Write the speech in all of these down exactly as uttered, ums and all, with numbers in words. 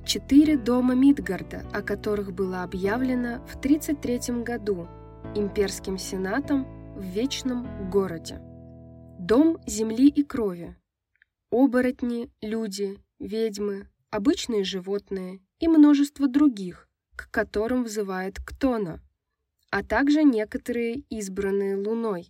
Четыре дома Мидгарда, о которых было объявлено в тридцать третьем году имперским сенатом в Вечном городе. Дом земли и крови. Оборотни, люди, ведьмы, обычные животные и множество других, к которым взывает Ктона, а также некоторые избранные луной.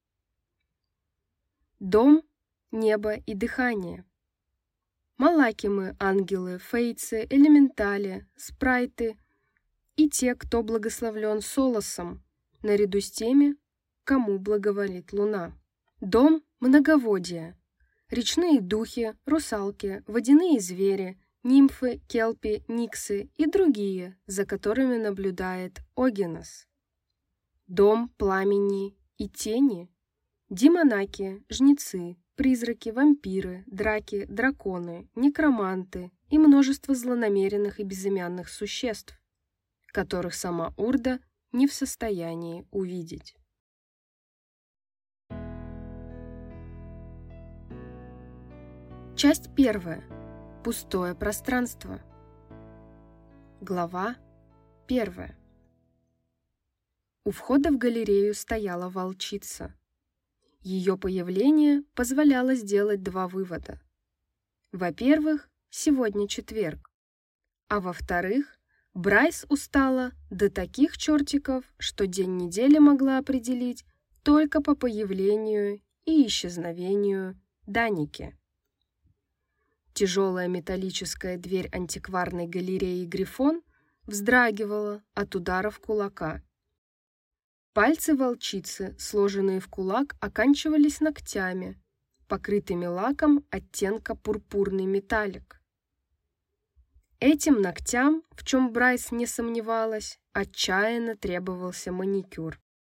Дом, небо и дыхание. Малакимы, ангелы, фейцы, элементали, спрайты и те, кто благословлен Солосом, наряду с теми, кому благоволит луна. Дом многоводия. Речные духи, русалки, водяные звери, нимфы, келпи, никсы и другие, за которыми наблюдает Огинос. Дом пламени и тени. Демонаки, жнецы, призраки, вампиры, драки, драконы, некроманты и множество злонамеренных и безымянных существ, которых сама Урда не в состоянии увидеть. Часть первая. Пустое пространство. Глава первая. У входа в галерею стояла волчица. Ее появление позволяло сделать два вывода. Во-первых, сегодня четверг. А во-вторых, Брайс устала до таких чертиков, что день недели могла определить только по появлению и исчезновению Даники. Тяжелая металлическая дверь антикварной галереи «Грифон» вздрагивала от ударов кулака. Пальцы волчицы, сложенные в кулак, оканчивались ногтями, покрытыми лаком оттенка пурпурный металлик. Этим ногтям, в чем Брайс не сомневалась, отчаянно требовался маникюр.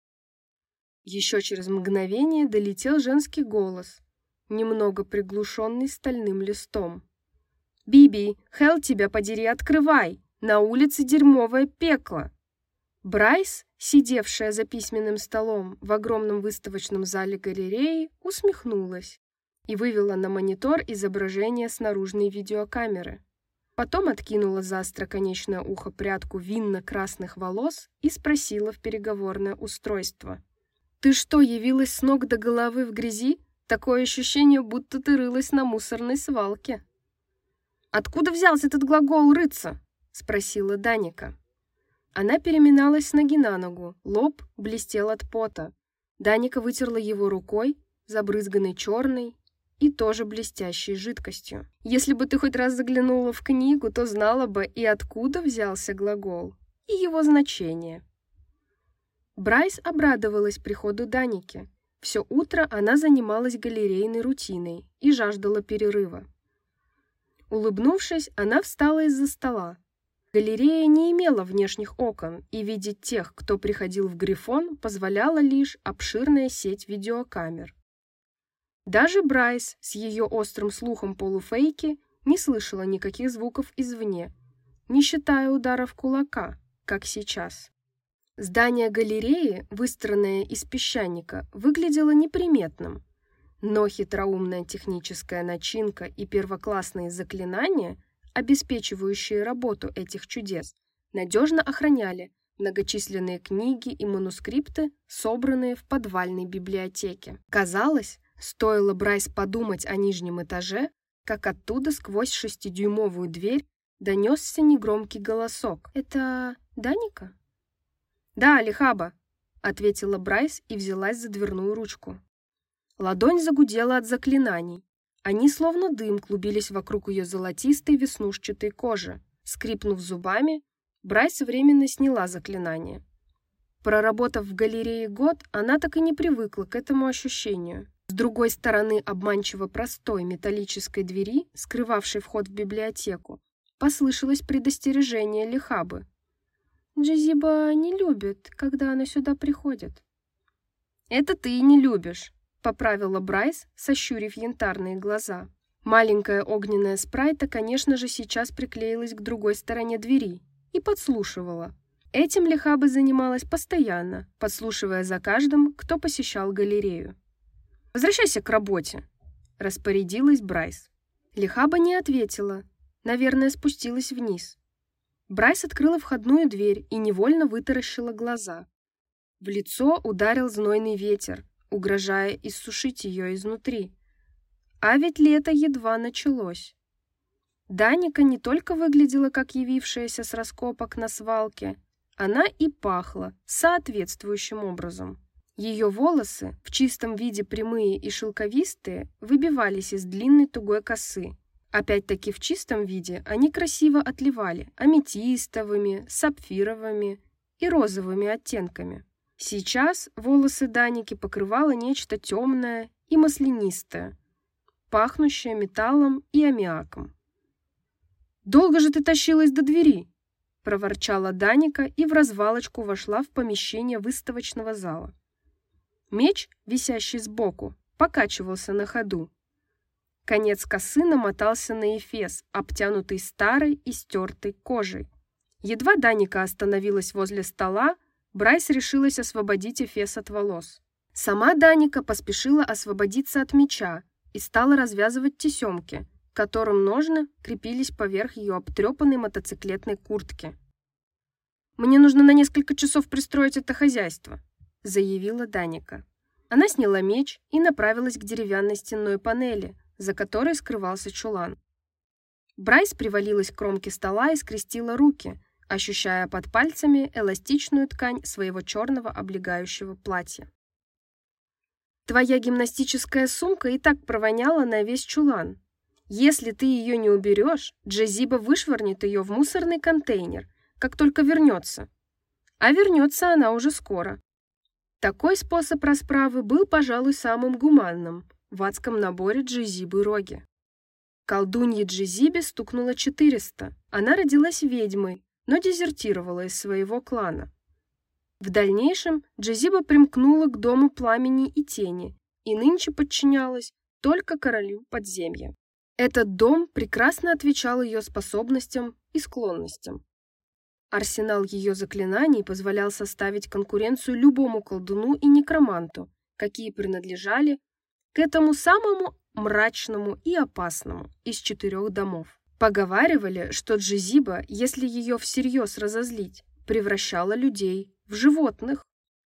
Еще через мгновение долетел женский голос, немного приглушенный стальным листом. «Биби, Хелл, тебя подери, открывай! На улице дерьмовое пекло!» Брайс, сидевшая за письменным столом в огромном выставочном зале галереи, усмехнулась и вывела на монитор изображение с наружной видеокамеры. Потом откинула за остроконечное ухо прядку винно-красных волос и спросила в переговорное устройство. «Ты что, явилась с ног до головы в грязи? Такое ощущение, будто ты рылась на мусорной свалке». «Откуда взялся этот глагол «рыться»?» — спросила Даника. Она переминалась с ноги на ногу, лоб блестел от пота. Даника вытерла его рукой, забрызганной черной и тоже блестящей жидкостью. «Если бы ты хоть раз заглянула в книгу, то знала бы, и откуда взялся глагол, и его значение». Брайс обрадовалась приходу Даники. Все утро она занималась галерейной рутиной и жаждала перерыва. Улыбнувшись, она встала из-за стола. Галерея не имела внешних окон, и видеть тех, кто приходил в Грифон, позволяла лишь обширная сеть видеокамер. Даже Брайс с ее острым слухом полуфейки не слышала никаких звуков извне, не считая ударов кулака, как сейчас. Здание галереи, выстроенное из песчаника, выглядело неприметным, но хитроумная техническая начинка и первоклассные заклинания, обеспечивающие работу этих чудес, надежно охраняли многочисленные книги и манускрипты, собранные в подвальной библиотеке. Казалось, стоило Брайс подумать о нижнем этаже, как оттуда сквозь шестидюймовую дверь донесся негромкий голосок. «Это Даника?» «Да, Лихаба», — ответила Брайс и взялась за дверную ручку. Ладонь загудела от заклинаний. Они, словно дым, клубились вокруг ее золотистой веснушчатой кожи. Скрипнув зубами, Брайс временно сняла заклинание. Проработав в галерее год, она так и не привыкла к этому ощущению. С другой стороны обманчиво простой металлической двери, скрывавшей вход в библиотеку, послышалось предостережение Лихабы. «Джазиба не любит, когда она сюда приходит». «Это ты не любишь», — поправила Брайс, сощурив янтарные глаза. Маленькая огненная спрайта, конечно же, сейчас приклеилась к другой стороне двери и подслушивала. Этим Лихаба занималась постоянно, подслушивая за каждым, кто посещал галерею. «Возвращайся к работе», — распорядилась Брайс. Лихаба не ответила, Наверное, спустилась вниз. Брайс открыла входную дверь и невольно вытаращила глаза. В лицо ударил знойный ветер, угрожая иссушить ее изнутри. А ведь лето едва началось. Даника не только выглядела как явившаяся с раскопок на свалке, она и пахла соответствующим образом. Ее волосы, в чистом виде прямые и шелковистые, выбивались из длинной тугой косы. Опять-таки в чистом виде они красиво отливали аметистовыми, сапфировыми и розовыми оттенками. Сейчас волосы Даники покрывало нечто темное и маслянистое, пахнущее металлом и аммиаком. «Долго же ты тащилась до двери?» – проворчала Даника и вразвалочку вошла в помещение выставочного зала. Меч, висящий сбоку, покачивался на ходу. Конец косы намотался на эфес, обтянутый старой и стертой кожей. Едва Даника остановилась возле стола, Брайс решилась освободить эфес от волос. Сама Даника поспешила освободиться от меча и стала развязывать тесемки, к которым ножны крепились поверх ее обтрепанной мотоциклетной куртки. «Мне нужно на несколько часов пристроить это хозяйство», — заявила Даника. Она сняла меч и направилась к деревянной стенной панели, за которой скрывался чулан. Брайс привалилась к кромке стола и скрестила руки, ощущая под пальцами эластичную ткань своего черного облегающего платья. «Твоя гимнастическая сумка и так провоняла на весь чулан. Если ты ее не уберешь, Джезиба вышвырнет ее в мусорный контейнер, как только вернется. А вернется она уже скоро». Такой способ расправы был, пожалуй, самым гуманным в адском наборе Джезибы Роги. Колдунье Джезибе стукнуло четыреста. Она родилась ведьмой, но дезертировала из своего клана. В дальнейшем Джезиба примкнула к дому пламени и тени и нынче подчинялась только королю подземья. Этот дом прекрасно отвечал ее способностям и склонностям. Арсенал ее заклинаний позволял составить конкуренцию любому колдуну и некроманту, какие принадлежали к этому самому мрачному и опасному из четырех домов. Поговаривали, что Джезиба, если ее всерьез разозлить, превращала людей в животных.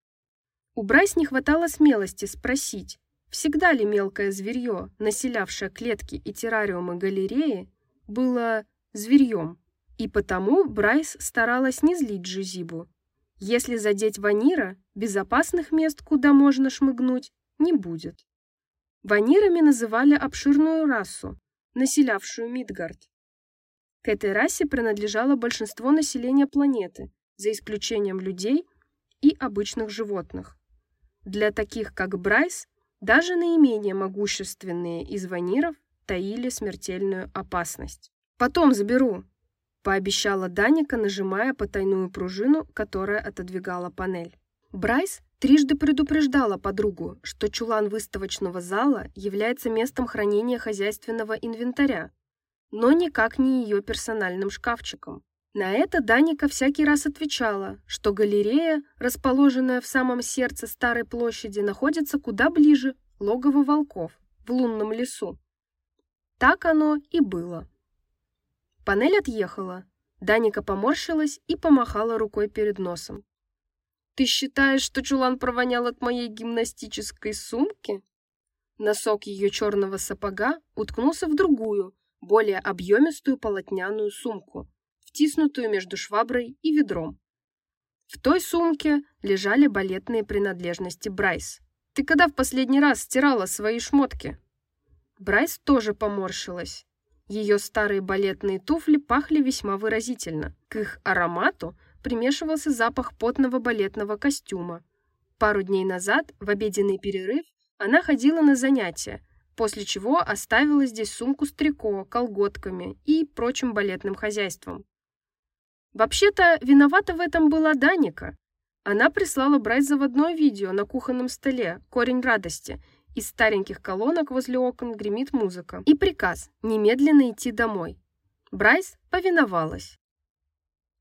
У Брайс не хватало смелости спросить, всегда ли мелкое зверье, населявшее клетки и террариумы галереи, было зверьем. И потому Брайс старалась не злить Джезибу. Если задеть Ванира, безопасных мест, куда можно шмыгнуть, не будет. Ванирами называли обширную расу, населявшую Мидгард. К этой расе принадлежало большинство населения планеты, за исключением людей и обычных животных. Для таких, как Брайс, даже наименее могущественные из ваниров таили смертельную опасность. «Потом заберу», — пообещала Даника, нажимая потайную пружину, которая отодвигала панель. Брайс трижды предупреждала подругу, что чулан выставочного зала является местом хранения хозяйственного инвентаря, но никак не ее персональным шкафчиком. На это Даника всякий раз отвечала, что галерея, расположенная в самом сердце Старой площади, находится куда ближе логова волков в лунном лесу. Так оно и было. Панель отъехала. Даника поморщилась и помахала рукой перед носом. «Ты считаешь, что чулан провонял от моей гимнастической сумки?» Носок ее черного сапога уткнулся в другую, более объемистую полотняную сумку, втиснутую между шваброй и ведром. В той сумке лежали балетные принадлежности Брайс. «Ты когда в последний раз стирала свои шмотки?» Брайс тоже поморщилась. Ее старые балетные туфли пахли весьма выразительно. К их аромату примешивался запах потного балетного костюма. Пару дней назад, в обеденный перерыв, она ходила на занятия, после чего оставила здесь сумку с трико, колготками и прочим балетным хозяйством. Вообще-то, виновата в этом была Даника. Она прислала Брайс заводное видео на кухонном столе «Корень радости». Из стареньких колонок возле окон гремит музыка. И приказ немедленно идти домой. Брайс повиновалась.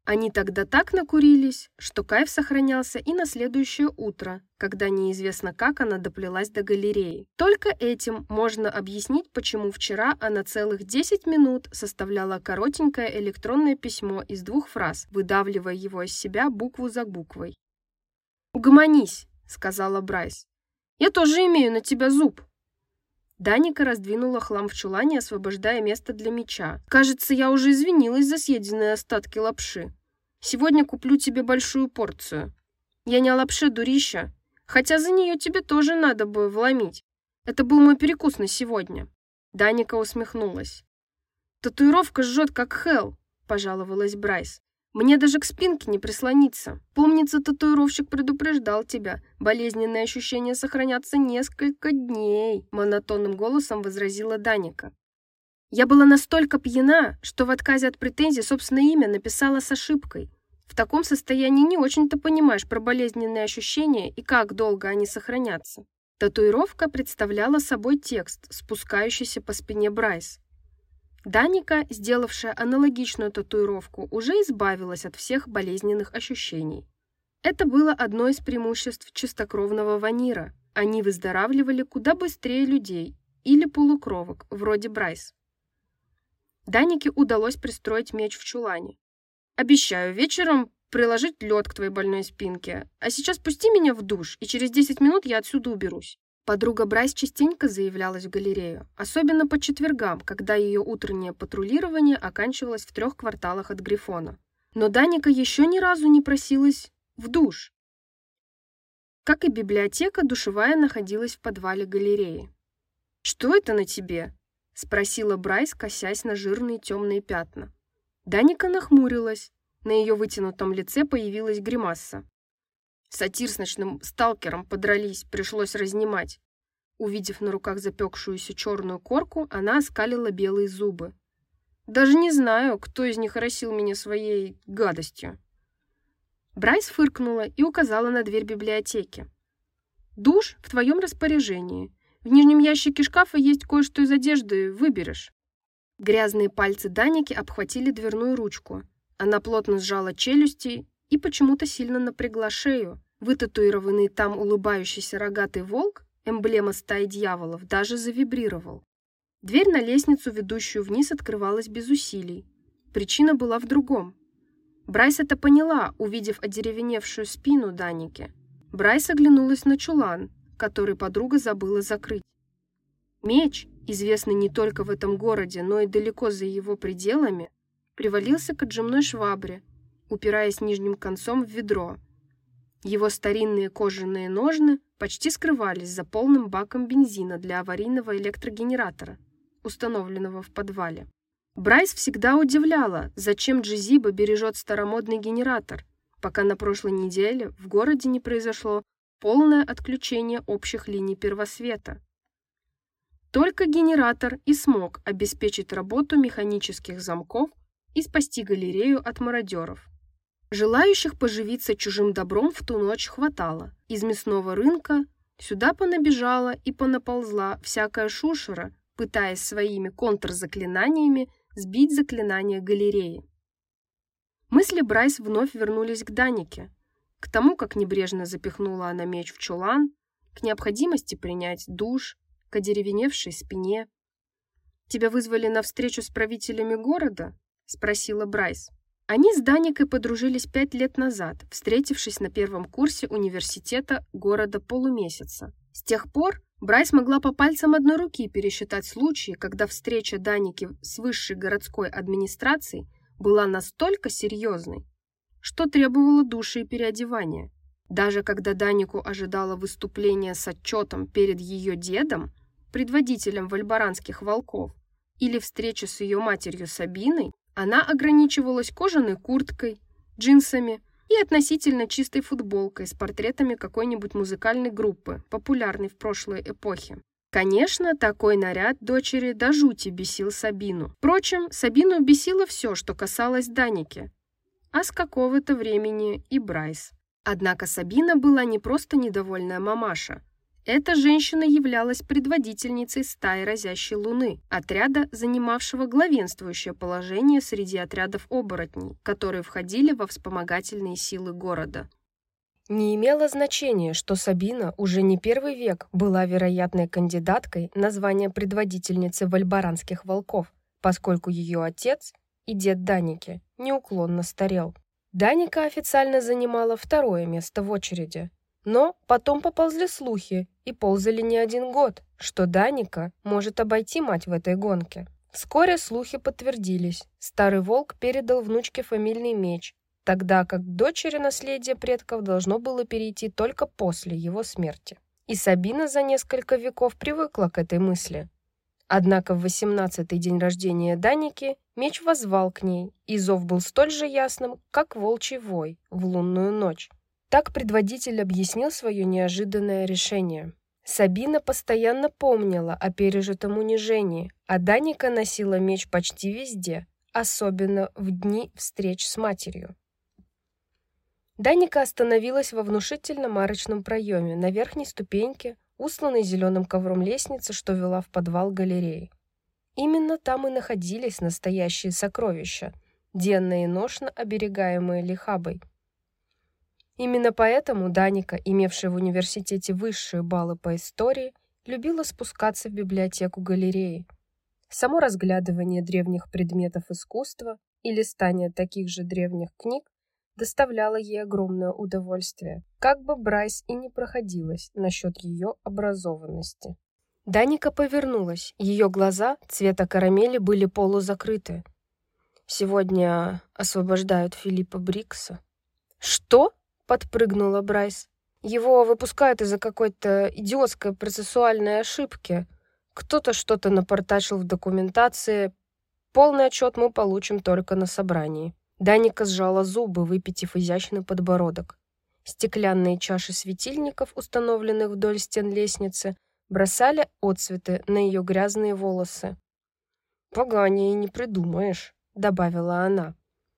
Они тогда так накурились, что кайф сохранялся и на следующее утро, когда неизвестно как она доплелась до галереи. Только этим можно объяснить, почему вчера она целых десять минут составляла коротенькое электронное письмо из двух фраз, выдавливая его из себя букву за буквой. «Угомонись», — сказала Брайс. «Я тоже имею на тебя зуб». Даника раздвинула хлам в чулане, освобождая место для меча. «Кажется, я уже извинилась за съеденные остатки лапши. Сегодня куплю тебе большую порцию. Я не о лапше, дурища, хотя за нее тебе тоже надо бы вломить. Это был мой перекус на сегодня». Даника усмехнулась. «Татуировка жжет, как хелл», — пожаловалась Брайс. «Мне даже к спинке не прислониться. Помнится, татуировщик предупреждал тебя. Болезненные ощущения сохранятся несколько дней», — монотонным голосом возразила Даника. «Я была настолько пьяна, что в отказе от претензий собственное имя написала с ошибкой. В таком состоянии не очень-то понимаешь про болезненные ощущения и как долго они сохранятся». Татуировка представляла собой текст, спускающийся по спине Брайс. Даника, сделавшая аналогичную татуировку, уже избавилась от всех болезненных ощущений. Это было одно из преимуществ чистокровного ванира. Они выздоравливали куда быстрее людей или полукровок, вроде Брайс. Данике удалось пристроить меч в чулане. «Обещаю вечером приложить лед к твоей больной спинке, а сейчас пусти меня в душ, и через десять минут я отсюда уберусь». Подруга Брайс частенько заявлялась в галерею, особенно по четвергам, когда ее утреннее патрулирование оканчивалось в трех кварталах от Грифона. Но Даника еще ни разу не просилась в душ. Как и библиотека, душевая находилась в подвале галереи. «Что это на тебе?» — спросила Брайс, косясь на жирные темные пятна. Даника нахмурилась. На ее вытянутом лице появилась гримаса. Сатир с ночным сталкером подрались, пришлось разнимать. Увидев на руках запекшуюся черную корку, она оскалила белые зубы. «Даже не знаю, кто из них оросил меня своей гадостью». Брайс фыркнула и указала на дверь библиотеки. «Душ в твоем распоряжении. В нижнем ящике шкафа есть кое-что из одежды, выберешь». Грязные пальцы Даники обхватили дверную ручку. Она плотно сжала челюсти и почему-то сильно напрягла шею. Вытатуированный там улыбающийся рогатый волк, эмблема стаи дьяволов, даже завибрировал. Дверь на лестницу, ведущую вниз, открывалась без усилий. Причина была в другом. Брайс это поняла, увидев одеревеневшую спину Даники. Брайс оглянулась на чулан, который подруга забыла закрыть. Меч, известный не только в этом городе, но и далеко за его пределами, привалился к отжимной швабре, упираясь нижним концом в ведро. Его старинные кожаные ножны почти скрывались за полным баком бензина для аварийного электрогенератора, установленного в подвале. Брайс всегда удивляла, зачем Джизиба бережет старомодный генератор, пока на прошлой неделе в городе не произошло полное отключение общих линий первосвета. Только генератор и смог обеспечить работу механических замков и спасти галерею от мародеров. Желающих поживиться чужим добром в ту ночь хватало. Из мясного рынка сюда понабежала и понаползла всякая шушера, пытаясь своими контрзаклинаниями сбить заклинание галереи. Мысли Брайс вновь вернулись к Данике, к тому, как небрежно запихнула она меч в чулан, к необходимости принять душ, к одеревеневшей спине. «Тебя вызвали на встречу с правителями города?» — спросила Брайс. Они с Даникой подружились пять лет назад, встретившись на первом курсе университета города Полумесяца. С тех пор Брайс могла по пальцам одной руки пересчитать случаи, когда встреча Даники с высшей городской администрацией была настолько серьезной, что требовала души и переодевания. Даже когда Данику ожидало выступление с отчетом перед ее дедом, предводителем вальбаранских волков, или встреча с ее матерью Сабиной, она ограничивалась кожаной курткой, джинсами и относительно чистой футболкой с портретами какой-нибудь музыкальной группы, популярной в прошлой эпохе. Конечно, такой наряд дочери до жути бесил Сабину. Впрочем, Сабину бесило все, что касалось Даники, а с какого-то времени и Брайс. Однако Сабина была не просто недовольная мамаша. Эта женщина являлась предводительницей стаи разящей луны, отряда, занимавшего главенствующее положение среди отрядов оборотней, которые входили во вспомогательные силы города. Не имело значения, что Сабина уже не первый век была вероятной кандидаткой на звание предводительницы вальбаранских волков, поскольку ее отец и дед Даники неуклонно старел. Даника официально занимала второе место в очереди. Но потом поползли слухи, и ползали не один год, что Даника может обойти мать в этой гонке. Вскоре слухи подтвердились. Старый волк передал внучке фамильный меч, тогда как к дочери наследие предков должно было перейти только после его смерти. И Сабина за несколько веков привыкла к этой мысли. Однако в восемнадцатый день рождения Даники меч воззвал к ней, и зов был столь же ясным, как волчий вой в лунную ночь. Так предводитель объяснил свое неожиданное решение. Сабина постоянно помнила о пережитом унижении, а Даника носила меч почти везде, особенно в дни встреч с матерью. Даника остановилась во внушительном арочном проеме на верхней ступеньке, устланной зеленым ковром лестницы, что вела в подвал галереи. Именно там и находились настоящие сокровища, денно и ношно оберегаемые Лихабой. Именно поэтому Даника, имевшая в университете высшие баллы по истории, любила спускаться в библиотеку галереи. Само разглядывание древних предметов искусства и листание таких же древних книг доставляло ей огромное удовольствие, как бы Брайс и не проходилась насчет ее образованности. Даника повернулась, ее глаза цвета карамели были полузакрыты. «Сегодня освобождают Филиппа Брикса». «Что?» — подпрыгнула Брайс. «Его выпускают из-за какой-то идиотской процессуальной ошибки. Кто-то что-то напортачил в документации. Полный отчет мы получим только на собрании». Даника сжала зубы, выпитив изящный подбородок. Стеклянные чаши светильников, установленных вдоль стен лестницы, бросали отсветы на ее грязные волосы. «Поганее не придумаешь», — добавила она.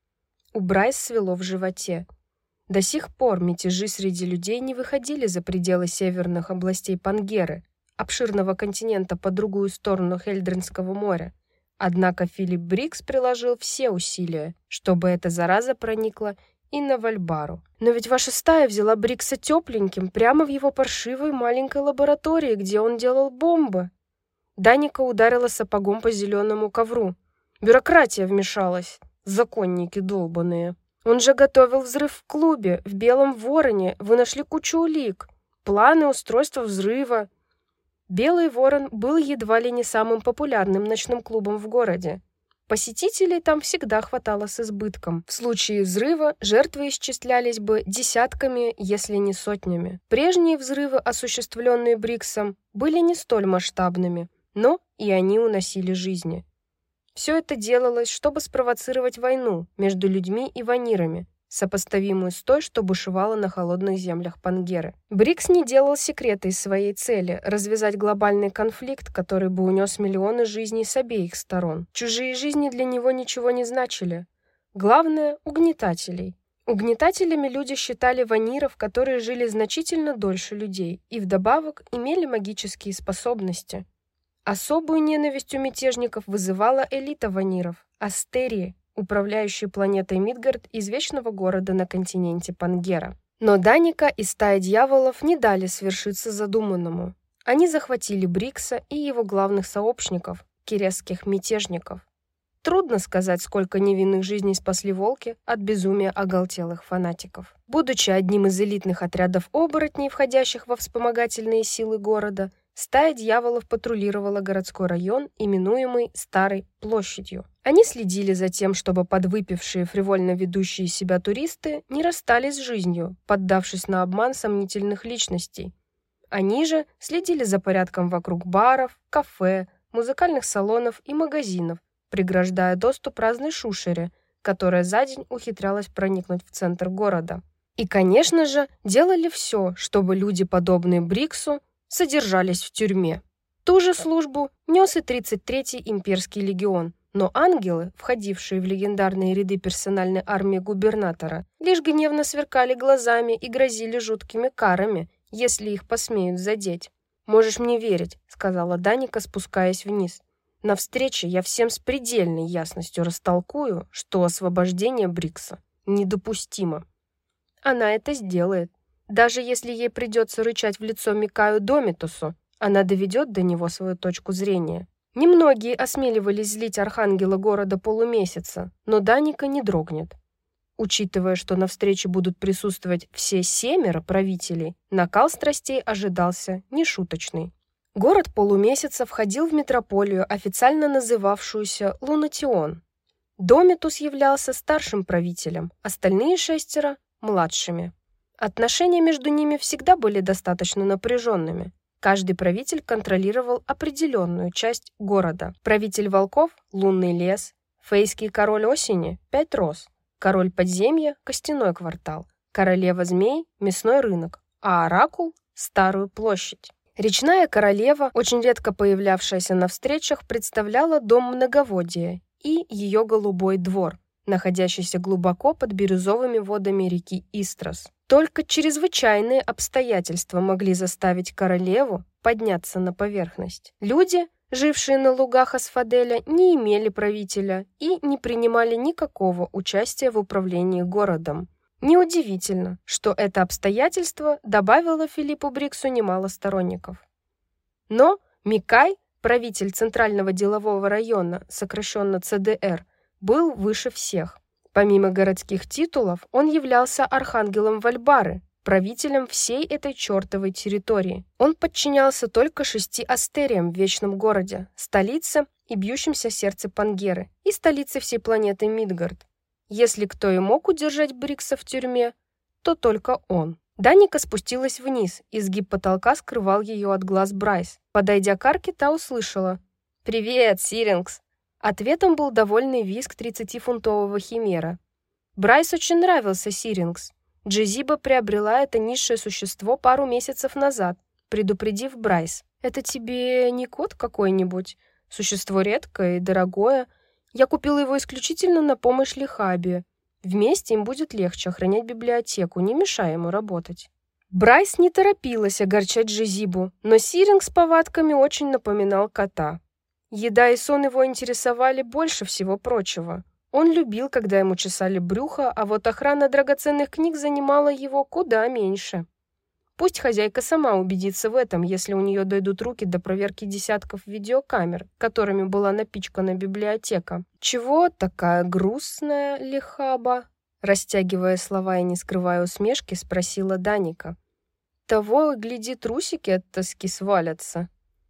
У Брайс свело в животе. До сих пор мятежи среди людей не выходили за пределы северных областей Пангеры, обширного континента по другую сторону Хельдринского моря. Однако Филипп Брикс приложил все усилия, чтобы эта зараза проникла и на Вальбару. «Но ведь ваша стая взяла Брикса тепленьким прямо в его паршивой маленькой лаборатории, где он делал бомбы». Даника ударила сапогом по зеленому ковру. «Бюрократия вмешалась. Законники долбаные. Он же готовил взрыв в клубе, в Белом Вороне. Вы нашли кучу улик, планы устройства взрыва». Белый Ворон был едва ли не самым популярным ночным клубом в городе. Посетителей там всегда хватало с избытком. В случае взрыва жертвы исчислялись бы десятками, если не сотнями. Прежние взрывы, осуществленные Бриксом, были не столь масштабными, но и они уносили жизни. Все это делалось, чтобы спровоцировать войну между людьми и ванирами, сопоставимую с той, что бушевала на холодных землях Пангеры. Брикс не делал секрета из своей цели развязать глобальный конфликт, который бы унес миллионы жизней с обеих сторон. Чужие жизни для него ничего не значили. Главное — угнетателей. Угнетателями люди считали ваниров, которые жили значительно дольше людей и вдобавок имели магические способности. Особую ненависть у мятежников вызывала элита ваниров — астерии, управляющие планетой Мидгард из вечного города на континенте Пангера. Но Даника и стая дьяволов не дали свершиться задуманному. Они захватили Брикса и его главных сообщников, киресских мятежников. Трудно сказать, сколько невинных жизней спасли волки от безумия оголтелых фанатиков. Будучи одним из элитных отрядов оборотней, входящих во вспомогательные силы города, стая дьяволов патрулировала городской район, именуемый Старой площадью. Они следили за тем, чтобы подвыпившие, фривольно ведущие себя туристы не расстались с жизнью, поддавшись на обман сомнительных личностей. Они же следили за порядком вокруг баров, кафе, музыкальных салонов и магазинов, преграждая доступ разной шушере, которая за день ухитрялась проникнуть в центр города. И, конечно же, делали все, чтобы люди, подобные Бриксу, содержались в тюрьме. Ту же службу нес и тридцать третий имперский легион, но ангелы, входившие в легендарные ряды персональной армии губернатора, лишь гневно сверкали глазами и грозили жуткими карами, если их посмеют задеть. «Можешь мне верить», — сказала Даника, спускаясь вниз. «На встрече я всем с предельной ясностью растолкую, что освобождение Брикса недопустимо. Она это сделает. Даже если ей придется рычать в лицо Микаю Домитусу, она доведет до него свою точку зрения». Немногие осмеливались злить архангела города полумесяца, но Даника не дрогнет. Учитывая, что на встрече будут присутствовать все семеро правителей, накал страстей ожидался нешуточный. Город полумесяца входил в метрополию, официально называвшуюся Лунатион. Домитус являлся старшим правителем, остальные шестеро – младшими. Отношения между ними всегда были достаточно напряженными. Каждый правитель контролировал определенную часть города. Правитель волков – лунный лес, фейский король осени – пять роз, король подземья – костяной квартал, королева змей – мясной рынок, а оракул – старую площадь. Речная королева, очень редко появлявшаяся на встречах, представляла дом многоводия и ее голубой двор, находящийся глубоко под бирюзовыми водами реки Истрос. Только чрезвычайные обстоятельства могли заставить королеву подняться на поверхность. Люди, жившие на лугах Асфаделя, не имели правителя и не принимали никакого участия в управлении городом. Неудивительно, что это обстоятельство добавило Филиппу Бриксу немало сторонников. Но Микай, правитель Центрального делового района, сокращенно Цэ Дэ Эр, был выше всех. Помимо городских титулов, он являлся архангелом Вальбары, правителем всей этой чертовой территории. Он подчинялся только шести астериям в Вечном городе, столице и бьющемся сердце Пангеры, и столице всей планеты Мидгард. Если кто и мог удержать Брикса в тюрьме, то только он. Даника спустилась вниз, изгиб потолка скрывал ее от глаз Брайс. Подойдя к арке, та услышала: «Привет, Сирингс!» Ответом был довольный визг тридцатифунтового химера. Брайс очень нравился Сирингс. Джезиба приобрела это низшее существо пару месяцев назад, предупредив Брайс: «Это тебе не кот какой-нибудь? Существо редкое и дорогое. Я купила его исключительно на помощь Лихабе. Вместе им будет легче охранять библиотеку, не мешая ему работать». Брайс не торопилась огорчать Джезибу, но Сирингс с повадками очень напоминал кота. Еда и сон его интересовали больше всего прочего. Он любил, когда ему чесали брюхо, а вот охрана драгоценных книг занимала его куда меньше. Пусть хозяйка сама убедится в этом, если у нее дойдут руки до проверки десятков видеокамер, которыми была напичкана библиотека. «Чего такая грустная, Лихаба?» Растягивая слова и не скрывая усмешки, спросила Даника. «Того, гляди, трусики от тоски свалятся».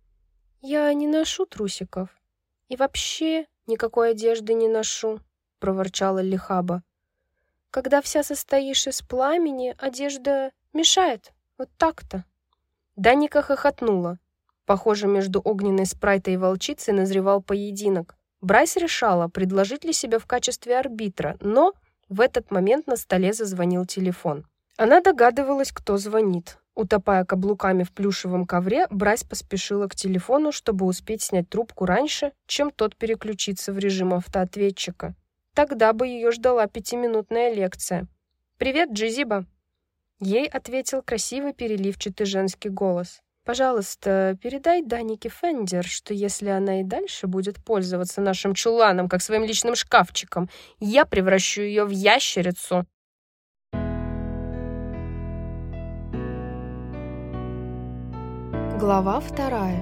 «Я не ношу трусиков. И вообще никакой одежды не ношу», — проворчала Лихаба. «Когда вся состоишь из пламени, одежда мешает. Вот так-то». Даника хохотнула. Похоже, между огненной спрайтой и волчицей назревал поединок. Брайс решала, предложить ли себя в качестве арбитра, но в этот момент на столе зазвонил телефон. Она догадывалась, кто звонит. Утопая каблуками в плюшевом ковре, Брайс поспешила к телефону, чтобы успеть снять трубку раньше, чем тот переключится в режим автоответчика. Тогда бы ее ждала пятиминутная лекция. «Привет, Джезиба!» Ей ответил красивый переливчатый женский голос. «Пожалуйста, передай Данике Фендер, что если она и дальше будет пользоваться нашим чуланом как своим личным шкафчиком, я превращу ее в ящерицу». Глава вторая.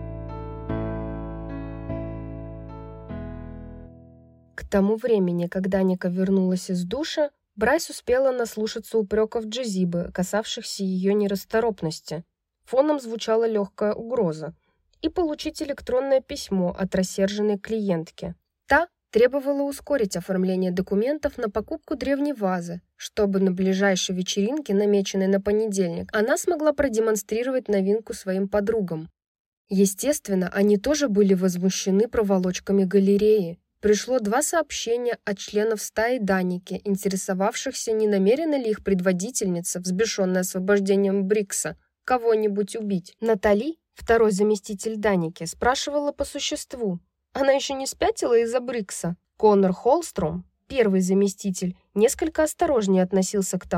К тому времени, когда Ника вернулась из душа, Брайс успела наслушаться упреков Джезибы, касавшихся ее нерасторопности. Фоном звучала легкая угроза. И получить электронное письмо от рассерженной клиентки. Та требовала ускорить оформление документов на покупку древней вазы, чтобы на ближайшей вечеринке, намеченной на понедельник, она смогла продемонстрировать новинку своим подругам. Естественно, они тоже были возмущены проволочками галереи. Пришло два сообщения от членов стаи Даники, интересовавшихся, не намерена ли их предводительница, взбешенная освобождением Брикса, кого-нибудь убить. Натали, второй заместитель Даники, спрашивала по существу. Она еще не спятила из-за Брикса. Конор Холстром, первый заместитель, несколько осторожнее относился к тому, что отправлял в электронное пространство. Риск утечки существовал всегда.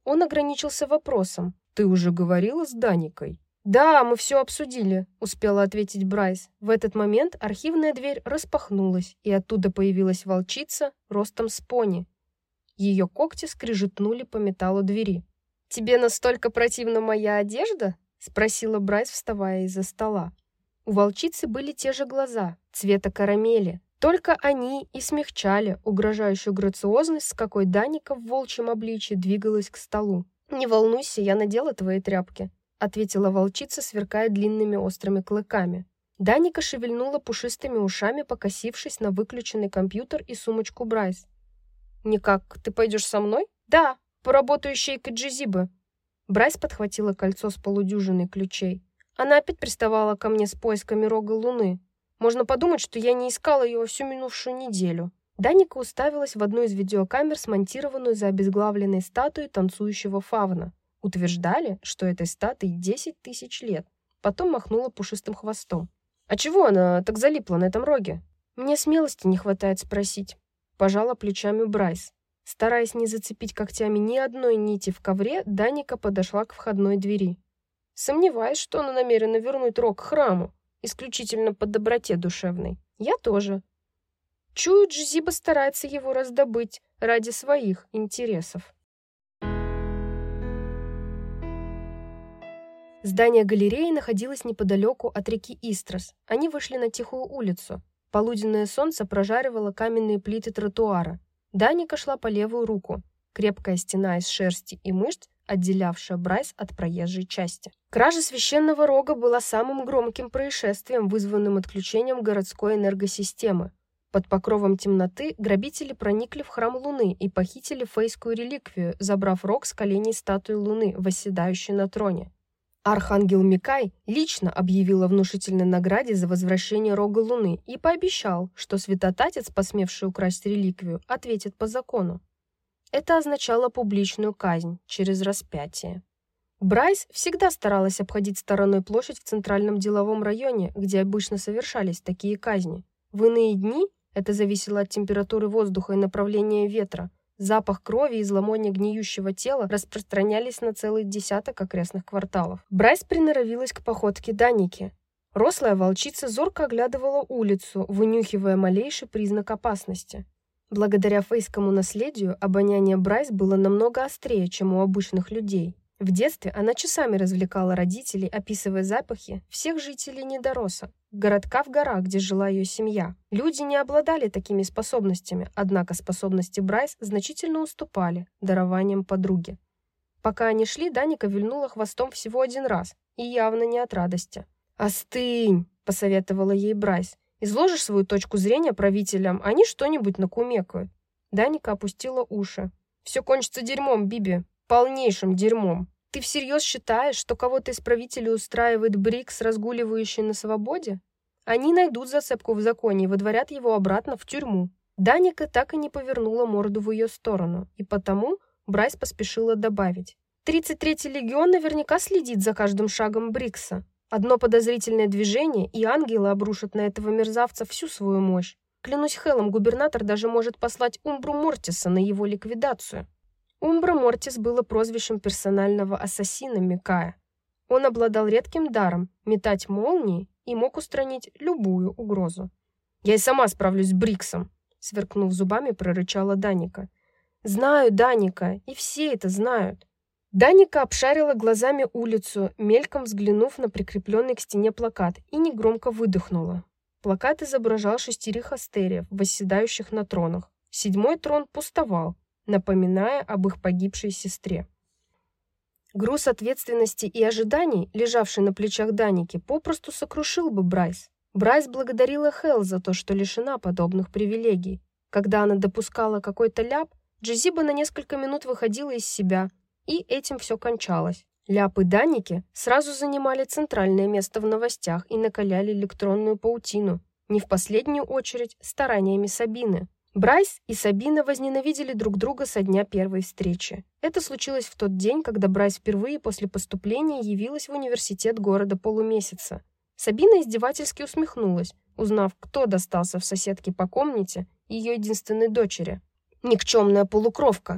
он ограничился вопросом. «Ты уже говорила с Даникой?» «Да, мы все обсудили», — успела ответить Брайс. В этот момент архивная дверь распахнулась, и оттуда появилась волчица ростом с пони. Ее когти скрежетнули по металлу двери. «Тебе настолько противна моя одежда?» — спросила Брайс, вставая из-за стола. У волчицы были те же глаза, цвета карамели. Только они и смягчали угрожающую грациозность, с какой Даника в волчьем обличье двигалась к столу. «Не волнуйся, я надела твои тряпки», — ответила волчица, сверкая длинными острыми клыками. Даника шевельнула пушистыми ушами, покосившись на выключенный компьютер и сумочку Брайс. «Никак, ты пойдешь со мной?» «Да, поработаю ищейкой Джизибы». Брайс подхватила кольцо с полудюжиной ключей. Она опять приставала ко мне с поисками рога луны. Можно подумать, что я не искала ее всю минувшую неделю. Даника уставилась в одну из видеокамер, смонтированную за обезглавленной статуей танцующего фавна. Утверждали, что этой статуе десять тысяч лет. Потом махнула пушистым хвостом. «А чего она так залипла на этом роге?» «Мне смелости не хватает спросить». Пожала плечами Брайс. Стараясь не зацепить когтями ни одной нити в ковре, Даника подошла к входной двери. Сомневаюсь, что она намерена вернуть рог к храму, исключительно по доброте душевной. Я тоже. Чую, Джизиба старается его раздобыть ради своих интересов. Здание галереи находилось неподалеку от реки Истрас. Они вышли на тихую улицу. Полуденное солнце прожаривало каменные плиты тротуара. Даника шла по левую руку. Крепкая стена из шерсти и мышц, отделявшая Брайс от проезжей части. Кража священного рога была самым громким происшествием, вызванным отключением городской энергосистемы. Под покровом темноты грабители проникли в храм Луны и похитили фейскую реликвию, забрав рог с коленей статуи Луны, восседающей на троне. Архангел Микай лично объявил о внушительной награде за возвращение рога Луны и пообещал, что святотатец, посмевший украсть реликвию, ответит по закону. Это означало публичную казнь через распятие. Брайс всегда старалась обходить стороной площадь в центральном деловом районе, где обычно совершались такие казни. В иные дни это зависело от температуры воздуха и направления ветра. Запах крови и зловоние гниющего тела распространялись на целый десяток окрестных кварталов. Брайс приноровилась к походке Даники. Рослая волчица зорко оглядывала улицу, вынюхивая малейший признак опасности. Благодаря фейскому наследию обоняние Брайс было намного острее, чем у обычных людей. В детстве она часами развлекала родителей, описывая запахи всех жителей Недороса, городка в горах, где жила ее семья. Люди не обладали такими способностями, однако способности Брайс значительно уступали дарованиям подруги. Пока они шли, Даника вильнула хвостом всего один раз, и явно не от радости. «Остынь!» – посоветовала ей Брайс. «Изложишь свою точку зрения правителям, они что-нибудь накумекают». Даника опустила уши. «Все кончится дерьмом, Биби, полнейшим дерьмом. Ты всерьез считаешь, что кого-то из правителей устраивает Брикс, разгуливающий на свободе? Они найдут зацепку в законе и выдворят его обратно в тюрьму». Даника так и не повернула морду в ее сторону, и потому Брайс поспешила добавить. «тридцать третий легион наверняка следит за каждым шагом Брикса. Одно подозрительное движение, и ангелы обрушат на этого мерзавца всю свою мощь. Клянусь Хелом, губернатор даже может послать Умбру Мортиса на его ликвидацию». Умбра Мортис было прозвищем персонального ассасина Микая. Он обладал редким даром метать молнии и мог устранить любую угрозу. «Я и сама справлюсь с Бриксом», — сверкнув зубами, прорычала Даника. «Знаю, Даника, и все это знают». Даника обшарила глазами улицу, мельком взглянув на прикрепленный к стене плакат, и негромко выдохнула. Плакат изображал шестерых астериев, восседающих на тронах. Седьмой трон пустовал, напоминая об их погибшей сестре. Груз ответственности и ожиданий, лежавший на плечах Даники, попросту сокрушил бы Брайс. Брайс благодарила Хел за то, что лишена подобных привилегий. Когда она допускала какой-то ляп, Джизиба на несколько минут выходила из себя, и этим все кончалось. Ляпы Даники сразу занимали центральное место в новостях и накаляли электронную паутину, не в последнюю очередь стараниями Сабины. Брайс и Сабина возненавидели друг друга со дня первой встречи. Это случилось в тот день, когда Брайс впервые после поступления явилась в университет города полумесяца. Сабина издевательски усмехнулась, узнав, кто достался в соседке по комнате ее единственной дочери. «Никчемная полукровка!»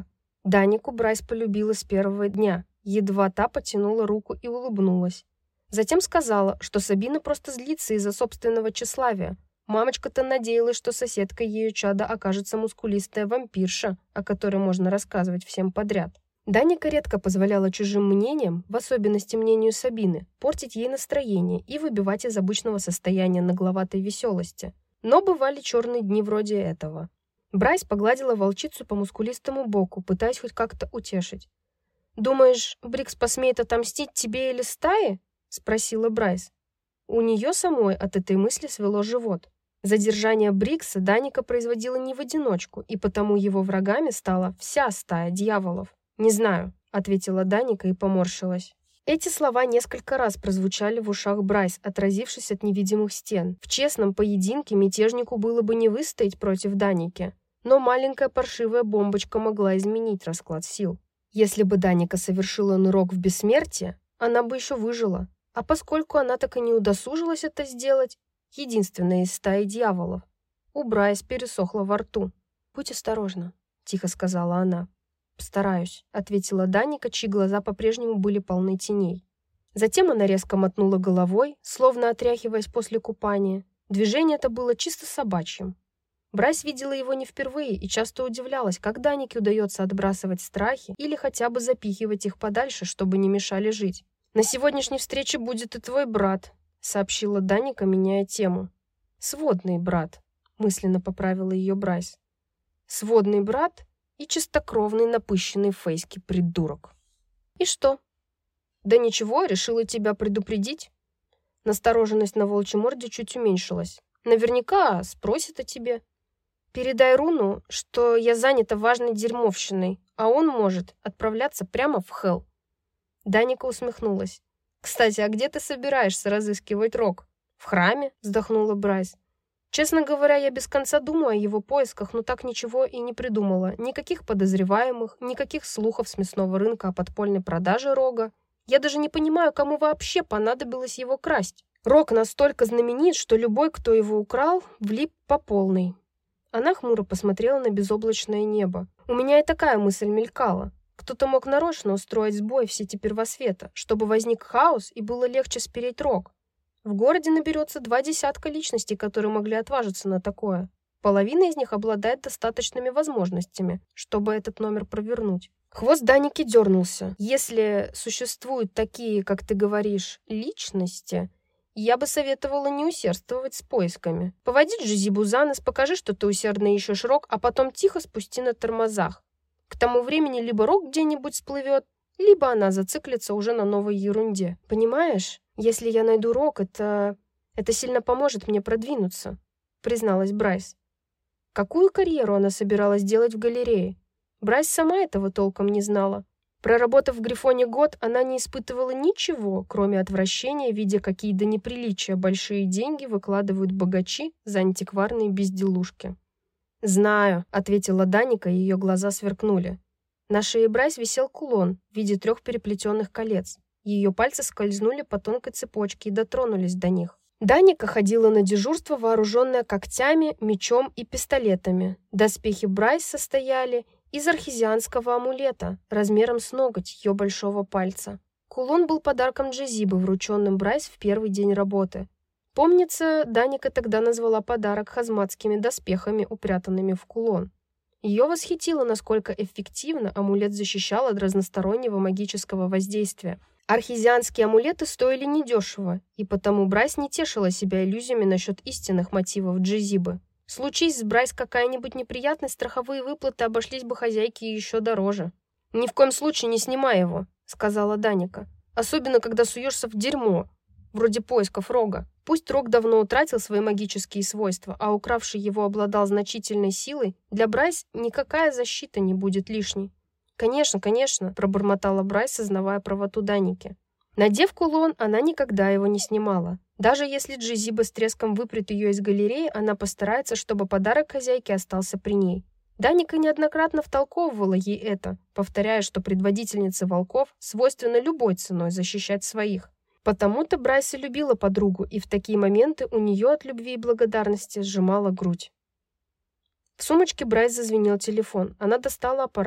Данику Брайс полюбила с первого дня, едва та потянула руку и улыбнулась. Затем сказала, что Сабина просто злится из-за собственного тщеславия. Мамочка-то надеялась, что соседка ее чада окажется мускулистая вампирша, о которой можно рассказывать всем подряд. Даника редко позволяла чужим мнениям, в особенности мнению Сабины, портить ей настроение и выбивать из обычного состояния нагловатой веселости. Но бывали черные дни вроде этого. Брайс погладила волчицу по мускулистому боку, пытаясь хоть как-то утешить. «Думаешь, Брикс посмеет отомстить тебе или стае?» — спросила Брайс. У нее самой от этой мысли свело живот. Задержание Брикса Даника производила не в одиночку, и потому его врагами стала вся стая дьяволов. «Не знаю», — ответила Даника и поморщилась. Эти слова несколько раз прозвучали в ушах Брайс, отразившись от невидимых стен. В честном поединке мятежнику было бы не выстоять против Даники, но маленькая паршивая бомбочка могла изменить расклад сил. Если бы Даника совершила нырок в бессмертие, она бы еще выжила. А поскольку она так и не удосужилась это сделать, единственная из стаи дьяволов, у Брайс пересохло во рту. «Будь осторожна», — тихо сказала она. «Постараюсь», — ответила Даника, чьи глаза по-прежнему были полны теней. Затем она резко мотнула головой, словно отряхиваясь после купания. Движение это было чисто собачьим. Брайс видела его не впервые и часто удивлялась, как Данике удается отбрасывать страхи или хотя бы запихивать их подальше, чтобы не мешали жить. «На сегодняшней встрече будет и твой брат», — сообщила Даника, меняя тему. «Сводный брат», — мысленно поправила ее Брайс. «Сводный брат и чистокровный напыщенный фейский придурок». «И что?» «Да ничего, решила тебя предупредить». Настороженность на волчьей морде чуть уменьшилась. «Наверняка спросит о тебе. Передай Руну, что я занята важной дерьмовщиной, а он может отправляться прямо в Хелл». Даника усмехнулась. «Кстати, а где ты собираешься разыскивать Рок?» «В храме?» — вздохнула Брайс. «Честно говоря, я без конца думаю о его поисках, но так ничего и не придумала. Никаких подозреваемых, никаких слухов с мясного рынка о подпольной продаже Рога. Я даже не понимаю, кому вообще понадобилось его красть. Рог настолько знаменит, что любой, кто его украл, влип по полной». Она хмуро посмотрела на безоблачное небо. «У меня и такая мысль мелькала. Кто-то мог нарочно устроить сбой в сети первосвета, чтобы возник хаос и было легче спереть Рог. В городе наберется два десятка личностей, которые могли отважиться на такое. Половина из них обладает достаточными возможностями, чтобы этот номер провернуть». Хвост Даники дернулся. «Если существуют такие, как ты говоришь, личности, я бы советовала не усердствовать с поисками. Поводи Джизибу за нос, покажи, что ты усердно ищешь Рог, а потом тихо спусти на тормозах. К тому времени либо Рог где-нибудь всплывет, либо она зациклится уже на новой ерунде. Понимаешь, если я найду Рог, это... это сильно поможет мне продвинуться», — призналась Брайс. Какую карьеру она собиралась делать в галерее? Брайс сама этого толком не знала. Проработав в Грифоне год, она не испытывала ничего, кроме отвращения, видя, какие до неприличия большие деньги выкладывают богачи за антикварные безделушки. «Знаю», — ответила Даника, и ее глаза сверкнули. На шее Брайс висел кулон в виде трех переплетенных колец. Ее пальцы скользнули по тонкой цепочке и дотронулись до них. Даника ходила на дежурство, вооруженная когтями, мечом и пистолетами. Доспехи Брайс состояли из архизианского амулета размером с ноготь ее большого пальца. Кулон был подарком Джизибы, врученным Брайс в первый день работы. Помнится, Даника тогда назвала подарок хазматскими доспехами, упрятанными в кулон. Ее восхитило, насколько эффективно амулет защищал от разностороннего магического воздействия. Архизианские амулеты стоили недешево, и потому Брайс не тешила себя иллюзиями насчет истинных мотивов Джизибы. Случись с Брайс какая-нибудь неприятность, страховые выплаты обошлись бы хозяйке еще дороже. «Ни в коем случае не снимай его», — сказала Даника. «Особенно, когда суешься в дерьмо, вроде поисков Рога. Пусть Рог давно утратил свои магические свойства, а укравший его обладал значительной силой, для Брайс никакая защита не будет лишней». «Конечно, конечно», — пробормотала Брайс, сознавая правоту Даники. Надев кулон, она никогда его не снимала. Даже если Джизиба с треском выпрет ее из галереи, она постарается, чтобы подарок хозяйке остался при ней. Даника неоднократно втолковывала ей это, повторяя, что предводительнице волков свойственно любой ценой защищать своих. Потому-то Брайс и любила подругу, и в такие моменты у нее от любви и благодарности сжимала грудь. В сумочке Брайс зазвенел телефон. Она достала аппарат.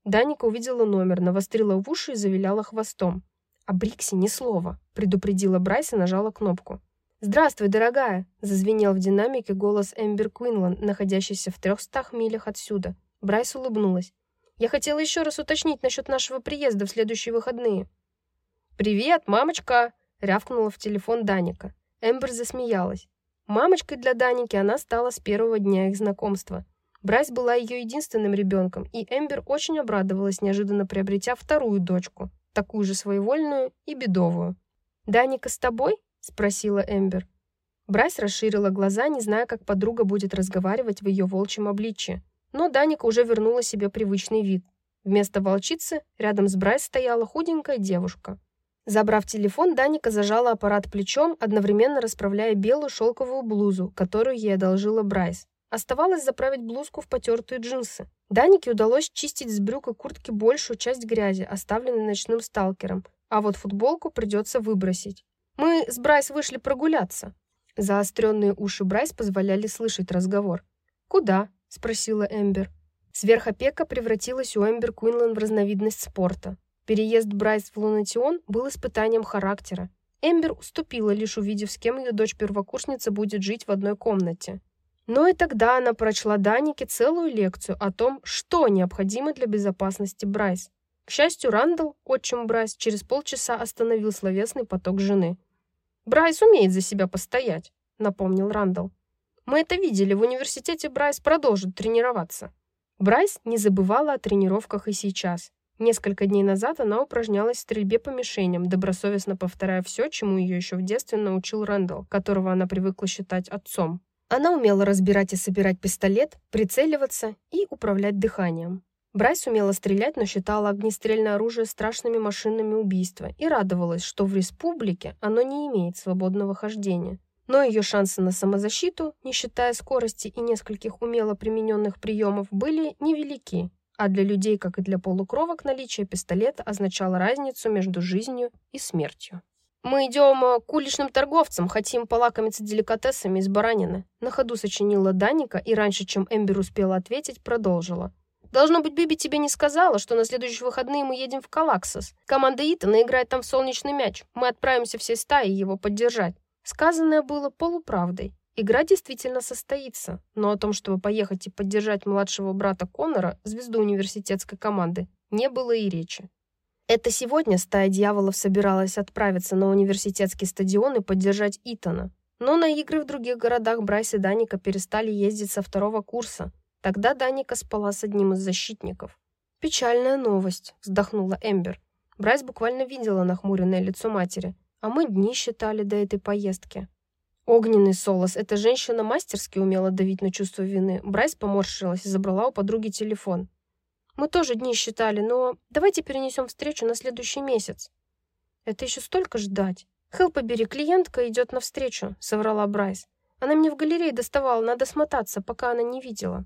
Даника увидела номер, навострила в уши и завиляла хвостом. «О Бриксе ни слова», — предупредила Брайс и нажала кнопку. «Здравствуй, дорогая!» — зазвенел в динамике голос Эмбер Куинлан, находящийся в трехстах милях отсюда. Брайс улыбнулась. «Я хотела еще раз уточнить насчет нашего приезда в следующие выходные». «Привет, мамочка!» — рявкнула в телефон Даника. Эмбер засмеялась. Мамочкой для Даники она стала с первого дня их знакомства. Брайс была ее единственным ребенком, и Эмбер очень обрадовалась, неожиданно приобретя вторую дочку, такую же своевольную и бедовую. «Даника с тобой?» — спросила Эмбер. Брайс расширила глаза, не зная, как подруга будет разговаривать в ее волчьем обличье. Но Даника уже вернула себе привычный вид. Вместо волчицы рядом с Брайс стояла худенькая девушка. Забрав телефон, Даника зажала аппарат плечом, одновременно расправляя белую шелковую блузу, которую ей одолжила Брайс. Оставалось заправить блузку в потертые джинсы. Данике удалось чистить с брюк и куртки большую часть грязи, оставленной ночным сталкером, а вот футболку придется выбросить. «Мы с Брайс вышли прогуляться». Заостренные уши Брайс позволяли слышать разговор. «Куда?» — спросила Эмбер. Сверхопека превратилась у Эмбер Куинлан в разновидность спорта. Переезд Брайс в Лунатион был испытанием характера. Эмбер уступила, лишь увидев, с кем ее дочь-первокурсница будет жить в одной комнате. Но и тогда она прочла Данике целую лекцию о том, что необходимо для безопасности Брайс. К счастью, Рандall, отчим Брайс, через полчаса остановил словесный поток жены. «Брайс умеет за себя постоять», — напомнил Рандall. «Мы это видели, в университете Брайс продолжит тренироваться». Брайс не забывала о тренировках и сейчас. Несколько дней назад она упражнялась в стрельбе по мишеням, добросовестно повторяя все, чему ее еще в детстве научил Рэндалл, которого она привыкла считать отцом. Она умела разбирать и собирать пистолет, прицеливаться и управлять дыханием. Брайс умела стрелять, но считала огнестрельное оружие страшными машинами убийства и радовалась, что в республике оно не имеет свободного хождения. Но ее шансы на самозащиту, не считая скорости и нескольких умело примененных приемов, были невелики, а для людей, как и для полукровок, наличие пистолета означало разницу между жизнью и смертью. «Мы идем к уличным торговцам, хотим полакомиться деликатесами из баранины», на ходу сочинила Даника и раньше, чем Эмбер успела ответить, продолжила. «Должно быть, Биби тебе не сказала, что на следующие выходные мы едем в Калаксос. Команда Итана играет там в солнечный мяч. Мы отправимся всей стаей его поддержать». Сказанное было полуправдой. Игра действительно состоится, но о том, чтобы поехать и поддержать младшего брата Коннора, звезду университетской команды, не было и речи. Это сегодня стая дьяволов собиралась отправиться на университетский стадион и поддержать Итана. Но на игры в других городах Брайс и Даника перестали ездить со второго курса. Тогда Даника спала с одним из защитников. «Печальная новость», — вздохнула Эмбер. Брайс буквально видела нахмуренное лицо матери. «А мы дни считали до этой поездки». Огненный Солос. Эта женщина мастерски умела давить на чувство вины. Брайс поморщилась и забрала у подруги телефон. «Мы тоже дни считали, но давайте перенесем встречу на следующий месяц». «Это еще столько ждать». «Хелл, побери, клиентка идет навстречу», — соврала Брайс. «Она мне в галерее доставала, надо смотаться, пока она не видела».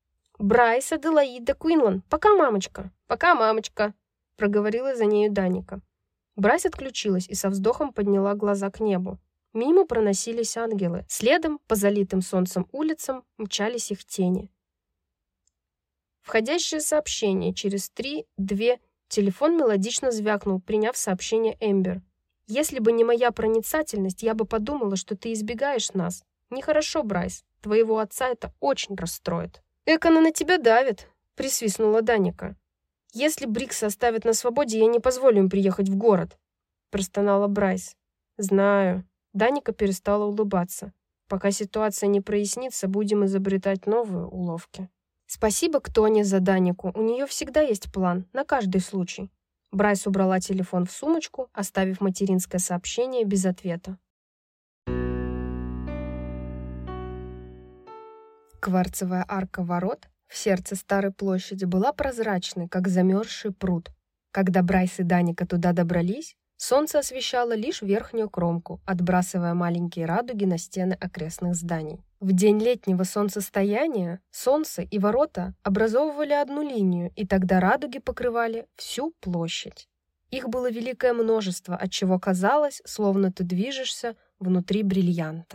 «Брайс, Аделаида, Куинлан, пока, мамочка, пока, мамочка», — проговорила за нею Даника. Брайс отключилась и со вздохом подняла глаза к небу. Мимо проносились ангелы. Следом, по залитым солнцем улицам, мчались их тени. Входящее сообщение через три, две. Телефон мелодично звякнул, приняв сообщение Эмбер. «Если бы не моя проницательность, я бы подумала, что ты избегаешь нас. Нехорошо, Брайс. Твоего отца это очень расстроит». «Эк, она на тебя давит», — присвистнула Даника. «Если Брикса оставят на свободе, я не позволю им приехать в город», — простонала Брайс. «Знаю». Даника перестала улыбаться. «Пока ситуация не прояснится, будем изобретать новые уловки». «Спасибо Ктоне за Данику. У нее всегда есть план, на каждый случай». Брайс убрала телефон в сумочку, оставив материнское сообщение без ответа. Кварцевая арка ворот в сердце старой площади была прозрачной, как замерзший пруд. Когда Брайс и Даника туда добрались, солнце освещало лишь верхнюю кромку, отбрасывая маленькие радуги на стены окрестных зданий. В день летнего солнцестояния солнце и ворота образовывали одну линию, и тогда радуги покрывали всю площадь. Их было великое множество, отчего казалось, словно ты движешься внутри бриллианта.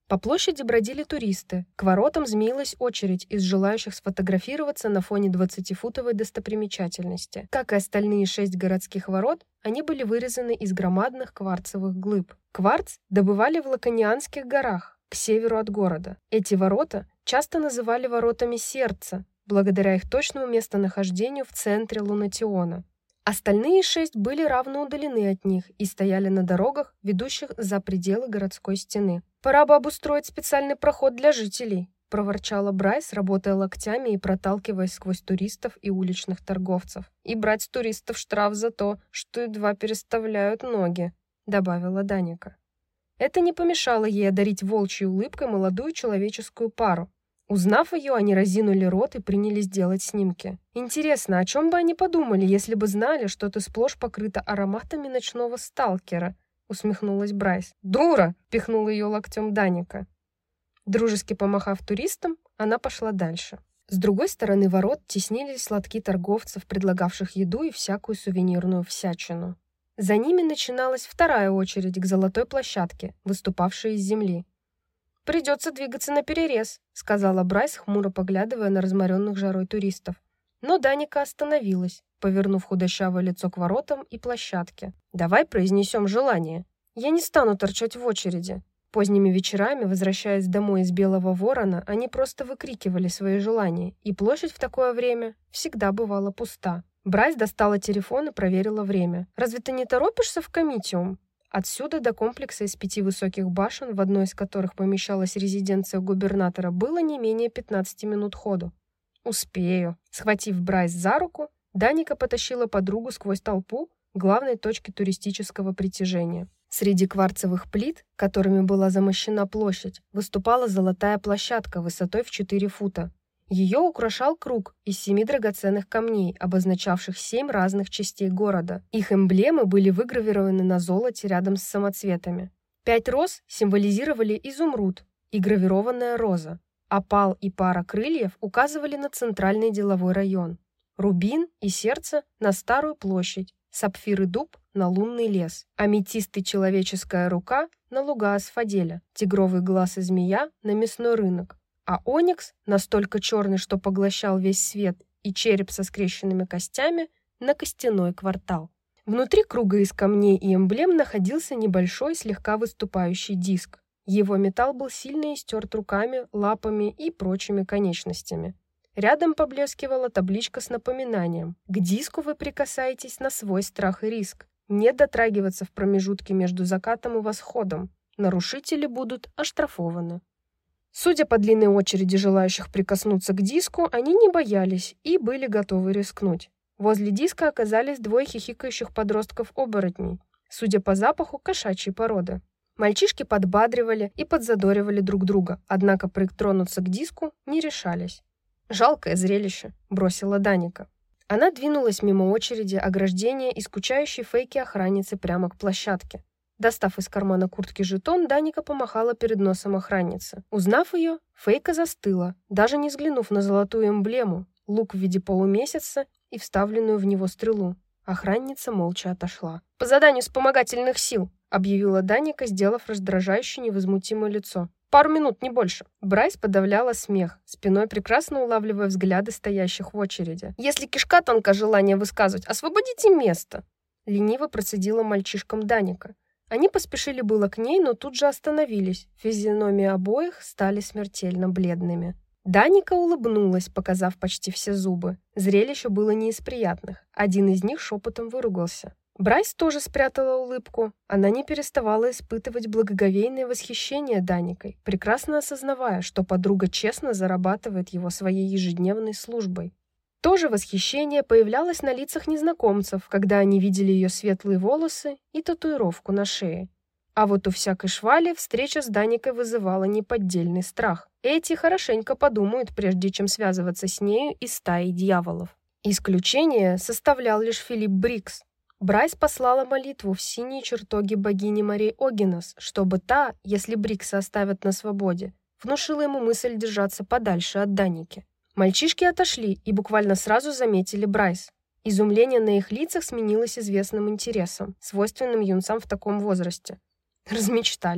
По площади бродили туристы. К воротам змеилась очередь из желающих сфотографироваться на фоне двадцатифутовой достопримечательности. Как и остальные шесть городских ворот, они были вырезаны из громадных кварцевых глыб. Кварц добывали в Лаконианских горах, к северу от города. Эти ворота часто называли воротами сердца, благодаря их точному местонахождению в центре Лунатиона. Остальные шесть были равно удалены от них и стояли на дорогах, ведущих за пределы городской стены. «Пора бы обустроить специальный проход для жителей», — проворчала Брайс, работая локтями и проталкиваясь сквозь туристов и уличных торговцев. «И брать с туристов штраф за то, что едва переставляют ноги», — добавила Даника. Это не помешало ей одарить волчьей улыбкой молодую человеческую пару. Узнав ее, они разинули рот и принялись делать снимки. «Интересно, о чем бы они подумали, если бы знали, что ты сплошь покрыта ароматами ночного сталкера?» — усмехнулась Брайс. «Дура!» — пихнула ее локтем Даника. Дружески помахав туристам, она пошла дальше. С другой стороны ворот теснились лотки торговцев, предлагавших еду и всякую сувенирную всячину. За ними начиналась вторая очередь к золотой площадке, выступавшей из земли. «Придется двигаться наперерез», — сказала Брайс, хмуро поглядывая на разморенных жарой туристов. Но Даника остановилась, повернув худощавое лицо к воротам и площадке. «Давай произнесем желание. Я не стану торчать в очереди». Поздними вечерами, возвращаясь домой из Белого Ворона, они просто выкрикивали свои желания, и площадь в такое время всегда бывала пуста. Брайс достала телефон и проверила время. «Разве ты не торопишься в комитиум?» Отсюда до комплекса из пяти высоких башен, в одной из которых помещалась резиденция губернатора, было не менее пятнадцати минут ходу. «Успею». Схватив Брайс за руку, Даника потащила подругу сквозь толпу к главной точке туристического притяжения. Среди кварцевых плит, которыми была замощена площадь, выступала золотая площадка высотой в четыре фута. Ее украшал круг из семи драгоценных камней, обозначавших семь разных частей города. Их эмблемы были выгравированы на золоте рядом с самоцветами. Пять роз символизировали изумруд и гравированная роза. Опал и пара крыльев указывали на центральный деловой район. Рубин и сердце — на старую площадь, сапфир и дуб — на лунный лес, аметист и человеческая рука — на луга асфаделя, тигровый глаз и змея — на мясной рынок, а оникс, настолько черный, что поглощал весь свет, и череп со скрещенными костями — на костяной квартал. Внутри круга из камней и эмблем находился небольшой, слегка выступающий диск. Его металл был сильно истерт руками, лапами и прочими конечностями. Рядом поблескивала табличка с напоминанием: «К диску вы прикасаетесь на свой страх и риск. Не дотрагиваться в промежутке между закатом и восходом. Нарушители будут оштрафованы». Судя по длинной очереди желающих прикоснуться к диску, они не боялись и были готовы рискнуть. Возле диска оказались двое хихикающих подростков-оборотней, судя по запаху, кошачьей породы. Мальчишки подбадривали и подзадоривали друг друга, однако притронуться к диску не решались. «Жалкое зрелище», — бросила Даника. Она двинулась мимо очереди, ограждения и скучающей фейки охранницы прямо к площадке. Достав из кармана куртки жетон, Даника помахала перед носом охранницы. Узнав ее, фейка застыла, даже не взглянув на золотую эмблему, лук в виде полумесяца и вставленную в него стрелу. Охранница молча отошла. «По заданию вспомогательных сил», — объявила Даника, сделав раздражающее невозмутимое лицо. «Пару минут, не больше». Брайс подавляла смех, спиной прекрасно улавливая взгляды стоящих в очереди. «Если кишка тонка желание высказывать, освободите место!» Лениво процедила мальчишкам Даника. Они поспешили было к ней, но тут же остановились. Физиономии обоих стали смертельно бледными. Даника улыбнулась, показав почти все зубы. Зрелище было не из приятных. Один из них шепотом выругался. Брайс тоже спрятала улыбку. Она не переставала испытывать благоговейное восхищение Даникой, прекрасно осознавая, что подруга честно зарабатывает его своей ежедневной службой. То же восхищение появлялось на лицах незнакомцев, когда они видели ее светлые волосы и татуировку на шее. А вот у всякой швали встреча с Даникой вызывала неподдельный страх. Эти хорошенько подумают, прежде чем связываться с нею и стаей дьяволов. Исключение составлял лишь Филипп Брикс. Брайс послала молитву в синие чертоги богини Марии Огинос, чтобы та, если Брикса оставят на свободе, внушила ему мысль держаться подальше от Даники. Мальчишки отошли и буквально сразу заметили Брайс. Изумление на их лицах сменилось известным интересом, свойственным юнцам в таком возрасте. «Размечтались», —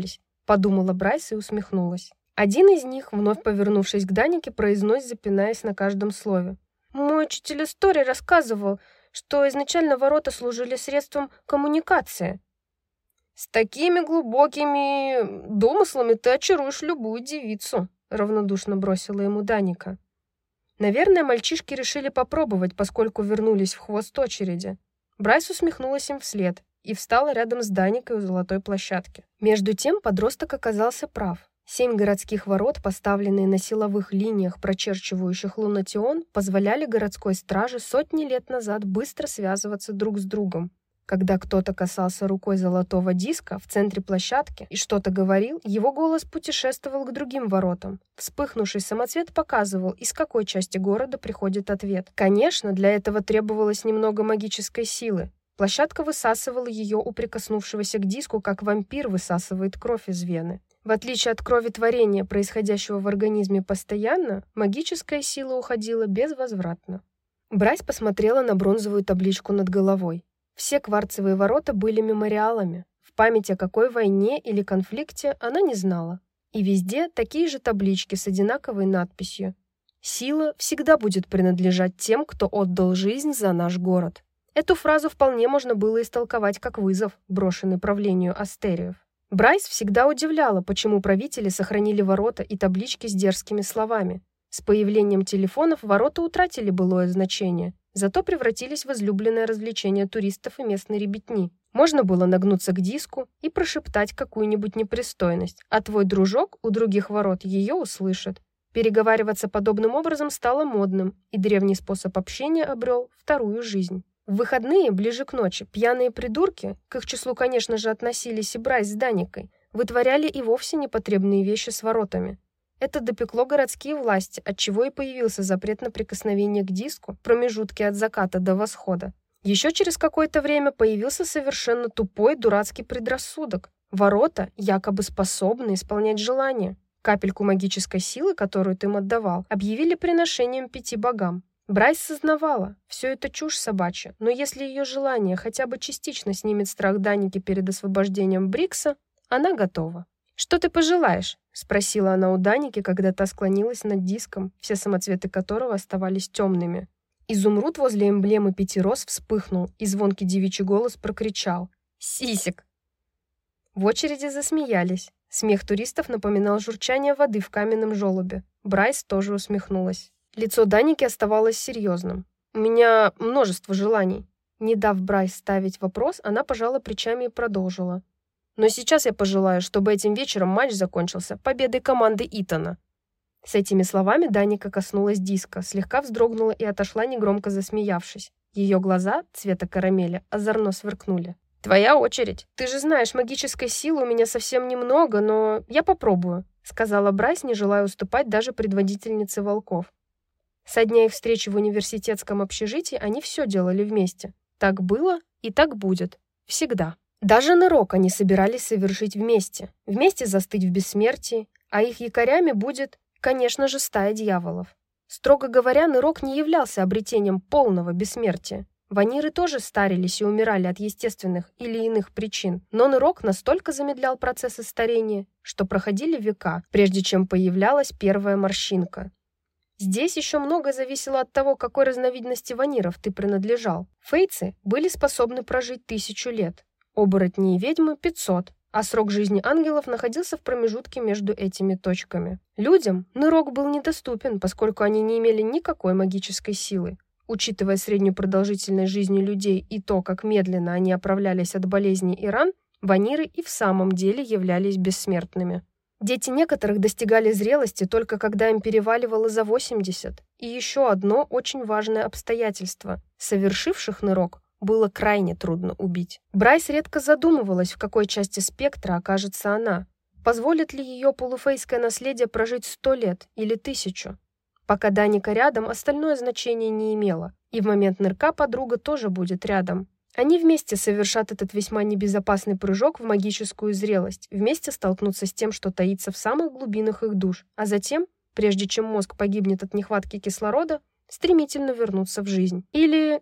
подумала Брайс и усмехнулась. Один из них, вновь повернувшись к Данике, произносит, запинаясь на каждом слове. «Мой учитель истории рассказывал, что изначально ворота служили средством коммуникации». «С такими глубокими домыслами ты очаруешь любую девицу», равнодушно бросила ему Даника. Наверное, мальчишки решили попробовать, поскольку вернулись в хвост очереди. Брайс усмехнулась им вслед и встала рядом с Даникой у золотой площадки. Между тем подросток оказался прав. Семь городских ворот, поставленные на силовых линиях, прочерчивающих Лунатион, позволяли городской страже сотни лет назад быстро связываться друг с другом. Когда кто-то касался рукой золотого диска в центре площадки и что-то говорил, его голос путешествовал к другим воротам. Вспыхнувший самоцвет показывал, из какой части города приходит ответ. Конечно, для этого требовалось немного магической силы. Площадка высасывала ее у прикоснувшегося к диску, как вампир высасывает кровь из вены. В отличие от кроветворения, происходящего в организме постоянно, магическая сила уходила безвозвратно. Брайс посмотрела на бронзовую табличку над головой. Все кварцевые ворота были мемориалами. В память о какой войне или конфликте она не знала. И везде такие же таблички с одинаковой надписью. «Сила всегда будет принадлежать тем, кто отдал жизнь за наш город». Эту фразу вполне можно было истолковать как вызов, брошенный правлению Астериев. Брайс всегда удивляла, почему правители сохранили ворота и таблички с дерзкими словами. С появлением телефонов ворота утратили былое значение, зато превратились в излюбленное развлечение туристов и местной ребятни. Можно было нагнуться к диску и прошептать какую-нибудь непристойность, а твой дружок у других ворот ее услышит. Переговариваться подобным образом стало модным, и древний способ общения обрел вторую жизнь. В выходные, ближе к ночи, пьяные придурки, к их числу, конечно же, относились и Брайс с Даникой, вытворяли и вовсе непотребные вещи с воротами. Это допекло городские власти, отчего и появился запрет на прикосновение к диску в промежутке от заката до восхода. Еще через какое-то время появился совершенно тупой дурацкий предрассудок. Ворота якобы способны исполнять желания. Капельку магической силы, которую ты им отдавал, объявили приношением пяти богам. Брайс сознавала, все это чушь собачья, но если ее желание хотя бы частично снимет страх Даники перед освобождением Брикса, она готова. «Что ты пожелаешь?» — спросила она у Даники, когда та склонилась над диском, все самоцветы которого оставались темными. Изумруд возле эмблемы пяти роз вспыхнул, и звонкий девичий голос прокричал: «Сисек!». В очереди засмеялись. Смех туристов напоминал журчание воды в каменном желобе. Брайс тоже усмехнулась. Лицо Даники оставалось серьезным. «У меня множество желаний». Не дав Брайс ставить вопрос, она пожала плечами и продолжила. «Но сейчас я пожелаю, чтобы этим вечером матч закончился победой команды Итана». С этими словами Даника коснулась диска, слегка вздрогнула и отошла, негромко засмеявшись. Ее глаза, цвета карамели, озорно сверкнули. «Твоя очередь. Ты же знаешь, магической силы у меня совсем немного, но я попробую», сказала Брайс, не желая уступать даже предводительнице волков. Со дня их встречи в университетском общежитии они все делали вместе. Так было и так будет. Всегда. Даже нырок они собирались совершить вместе. Вместе застыть в бессмертии, а их якорями будет, конечно же, стая дьяволов. Строго говоря, нырок не являлся обретением полного бессмертия. Ваниры тоже старились и умирали от естественных или иных причин, но нырок настолько замедлял процессы старения, что проходили века, прежде чем появлялась первая морщинка. Здесь еще многое зависело от того, к какой разновидности ваниров ты принадлежал. Фейцы были способны прожить тысячу лет, оборотни и ведьмы – пятьсот, а срок жизни ангелов находился в промежутке между этими точками. Людям нырок был недоступен, поскольку они не имели никакой магической силы. Учитывая среднюю продолжительность жизни людей и то, как медленно они оправлялись от болезней и ран, ваниры и в самом деле являлись бессмертными. Дети некоторых достигали зрелости только когда им переваливало за восемьдесят. И еще одно очень важное обстоятельство. Совершивших нырок было крайне трудно убить. Брайс редко задумывалась, в какой части спектра окажется она. Позволит ли ее полуфейское наследие прожить сто лет или тысячу? Пока Даника рядом, остальное значение не имело. И в момент нырка подруга тоже будет рядом. Они вместе совершат этот весьма небезопасный прыжок в магическую зрелость, вместе столкнутся с тем, что таится в самых глубинах их душ, а затем, прежде чем мозг погибнет от нехватки кислорода, стремительно вернуться в жизнь. Или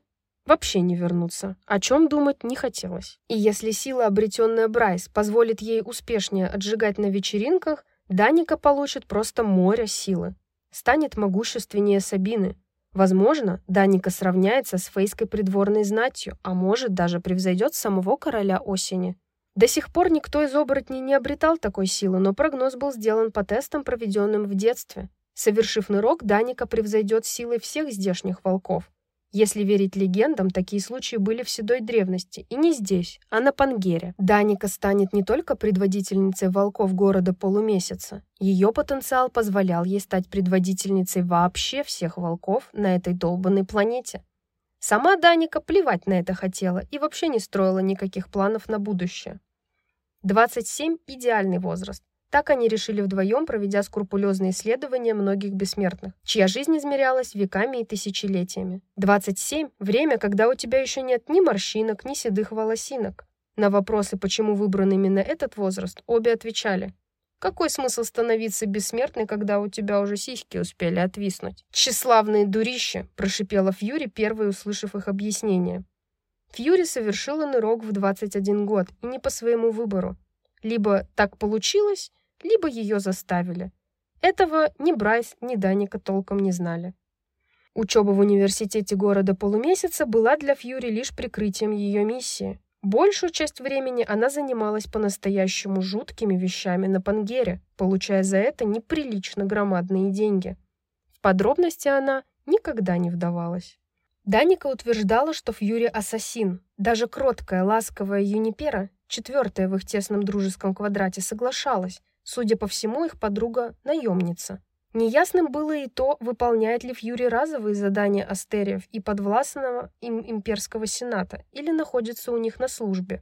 вообще не вернуться, о чем думать не хотелось. И если сила, обретенная Брайс, позволит ей успешнее отжигать на вечеринках, Даника получит просто море силы. Станет могущественнее Сабины. Возможно, Даника сравняется с фейской придворной знатью, а может даже превзойдет самого короля осени. До сих пор никто из оборотней не обретал такой силы, но прогноз был сделан по тестам, проведенным в детстве. Совершив нырок, Даника превзойдет силой всех здешних волков. Если верить легендам, такие случаи были в седой древности, и не здесь, а на Пангере. Даника станет не только предводительницей волков города полумесяца. Ее потенциал позволял ей стать предводительницей вообще всех волков на этой долбанной планете. Сама Даника плевать на это хотела и вообще не строила никаких планов на будущее. двадцать семь – идеальный возраст. Так они решили вдвоем, проведя скрупулезные исследования многих бессмертных, чья жизнь измерялась веками и тысячелетиями. двадцать семь – время, когда у тебя еще нет ни морщинок, ни седых волосинок. На вопросы, почему выбран именно этот возраст, обе отвечали: какой смысл становиться бессмертной, когда у тебя уже сиськи успели отвиснуть? «Тщеславные дурища!» – прошипела Фьюри, первой услышав их объяснение. Фьюри совершила нырок в двадцать один год, и не по своему выбору. Либо так получилось, либо ее заставили. Этого ни Брайс, ни Даника толком не знали. Учеба в университете города полумесяца была для Фьюри лишь прикрытием ее миссии. Большую часть времени она занималась по-настоящему жуткими вещами на Пангере, получая за это неприлично громадные деньги. В подробности она никогда не вдавалась. Даника утверждала, что Фьюри ассасин. Даже кроткая, ласковая Юнипера, четвертая в их тесном дружеском квадрате, соглашалась. Судя по всему, их подруга – наемница. Неясным было и то, выполняет ли Фьюри разовые задания астериев и подвластного им имперского сената, или находится у них на службе.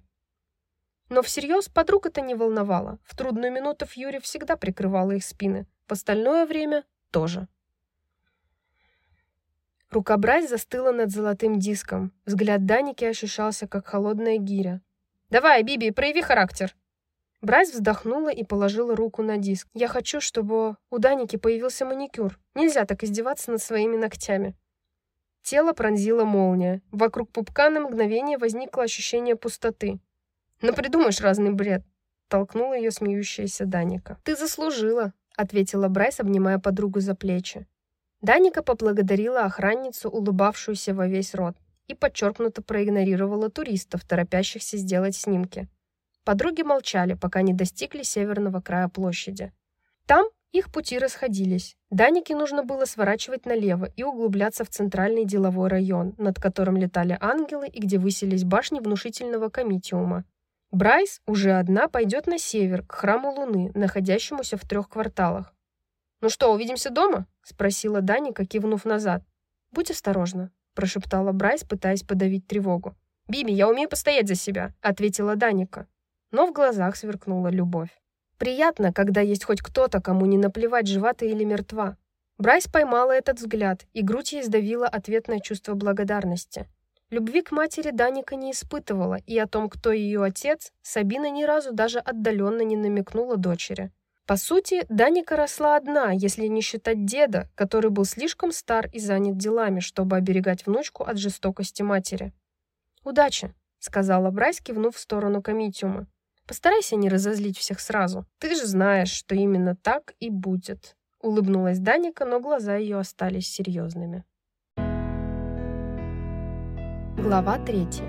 Но всерьез подруг это не волновало. В трудную минуту Фьюри всегда прикрывала их спины. В остальное время тоже. Рука Брайс застыла над золотым диском. Взгляд Даники ощущался, как холодная гиря. «Давай, Биби, прояви характер!» Брайс вздохнула и положила руку на диск. «Я хочу, чтобы у Даники появился маникюр. Нельзя так издеваться над своими ногтями». Тело пронзила молния. Вокруг пупка на мгновение возникло ощущение пустоты. «Ну придумаешь разный бред!» — толкнула ее смеющаяся Даника. «Ты заслужила!» — ответила Брайс, обнимая подругу за плечи. Даника поблагодарила охранницу, улыбавшуюся во весь рот, и подчеркнуто проигнорировала туристов, торопящихся сделать снимки. Подруги молчали, пока не достигли северного края площади. Там их пути расходились. Данике нужно было сворачивать налево и углубляться в центральный деловой район, над которым летали ангелы и где высились башни внушительного комитиума. Брайс уже одна пойдет на север, к храму Луны, находящемуся в трех кварталах. «Ну что, увидимся дома?» — спросила Даника, кивнув назад. «Будь осторожна», — прошептала Брайс, пытаясь подавить тревогу. «Биби, я умею постоять за себя», — ответила Даника. Но в глазах сверкнула любовь. Приятно, когда есть хоть кто-то, кому не наплевать, жива ты или мертва. Брайс поймала этот взгляд, и грудь ей сдавила ответное чувство благодарности. Любви к матери Даника не испытывала, и о том, кто ее отец, Сабина ни разу даже отдаленно не намекнула дочери. По сути, Даника росла одна, если не считать деда, который был слишком стар и занят делами, чтобы оберегать внучку от жестокости матери. «Удачи», — сказала Брайс, кивнув в сторону комитиума. «Постарайся не разозлить всех сразу. Ты же знаешь, что именно так и будет», — улыбнулась Даника, но глаза ее остались серьезными. Глава третья.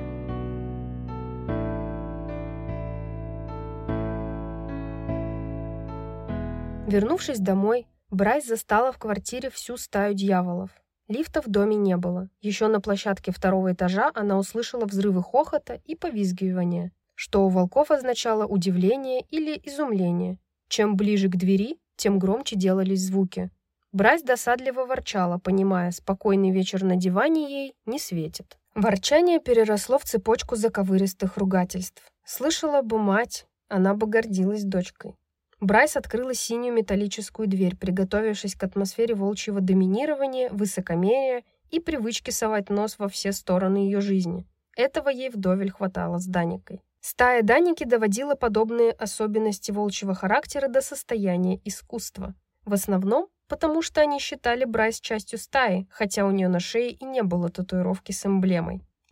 Вернувшись домой, Брайс застала в квартире всю стаю дьяволов. Лифта в доме не было. Еще на площадке второго этажа она услышала взрывы хохота и повизгивания, что у волков означало удивление или изумление. Чем ближе к двери, тем громче делались звуки. Брайс досадливо ворчала, понимая, спокойный вечер на диване ей не светит. Ворчание переросло в цепочку заковыристых ругательств. Слышала бы мать, она бы гордилась дочкой. Брайс открыла синюю металлическую дверь, приготовившись к атмосфере волчьего доминирования, высокомерия и привычки совать нос во все стороны ее жизни. Этого ей вдоволь хватало с Даникой. Стая Даники доводила подобные особенности волчьего характера до состояния искусства. В основном, потому что они считали Брайс частью стаи, хотя у нее на шее и не было татуировки с эмблемой.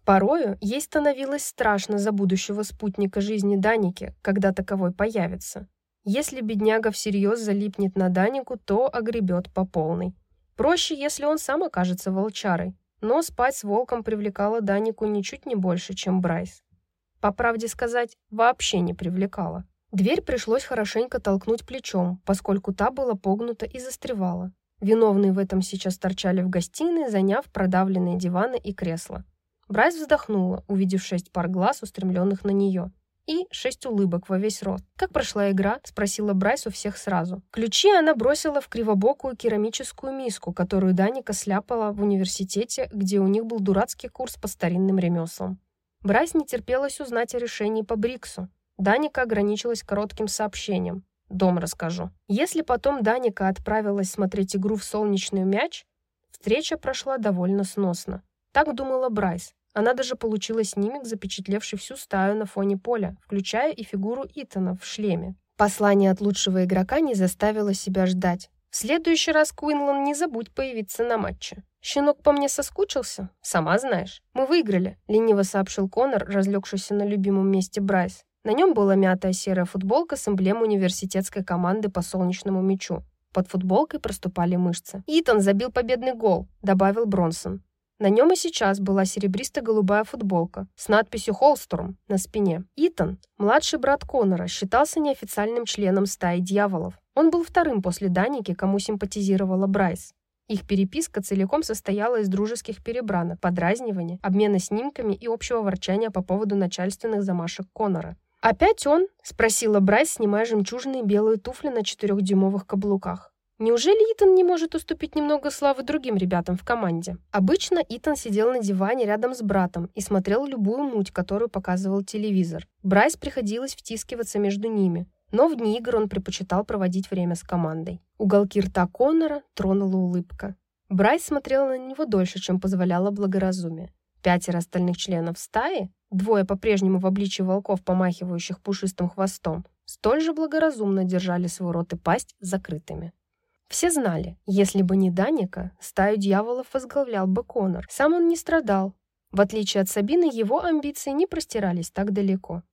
Порою ей становилось страшно за будущего спутника жизни Даники, когда таковой появится. Если бедняга всерьез залипнет на Данику, то огребет по полной. Проще, если он сам окажется волчарой, но спать с волком привлекало Данику ничуть не больше, чем Брайс. По правде сказать, вообще не привлекало. Дверь пришлось хорошенько толкнуть плечом, поскольку та была погнута и застревала. Виновные в этом сейчас торчали в гостиной, заняв продавленные диваны и кресла. Брайс вздохнула, увидев шесть пар глаз, устремленных на нее, и шесть улыбок во весь рот. «Как прошла игра?» — спросила Брайс у всех сразу. Ключи она бросила в кривобокую керамическую миску, которую Даника сляпала в университете, где у них был дурацкий курс по старинным ремеслам. Брайс не терпелось узнать о решении по Бриксу. Даника ограничилась коротким сообщением. «Дом расскажу». Если потом Даника отправилась смотреть игру в солнечный мяч, встреча прошла довольно сносно. Так думала Брайс. Она даже получила снимок, запечатлевший всю стаю на фоне поля, включая и фигуру Итана в шлеме. Послание от лучшего игрока не заставило себя ждать. «В следующий раз, Куинлан, не забудь появиться на матче. Щенок по мне соскучился? Сама знаешь. Мы выиграли», — лениво сообщил Конор, разлегшийся на любимом месте Брайс. На нем была мятая серая футболка с эмблемой университетской команды по солнечному мячу. Под футболкой проступали мышцы. «Итан забил победный гол», — добавил Бронсон. На нем и сейчас была серебристо-голубая футболка с надписью «Холсторм» на спине. Итан, младший брат Конора, считался неофициальным членом стаи дьяволов. Он был вторым после Даники, кому симпатизировала Брайс. Их переписка целиком состояла из дружеских перебранок, подразнивания, обмена снимками и общего ворчания по поводу начальственных замашек Конора. «Опять он?» — спросила Брайс, снимая жемчужные белые туфли на четырехдюймовых каблуках. Неужели Итан не может уступить немного славы другим ребятам в команде? Обычно Итан сидел на диване рядом с братом и смотрел любую муть, которую показывал телевизор. Брайс приходилось втискиваться между ними, но в дни игр он предпочитал проводить время с командой. Уголки рта Конора тронула улыбка. Брайс смотрела на него дольше, чем позволяло благоразумие. Пятеро остальных членов стаи, двое по-прежнему в обличье волков, помахивающих пушистым хвостом, столь же благоразумно держали свой рот и пасть закрытыми. Все знали, если бы не Даника, стаю дьяволов возглавлял бы Конор. Сам он не страдал. В отличие от Сабины, его амбиции не простирались так далеко.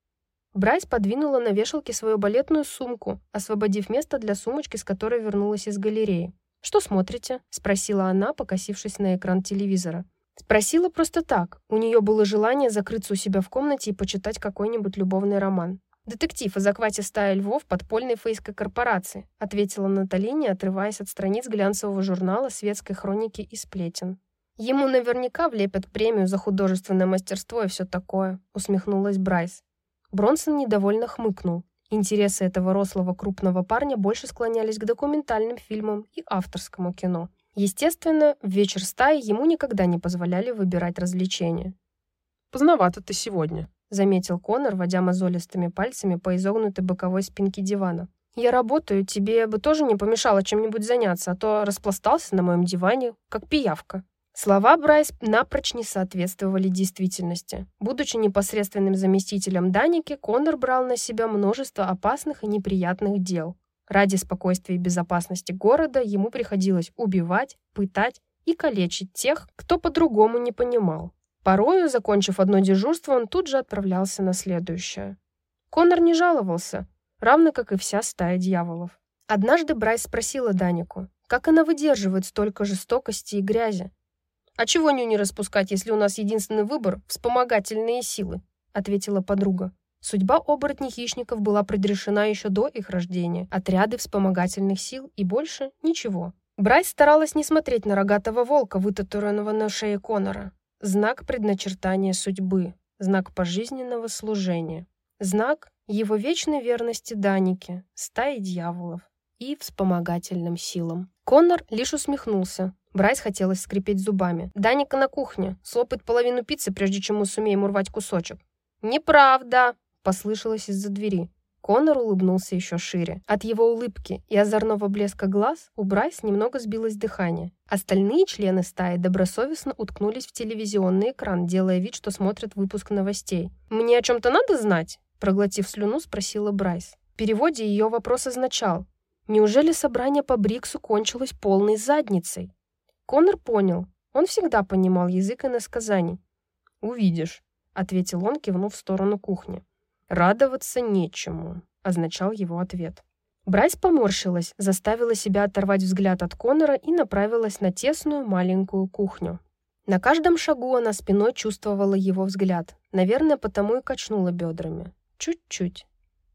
Брайс подвинула на вешалке свою балетную сумку, освободив место для сумочки, с которой вернулась из галереи. «Что смотрите?» — спросила она, покосившись на экран телевизора. Спросила просто так. У нее было желание закрыться у себя в комнате и почитать какой-нибудь любовный роман. «Детектив о захвате стаи львов подпольной фейской корпорации», ответила Натали, не отрываясь от страниц глянцевого журнала светской хроники и сплетен. «Ему наверняка влепят премию за художественное мастерство и все такое», усмехнулась Брайс. Бронсон недовольно хмыкнул. Интересы этого рослого крупного парня больше склонялись к документальным фильмам и авторскому кино. Естественно, в вечер стаи ему никогда не позволяли выбирать развлечения. «Поздновато ты сегодня», — заметил Конор, водя мозолистыми пальцами по изогнутой боковой спинке дивана. «Я работаю, тебе бы тоже не помешало чем-нибудь заняться, а то распластался на моем диване, как пиявка». Слова Брайс напрочь не соответствовали действительности. Будучи непосредственным заместителем Даники, Конор брал на себя множество опасных и неприятных дел. Ради спокойствия и безопасности города ему приходилось убивать, пытать и калечить тех, кто по-другому не понимал. Порою, закончив одно дежурство, он тут же отправлялся на следующее. Конор не жаловался, равно как и вся стая дьяволов. Однажды Брайс спросила Данику, как она выдерживает столько жестокости и грязи. «А чего нюни распускать, если у нас единственный выбор — вспомогательные силы?» — ответила подруга. Судьба оборотней-хищников была предрешена еще до их рождения. Отряды вспомогательных сил и больше ничего. Брайс старалась не смотреть на рогатого волка, вытатуированного на шее Конора. Знак предначертания судьбы, знак пожизненного служения, знак его вечной верности Данике, стае дьяволов и вспомогательным силам. Конор лишь усмехнулся. Брайс хотелось скрипеть зубами. «Даника на кухне, слопает половину пиццы, прежде чем мы сумеем урвать кусочек». «Неправда!» — послышалось из-за двери. Конор улыбнулся еще шире. От его улыбки и озорного блеска глаз у Брайс немного сбилось дыхание. Остальные члены стаи добросовестно уткнулись в телевизионный экран, делая вид, что смотрят выпуск новостей. «Мне о чем-то надо знать?» — проглотив слюну, спросила Брайс. В переводе ее вопрос означал: «Неужели собрание по Бриксу кончилось полной задницей?» Конор понял. Он всегда понимал язык иносказаний. «Увидишь», — ответил он, кивнув в сторону кухни. «Радоваться нечему», — означал его ответ. Брайс поморщилась, заставила себя оторвать взгляд от Коннора и направилась на тесную маленькую кухню. На каждом шагу она спиной чувствовала его взгляд, наверное, потому и качнула бедрами. Чуть-чуть.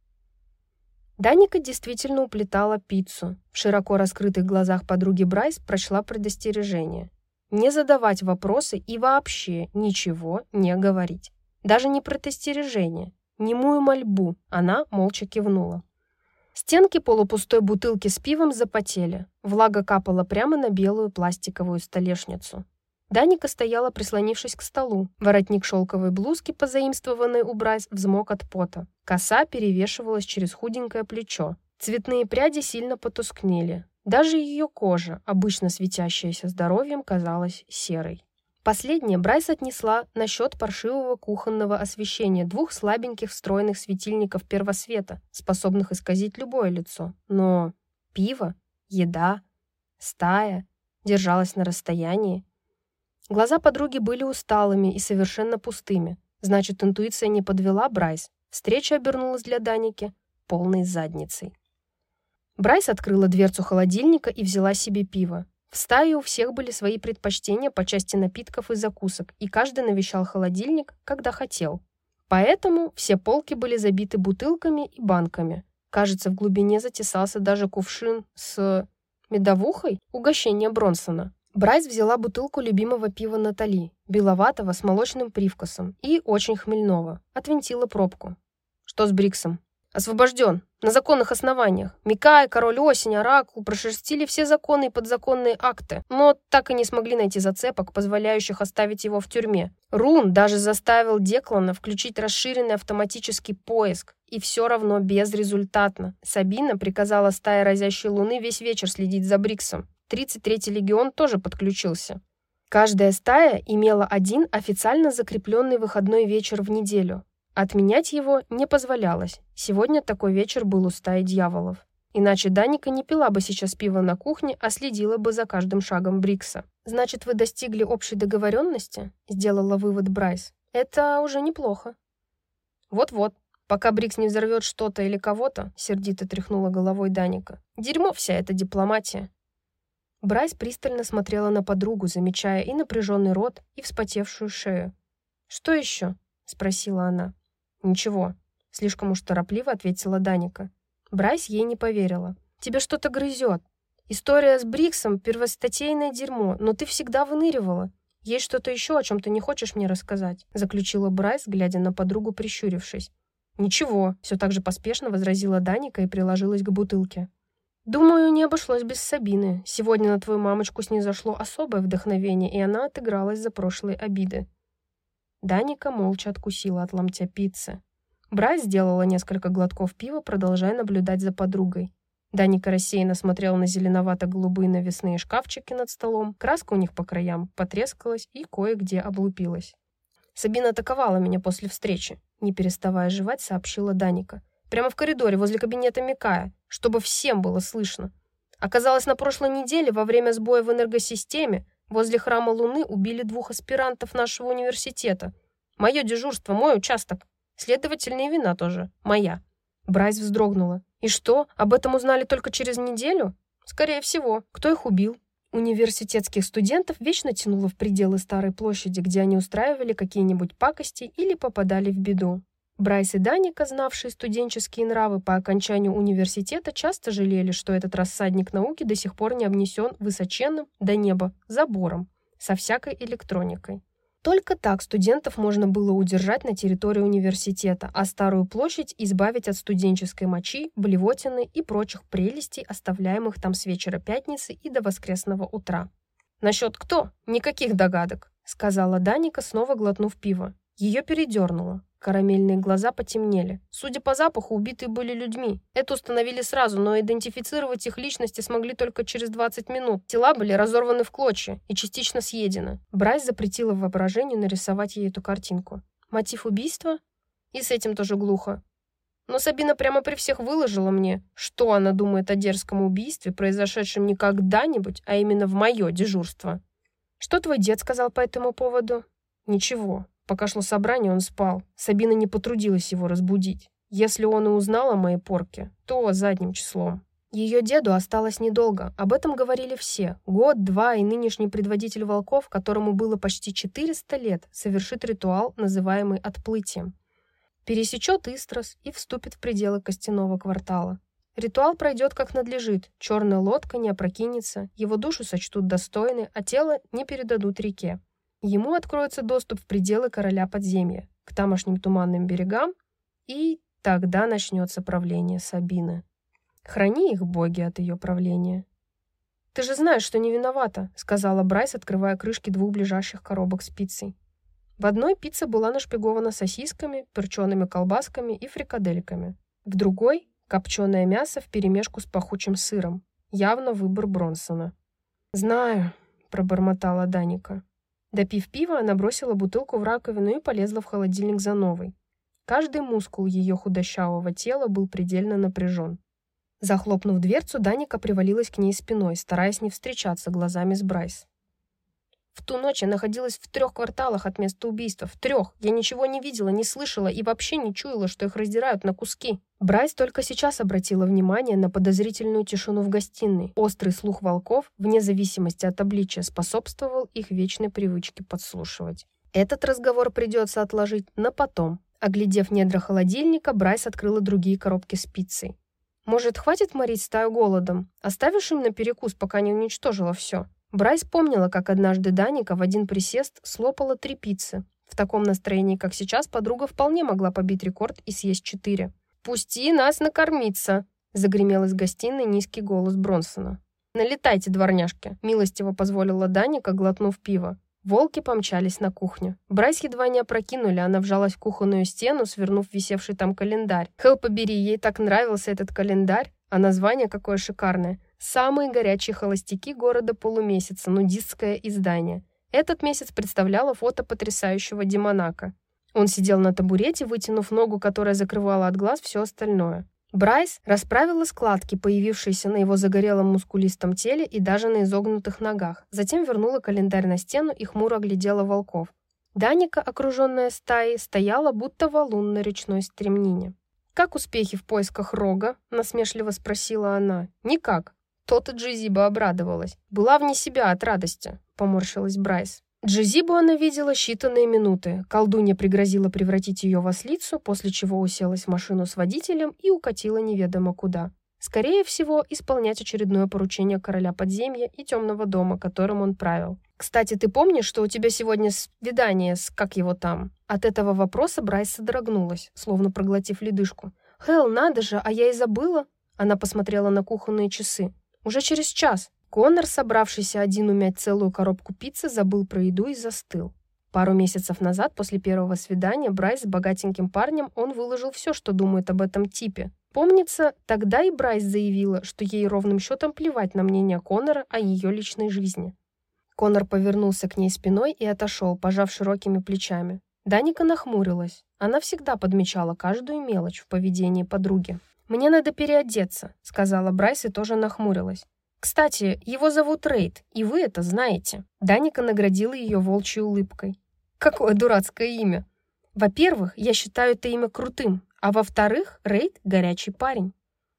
Даника действительно уплетала пиццу. В широко раскрытых глазах подруги Брайс прочла предостережение. Не задавать вопросы и вообще ничего не говорить. Даже не предостережение, немую мольбу. Она молча кивнула. Стенки полупустой бутылки с пивом запотели. Влага капала прямо на белую пластиковую столешницу. Даника стояла, прислонившись к столу. Воротник шелковой блузки, позаимствованный у Брайс, взмок от пота. Коса перевешивалась через худенькое плечо. Цветные пряди сильно потускнели. Даже ее кожа, обычно светящаяся здоровьем, казалась серой. Последнее Брайс отнесла на счет паршивого кухонного освещения двух слабеньких встроенных светильников первосвета, способных исказить любое лицо. Но пиво, еда, стая держалась на расстоянии. Глаза подруги были усталыми и совершенно пустыми. Значит, интуиция не подвела Брайс. Встреча обернулась для Даники полной задницей. Брайс открыла дверцу холодильника и взяла себе пиво. В стае у всех были свои предпочтения по части напитков и закусок, и каждый навещал холодильник, когда хотел. Поэтому все полки были забиты бутылками и банками. Кажется, в глубине затесался даже кувшин с медовухой, угощение Бронсона. Брайс взяла бутылку любимого пива Натали, беловатого с молочным привкусом и очень хмельного. Отвинтила пробку. «Что с Бриксом?» «Освобожден. На законных основаниях. Микай, Король Осень, Оракул прошерстили все законы и подзаконные акты, но так и не смогли найти зацепок, позволяющих оставить его в тюрьме. Рун даже заставил Деклана включить расширенный автоматический поиск, и все равно безрезультатно. Сабина приказала стае Разящей Луны весь вечер следить за Бриксом. тридцать третий легион тоже подключился. Каждая стая имела один официально закрепленный выходной вечер в неделю. Отменять его не позволялось. Сегодня такой вечер был у стаи дьяволов. Иначе Даника не пила бы сейчас пиво на кухне, а следила бы за каждым шагом Брикса. «Значит, вы достигли общей договоренности?» — сделала вывод Брайс. «Это уже неплохо». «Вот-вот, пока Брикс не взорвет что-то или кого-то», — сердито тряхнула головой Даника. «Дерьмо вся эта дипломатия». Брайс пристально смотрела на подругу, замечая и напряженный рот, и вспотевшую шею. «Что еще?» — спросила она. «Ничего», — слишком уж торопливо ответила Даника. Брайс ей не поверила. «Тебе что-то грызет. История с Бриксом — первостатейное дерьмо, но ты всегда выныривала. Есть что-то еще, о чем ты не хочешь мне рассказать?» — заключила Брайс, глядя на подругу, прищурившись. «Ничего», — все так же поспешно возразила Даника и приложилась к бутылке. «Думаю, не обошлось без Сабины. Сегодня на твою мамочку снизошло особое вдохновение, и она отыгралась за прошлые обиды». Даника молча откусила от ломтя пиццы. Брайс сделала несколько глотков пива, продолжая наблюдать за подругой. Даника рассеянно смотрела на зеленовато-голубые навесные шкафчики над столом. Краска у них по краям потрескалась и кое-где облупилась. «Сабина атаковала меня после встречи», — не переставая жевать, сообщила Даника. «Прямо в коридоре возле кабинета Микая, чтобы всем было слышно. Оказалось, на прошлой неделе во время сбоя в энергосистеме возле храма Луны убили двух аспирантов нашего университета. Мое дежурство, мой участок. Следовательно, и вина тоже моя». Брайс вздрогнула. «И что, об этом узнали только через неделю?» «Скорее всего. Кто их убил?» Университетских студентов вечно тянуло в пределы Старой площади, где они устраивали какие-нибудь пакости или попадали в беду. Брайс и Даника, знавшие студенческие нравы по окончанию университета, часто жалели, что этот рассадник науки до сих пор не обнесен высоченным до неба забором со всякой электроникой. Только так студентов можно было удержать на территории университета, а Старую площадь избавить от студенческой мочи, блевотины и прочих прелестей, оставляемых там с вечера пятницы и до воскресного утра. «Насчет кто? Никаких догадок», — сказала Даника, снова глотнув пиво. Ее передернуло. Карамельные глаза потемнели. Судя по запаху, убитые были людьми. Это установили сразу, но идентифицировать их личности смогли только через двадцать минут. Тела были разорваны в клочья и частично съедены. Брайс запретила воображению нарисовать ей эту картинку. Мотив убийства? И с этим тоже глухо. Но Сабина прямо при всех выложила мне, что она думает о дерзком убийстве, произошедшем не когда-нибудь, а именно в мое дежурство. «Что твой дед сказал по этому поводу?» «Ничего. Пока шло собрание, он спал. Сабина не потрудилась его разбудить. Если он и узнал о моей порке, то задним числом. Ее деду осталось недолго, об этом говорили все. Год, два, и нынешний предводитель волков, которому было почти четыреста лет, совершит ритуал, называемый отплытием. Пересечет Истрос и вступит в пределы костяного квартала. Ритуал пройдет как надлежит, черная лодка не опрокинется, его душу сочтут достойны, а тело не передадут реке. Ему откроется доступ в пределы короля подземья, к тамошним туманным берегам, и тогда начнется правление Сабины. Храни их, боги, от ее правления. «Ты же знаешь, что не виновата», — сказала Брайс, открывая крышки двух ближайших коробок с пиццей. В одной пицца была нашпигована сосисками, перчеными колбасками и фрикадельками. В другой — копченое мясо вперемешку с пахучим сыром. Явно выбор Бронсона. «Знаю», — пробормотала Даника. Допив пива, она бросила бутылку в раковину и полезла в холодильник за новой. Каждый мускул ее худощавого тела был предельно напряжен. Захлопнув дверцу, Даника привалилась к ней спиной, стараясь не встречаться глазами с Брайс. «В ту ночь я находилась в трех кварталах от места убийства. В трех. Я ничего не видела, не слышала и вообще не чуяла, что их раздирают на куски». Брайс только сейчас обратила внимание на подозрительную тишину в гостиной. Острый слух волков, вне зависимости от обличия, способствовал их вечной привычке подслушивать. Этот разговор придется отложить на потом. Оглядев недра холодильника, Брайс открыла другие коробки с пиццей. «Может, хватит морить стаю голодом? Оставишь им на перекус, пока не уничтожила все?» Брайс помнила, как однажды Даника в один присест слопала три пиццы. В таком настроении, как сейчас, подруга вполне могла побить рекорд и съесть четыре. «Пусти нас накормиться!» — загремел из гостиной низкий голос Бронсона. «Налетайте, дворняжки!» — милостиво позволила Даника, глотнув пиво. Волки помчались на кухню. Брайс едва не опрокинули, она вжалась в кухонную стену, свернув висевший там календарь. Хелл побери, ей так нравился этот календарь, а название какое шикарное. «Самые горячие холостяки города полумесяца», нудистское издание. Этот месяц представляло фото потрясающего демонака. Он сидел на табурете, вытянув ногу, которая закрывала от глаз все остальное. Брайс расправила складки, появившиеся на его загорелом мускулистом теле и даже на изогнутых ногах. Затем вернула календарь на стену и хмуро оглядела волков. Даника, окруженная стаей, стояла будто валун на речной стремнине. «Как успехи в поисках Рога?» — насмешливо спросила она. «Никак». То-то Джизиба обрадовалась. «Была вне себя от радости», — поморщилась Брайс. Джизибу она видела считанные минуты. Колдунья пригрозила превратить ее в ослицу, после чего уселась в машину с водителем и укатила неведомо куда. Скорее всего, исполнять очередное поручение короля подземья и темного дома, которым он правил. «Кстати, ты помнишь, что у тебя сегодня свидание с... как его там?» От этого вопроса Брайс содрогнулась, словно проглотив ледышку. «Хелл, надо же, а я и забыла!» Она посмотрела на кухонные часы. «Уже через час!» Коннор, собравшийся один умять целую коробку пиццы, забыл про еду и застыл. Пару месяцев назад, после первого свидания, Брайс с богатеньким парнем, он выложил все, что думает об этом типе. Помнится, тогда и Брайс заявила, что ей ровным счетом плевать на мнение Коннора о ее личной жизни. Коннор повернулся к ней спиной и отошел, пожав широкими плечами. Даника нахмурилась. Она всегда подмечала каждую мелочь в поведении подруги. «Мне надо переодеться», — сказала Брайс и тоже нахмурилась. «Кстати, его зовут Рейд, и вы это знаете». Даника наградила ее волчьей улыбкой. «Какое дурацкое имя! Во-первых, я считаю это имя крутым, а во-вторых, Рейд — горячий парень».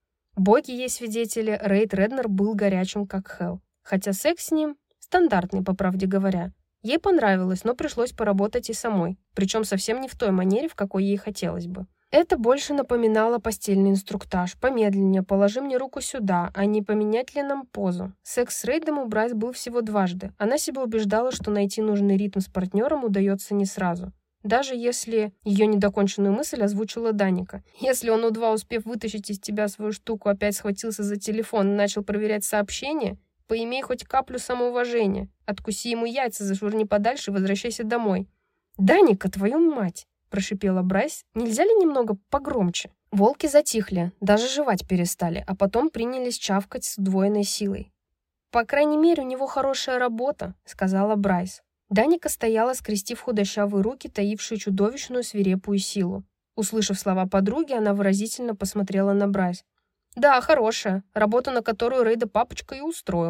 Боги ей свидетели, Рейд Реднер был горячим, как Хелл. Хотя секс с ним стандартный, по правде говоря. Ей понравилось, но пришлось поработать и самой, причем совсем не в той манере, в какой ей хотелось бы. Это больше напоминало постельный инструктаж. «Помедленнее, положи мне руку сюда, а не поменять ли нам позу?» Секс с Рейдом у Брайс был всего дважды. Она себя убеждала, что найти нужный ритм с партнером удается не сразу. Даже если ее недоконченную мысль озвучила Даника. Если он, едва успев вытащить из тебя свою штуку, опять схватился за телефон и начал проверять сообщения, поимей хоть каплю самоуважения. Откуси ему яйца, зашвырни подальше и возвращайся домой. «Даника, твою мать!» — прошипела Брайс. «Нельзя ли немного погромче?» Волки затихли, даже жевать перестали, а потом принялись чавкать с удвоенной силой. «По крайней мере, у него хорошая работа», — сказала Брайс. Даника стояла, скрестив худощавые руки, таившие чудовищную свирепую силу. Услышав слова подруги, она выразительно посмотрела на Брайс. «Да, хорошая, работа, на которую Рейда папочка и устроил».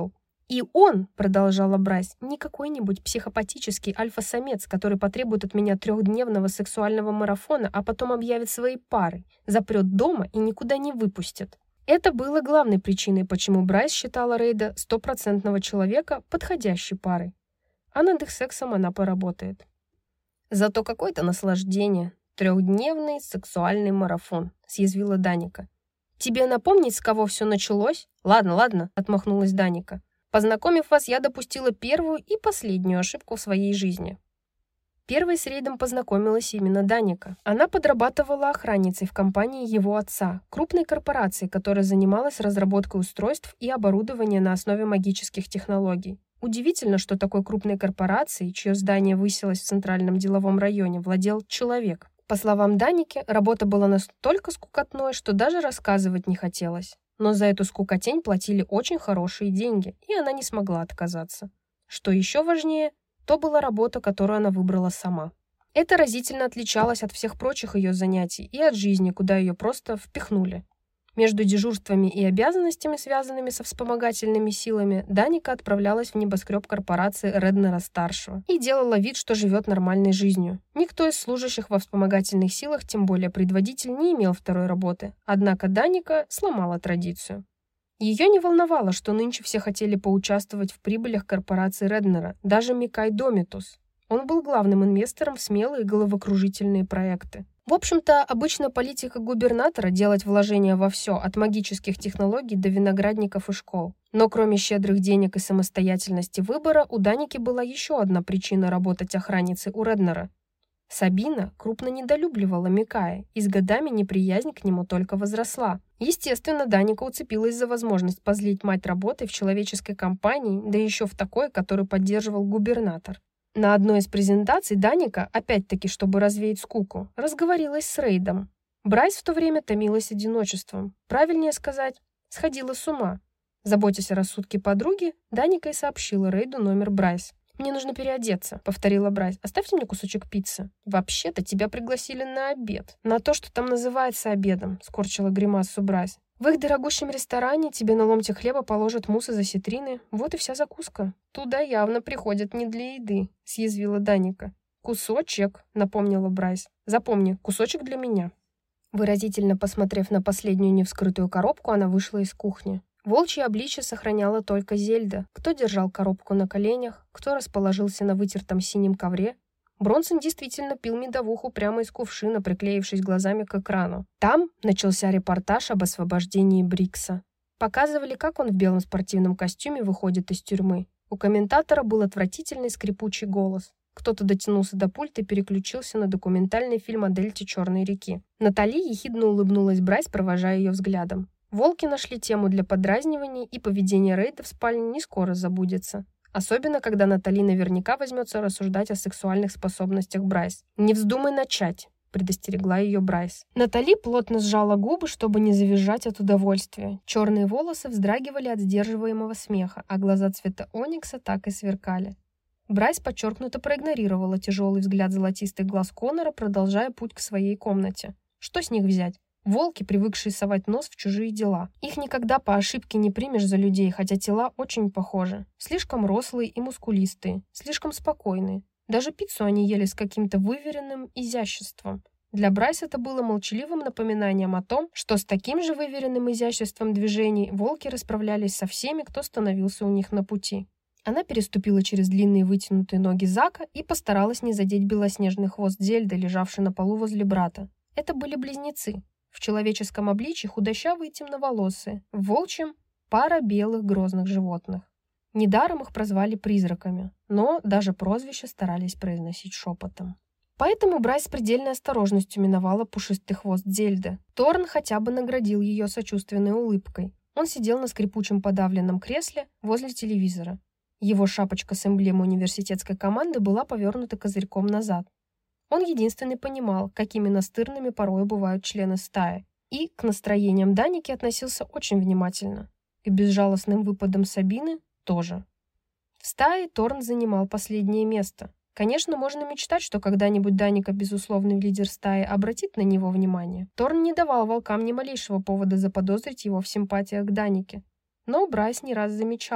«И он, — продолжала Брайс, — не какой-нибудь психопатический альфа-самец, который потребует от меня трехдневного сексуального марафона, а потом объявит своей парой, запрет дома и никуда не выпустит». Это было главной причиной, почему Брайс считала Рейда стопроцентного человека подходящей парой. А над их сексом она поработает. «Зато какое-то наслаждение. Трехдневный сексуальный марафон», — съязвила Даника. «Тебе напомнить, с кого все началось?» «Ладно, ладно», — отмахнулась Даника. «Познакомив вас, я допустила первую и последнюю ошибку в своей жизни». Первой с Рейдом познакомилась именно Даника. Она подрабатывала охранницей в компании его отца, крупной корпорации, которая занималась разработкой устройств и оборудования на основе магических технологий. Удивительно, что такой крупной корпорацией, чье здание высилось в центральном деловом районе, владел человек. По словам Даники, работа была настолько скукотной, что даже рассказывать не хотелось. Но за эту скукотень платили очень хорошие деньги, и она не смогла отказаться. Что еще важнее, то была работа, которую она выбрала сама. Это разительно отличалось от всех прочих ее занятий и от жизни, куда ее просто впихнули. Между дежурствами и обязанностями, связанными со вспомогательными силами, Даника отправлялась в небоскреб корпорации Реднера-старшего и делала вид, что живет нормальной жизнью. Никто из служащих во вспомогательных силах, тем более предводитель, не имел второй работы, однако Даника сломала традицию. Ее не волновало, что нынче все хотели поучаствовать в прибылях корпорации Реднера, даже Микай Домитус. Он был главным инвестором в смелые головокружительные проекты. В общем-то, обычная политика губернатора делать вложения во все, от магических технологий до виноградников и школ. Но кроме щедрых денег и самостоятельности выбора, у Даники была еще одна причина работать охранницей у Реднера. Сабина крупно недолюбливала Микая, и с годами неприязнь к нему только возросла. Естественно, Даника уцепилась за возможность позлить мать работой в человеческой компании, да еще в такой, которую поддерживал губернатор. На одной из презентаций Даника, опять-таки, чтобы развеять скуку, разговорилась с Рейдом. Брайс в то время томилась одиночеством. Правильнее сказать, сходила с ума. Заботясь о рассудке подруги, Даника и сообщила Рейду номер Брайс. «Мне нужно переодеться», — повторила Брайс. «Оставьте мне кусочек пиццы». «Вообще-то тебя пригласили на обед». «На то, что там называется обедом», — скорчила гримасу Брайс. «В их дорогущем ресторане тебе на ломтик хлеба положат мусс из осетрины. Вот и вся закуска». «Туда явно приходят не для еды», — съязвила Даника. «Кусочек», — напомнила Брайс. «Запомни, кусочек для меня». Выразительно посмотрев на последнюю невскрытую коробку, она вышла из кухни. Волчье обличье сохраняла только Зельда. Кто держал коробку на коленях, кто расположился на вытертом синем ковре. Бронсон действительно пил медовуху прямо из кувшина, приклеившись глазами к экрану. Там начался репортаж об освобождении Брикса. Показывали, как он в белом спортивном костюме выходит из тюрьмы. У комментатора был отвратительный скрипучий голос. Кто-то дотянулся до пульта и переключился на документальный фильм о дельте Черной реки. Натали ехидно улыбнулась Брайс, провожая ее взглядом. Волки нашли тему для подразниваний, и поведение Рейда в спальне не скоро забудется. Особенно, когда Натали наверняка возьмется рассуждать о сексуальных способностях Брайс. «Не вздумай начать», — предостерегла ее Брайс. Натали плотно сжала губы, чтобы не завизжать от удовольствия. Черные волосы вздрагивали от сдерживаемого смеха, а глаза цвета оникса так и сверкали. Брайс подчеркнуто проигнорировала тяжелый взгляд золотистых глаз Коннора, продолжая путь к своей комнате. Что с них взять? Волки, привыкшие совать нос в чужие дела. Их никогда по ошибке не примешь за людей, хотя тела очень похожи. Слишком рослые и мускулистые, слишком спокойные. Даже пиццу они ели с каким-то выверенным изяществом. Для Брайс это было молчаливым напоминанием о том, что с таким же выверенным изяществом движений волки расправлялись со всеми, кто становился у них на пути. Она переступила через длинные вытянутые ноги Зака и постаралась не задеть белоснежный хвост Зельды, лежавший на полу возле брата. Это были близнецы. В человеческом обличье худощавые и темноволосые, в волчьем – пара белых грозных животных. Недаром их прозвали призраками, но даже прозвища старались произносить шепотом. Поэтому Брайс с предельной осторожностью миновала пушистый хвост Зельды. Торн хотя бы наградил ее сочувственной улыбкой. Он сидел на скрипучем подавленном кресле возле телевизора. Его шапочка с эмблемой университетской команды была повернута козырьком назад. Он единственный понимал, какими настырными порой бывают члены стаи, и к настроениям Даники относился очень внимательно. К безжалостным выпадам Сабины тоже. В стае Торн занимал последнее место. Конечно, можно мечтать, что когда-нибудь Даника, безусловный лидер стаи, обратит на него внимание. Торн не давал волкам ни малейшего повода заподозрить его в симпатиях к Данике. Но Брайс не раз замечала.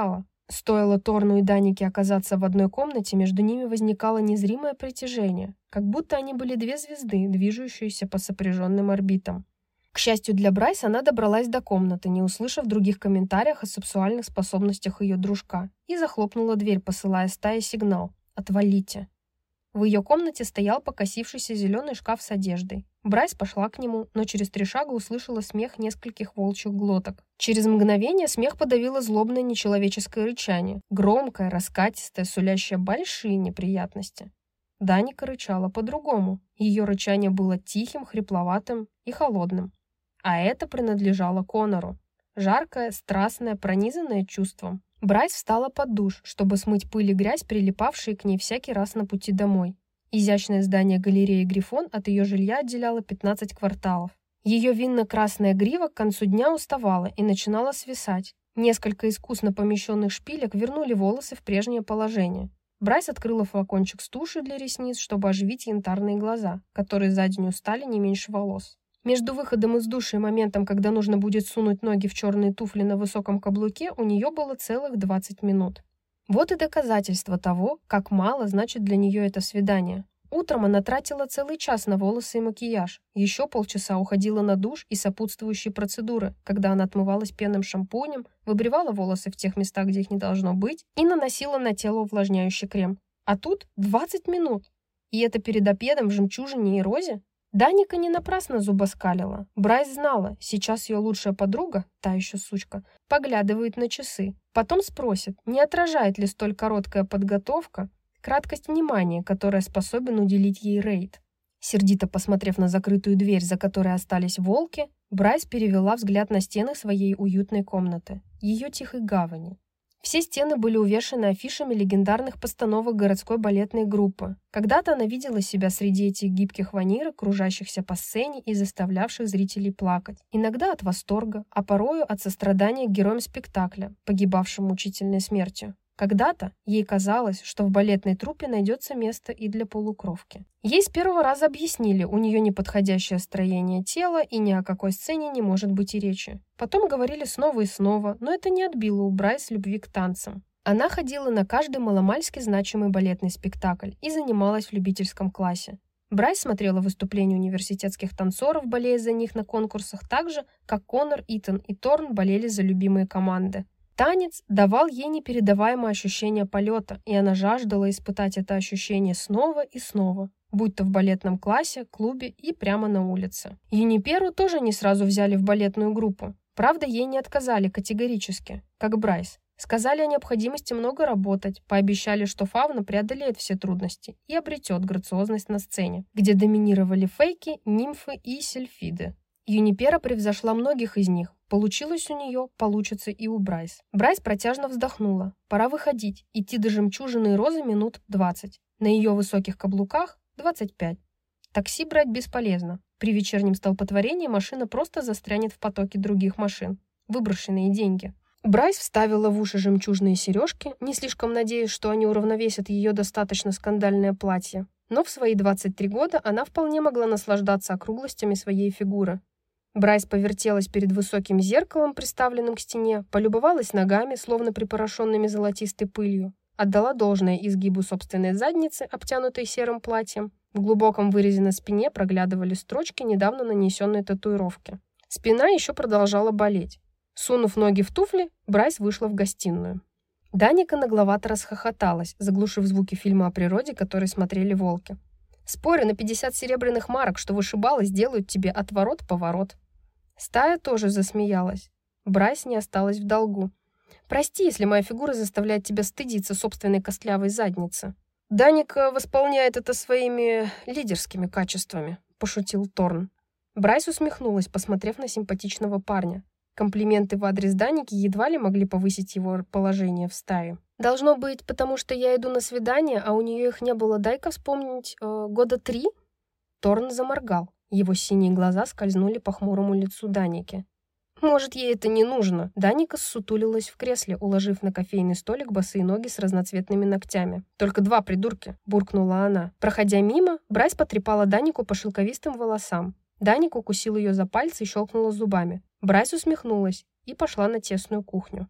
Стоило Торну и Данике оказаться в одной комнате, между ними возникало незримое притяжение, как будто они были две звезды, движущиеся по сопряженным орбитам. К счастью для Брайс, она добралась до комнаты, не услышав других комментариев о сексуальных способностях ее дружка, и захлопнула дверь, посылая стае сигнал «Отвалите». В ее комнате стоял покосившийся зеленый шкаф с одеждой. Брайс пошла к нему, но через три шага услышала смех нескольких волчьих глоток. Через мгновение смех подавило злобное нечеловеческое рычание, громкое, раскатистое, сулящее большие неприятности. Даника рычала по-другому. Ее рычание было тихим, хрипловатым и холодным. А это принадлежало Конору. Жаркое, страстное, пронизанное чувством. Брайс встала под душ, чтобы смыть пыль и грязь, прилипавшие к ней всякий раз на пути домой. Изящное здание галереи «Грифон» от ее жилья отделяло пятнадцать кварталов. Ее винно-красная грива к концу дня уставала и начинала свисать. Несколько искусно помещенных шпилек вернули волосы в прежнее положение. Брайс открыла флакончик с тушью для ресниц, чтобы оживить янтарные глаза, которые за день устали не меньше волос. Между выходом из души и моментом, когда нужно будет сунуть ноги в черные туфли на высоком каблуке, у нее было целых двадцать минут. Вот и доказательство того, как мало значит для нее это свидание. Утром она тратила целый час на волосы и макияж, еще полчаса уходила на душ и сопутствующие процедуры, когда она отмывалась пенным шампунем, выбривала волосы в тех местах, где их не должно быть, и наносила на тело увлажняющий крем. А тут двадцать минут. И это перед обедом в «Жемчужине» и «Розе»? Даника не напрасно зубоскалила. Брайс знала, сейчас ее лучшая подруга, та еще сучка, поглядывает на часы. Потом спросит, не отражает ли столь короткая подготовка краткость внимания, которая способен уделить ей Рейд. Сердито посмотрев на закрытую дверь, за которой остались волки, Брайс перевела взгляд на стены своей уютной комнаты, ее тихой гавани. Все стены были увешаны афишами легендарных постановок городской балетной группы. Когда-то она видела себя среди этих гибких ванирок, кружащихся по сцене и заставлявших зрителей плакать. Иногда от восторга, а порою от сострадания к героям спектакля, погибавшим мучительной смертью. Когда-то ей казалось, что в балетной труппе найдется место и для полукровки. Ей с первого раза объяснили, у нее неподходящее строение тела и ни о какой сцене не может быть и речи. Потом говорили снова и снова, но это не отбило у Брайс любви к танцам. Она ходила на каждый маломальски значимый балетный спектакль и занималась в любительском классе. Брайс смотрела выступления университетских танцоров, болея за них на конкурсах так же, как Конор, Итан и Торн болели за любимые команды. Танец давал ей непередаваемое ощущение полета, и она жаждала испытать это ощущение снова и снова, будь то в балетном классе, клубе и прямо на улице. Юниперу тоже не сразу взяли в балетную группу. Правда, ей не отказали категорически, как Брайс. Сказали о необходимости много работать, пообещали, что Фавна преодолеет все трудности и обретет грациозность на сцене, где доминировали фейки, нимфы и сильфиды. Юнипера превзошла многих из них. Получилось у нее, получится и у Брайс. Брайс протяжно вздохнула. Пора выходить, идти до «Жемчужины» и «Розы» минут двадцать. На ее высоких каблуках двадцать пять. Такси брать бесполезно. При вечернем столпотворении машина просто застрянет в потоке других машин. Выброшенные деньги. Брайс вставила в уши жемчужные сережки, не слишком надеясь, что они уравновесят ее достаточно скандальное платье. Но в свои двадцать три года она вполне могла наслаждаться округлостями своей фигуры. Брайс повертелась перед высоким зеркалом, приставленным к стене, полюбовалась ногами, словно припорошенными золотистой пылью, отдала должное изгибу собственной задницы, обтянутой серым платьем. В глубоком вырезе на спине проглядывали строчки недавно нанесенной татуировки. Спина еще продолжала болеть. Сунув ноги в туфли, Брайс вышла в гостиную. Даника нагловато расхохоталась, заглушив звуки фильма о природе, который смотрели волки. «Спорю на пятьдесят серебряных марок, что вышибалы сделают тебе отворот-поворот». Стая тоже засмеялась. Брайс не осталась в долгу. «Прости, если моя фигура заставляет тебя стыдиться собственной костлявой задницы». «Даника восполняет это своими лидерскими качествами», — пошутил Торн. Брайс усмехнулась, посмотрев на симпатичного парня. Комплименты в адрес Даники едва ли могли повысить его положение в стае. «Должно быть, потому что я иду на свидание, а у нее их не было, дай-ка вспомнить, э, года три?» Торн заморгал. Его синие глаза скользнули по хмурому лицу Даники. «Может, ей это не нужно?» Даника ссутулилась в кресле, уложив на кофейный столик босые ноги с разноцветными ногтями. «Только два, придурки!» — буркнула она. Проходя мимо, Брайс потрепала Данику по шелковистым волосам. Даника укусила ее за пальцы и щелкнула зубами. Брайс усмехнулась и пошла на тесную кухню.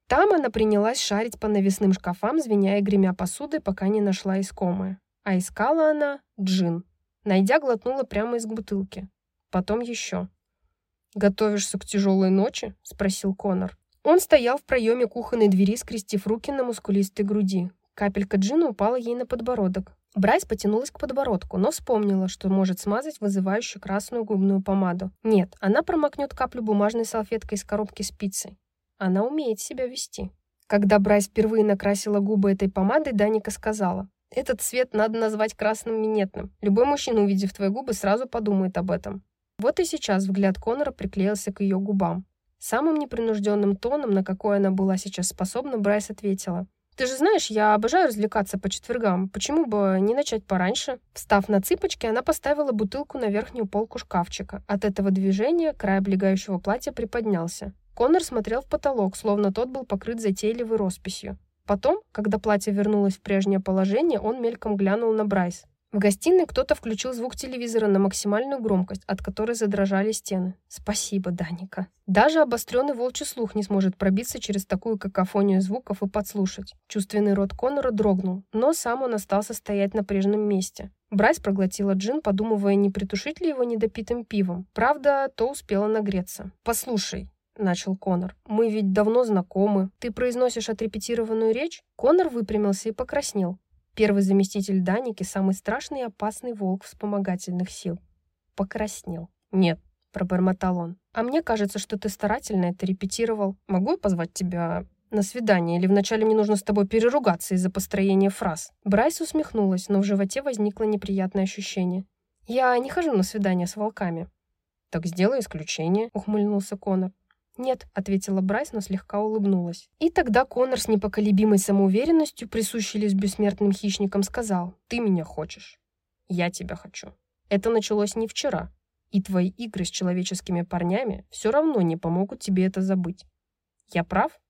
Там она принялась шарить по навесным шкафам, звеня и гремя посудой, пока не нашла искомое. А искала она джин. Найдя, глотнула прямо из бутылки. Потом еще. «Готовишься к тяжелой ночи?» — спросил Конор. Он стоял в проеме кухонной двери, скрестив руки на мускулистой груди. Капелька джина упала ей на подбородок. Брайс потянулась к подбородку, но вспомнила, что может смазать вызывающую красную губную помаду. Нет, она промокнет каплю бумажной салфеткой из коробки с пиццей. Она умеет себя вести. Когда Брайс впервые накрасила губы этой помадой, Даника сказала: «Этот цвет надо назвать красным минетным. Любой мужчина, увидев твои губы, сразу подумает об этом». Вот и сейчас взгляд Конора приклеился к ее губам. Самым непринужденным тоном, на какой она была сейчас способна, Брайс ответила: «Ты же знаешь, я обожаю развлекаться по четвергам. Почему бы не начать пораньше?» Встав на цыпочки, она поставила бутылку на верхнюю полку шкафчика. От этого движения край облегающего платья приподнялся. Конор смотрел в потолок, словно тот был покрыт затейливой росписью. Потом, когда платье вернулось в прежнее положение, он мельком глянул на Брайс. В гостиной кто-то включил звук телевизора на максимальную громкость, от которой задрожали стены. «Спасибо, Даника». Даже обостренный волчий слух не сможет пробиться через такую какофонию звуков и подслушать. Чувственный рот Конора дрогнул, но сам он остался стоять на прежнем месте. Брайс проглотила джин, подумывая, не притушить ли его недопитым пивом. Правда, то успела нагреться. «Послушай», — начал Конор, — «мы ведь давно знакомы. Ты произносишь отрепетированную речь?» Конор выпрямился и покраснел. Первый заместитель Даники, самый страшный и опасный волк вспомогательных сил. Покраснел. «Нет», — пробормотал он, — «а мне кажется, что ты старательно это репетировал. Могу я позвать тебя на свидание, или вначале мне нужно с тобой переругаться из-за построения фраз?» Брайс усмехнулась, но в животе возникло неприятное ощущение. «Я не хожу на свидания с волками». «Так сделай исключение», — ухмыльнулся Конор. «Нет», — ответила Брайс, но слегка улыбнулась. И тогда Конор с непоколебимой самоуверенностью, присущей лишь бессмертным хищникам, сказал: «Ты меня хочешь. Я тебя хочу. Это началось не вчера, и твои игры с человеческими парнями все равно не помогут тебе это забыть. Я прав?»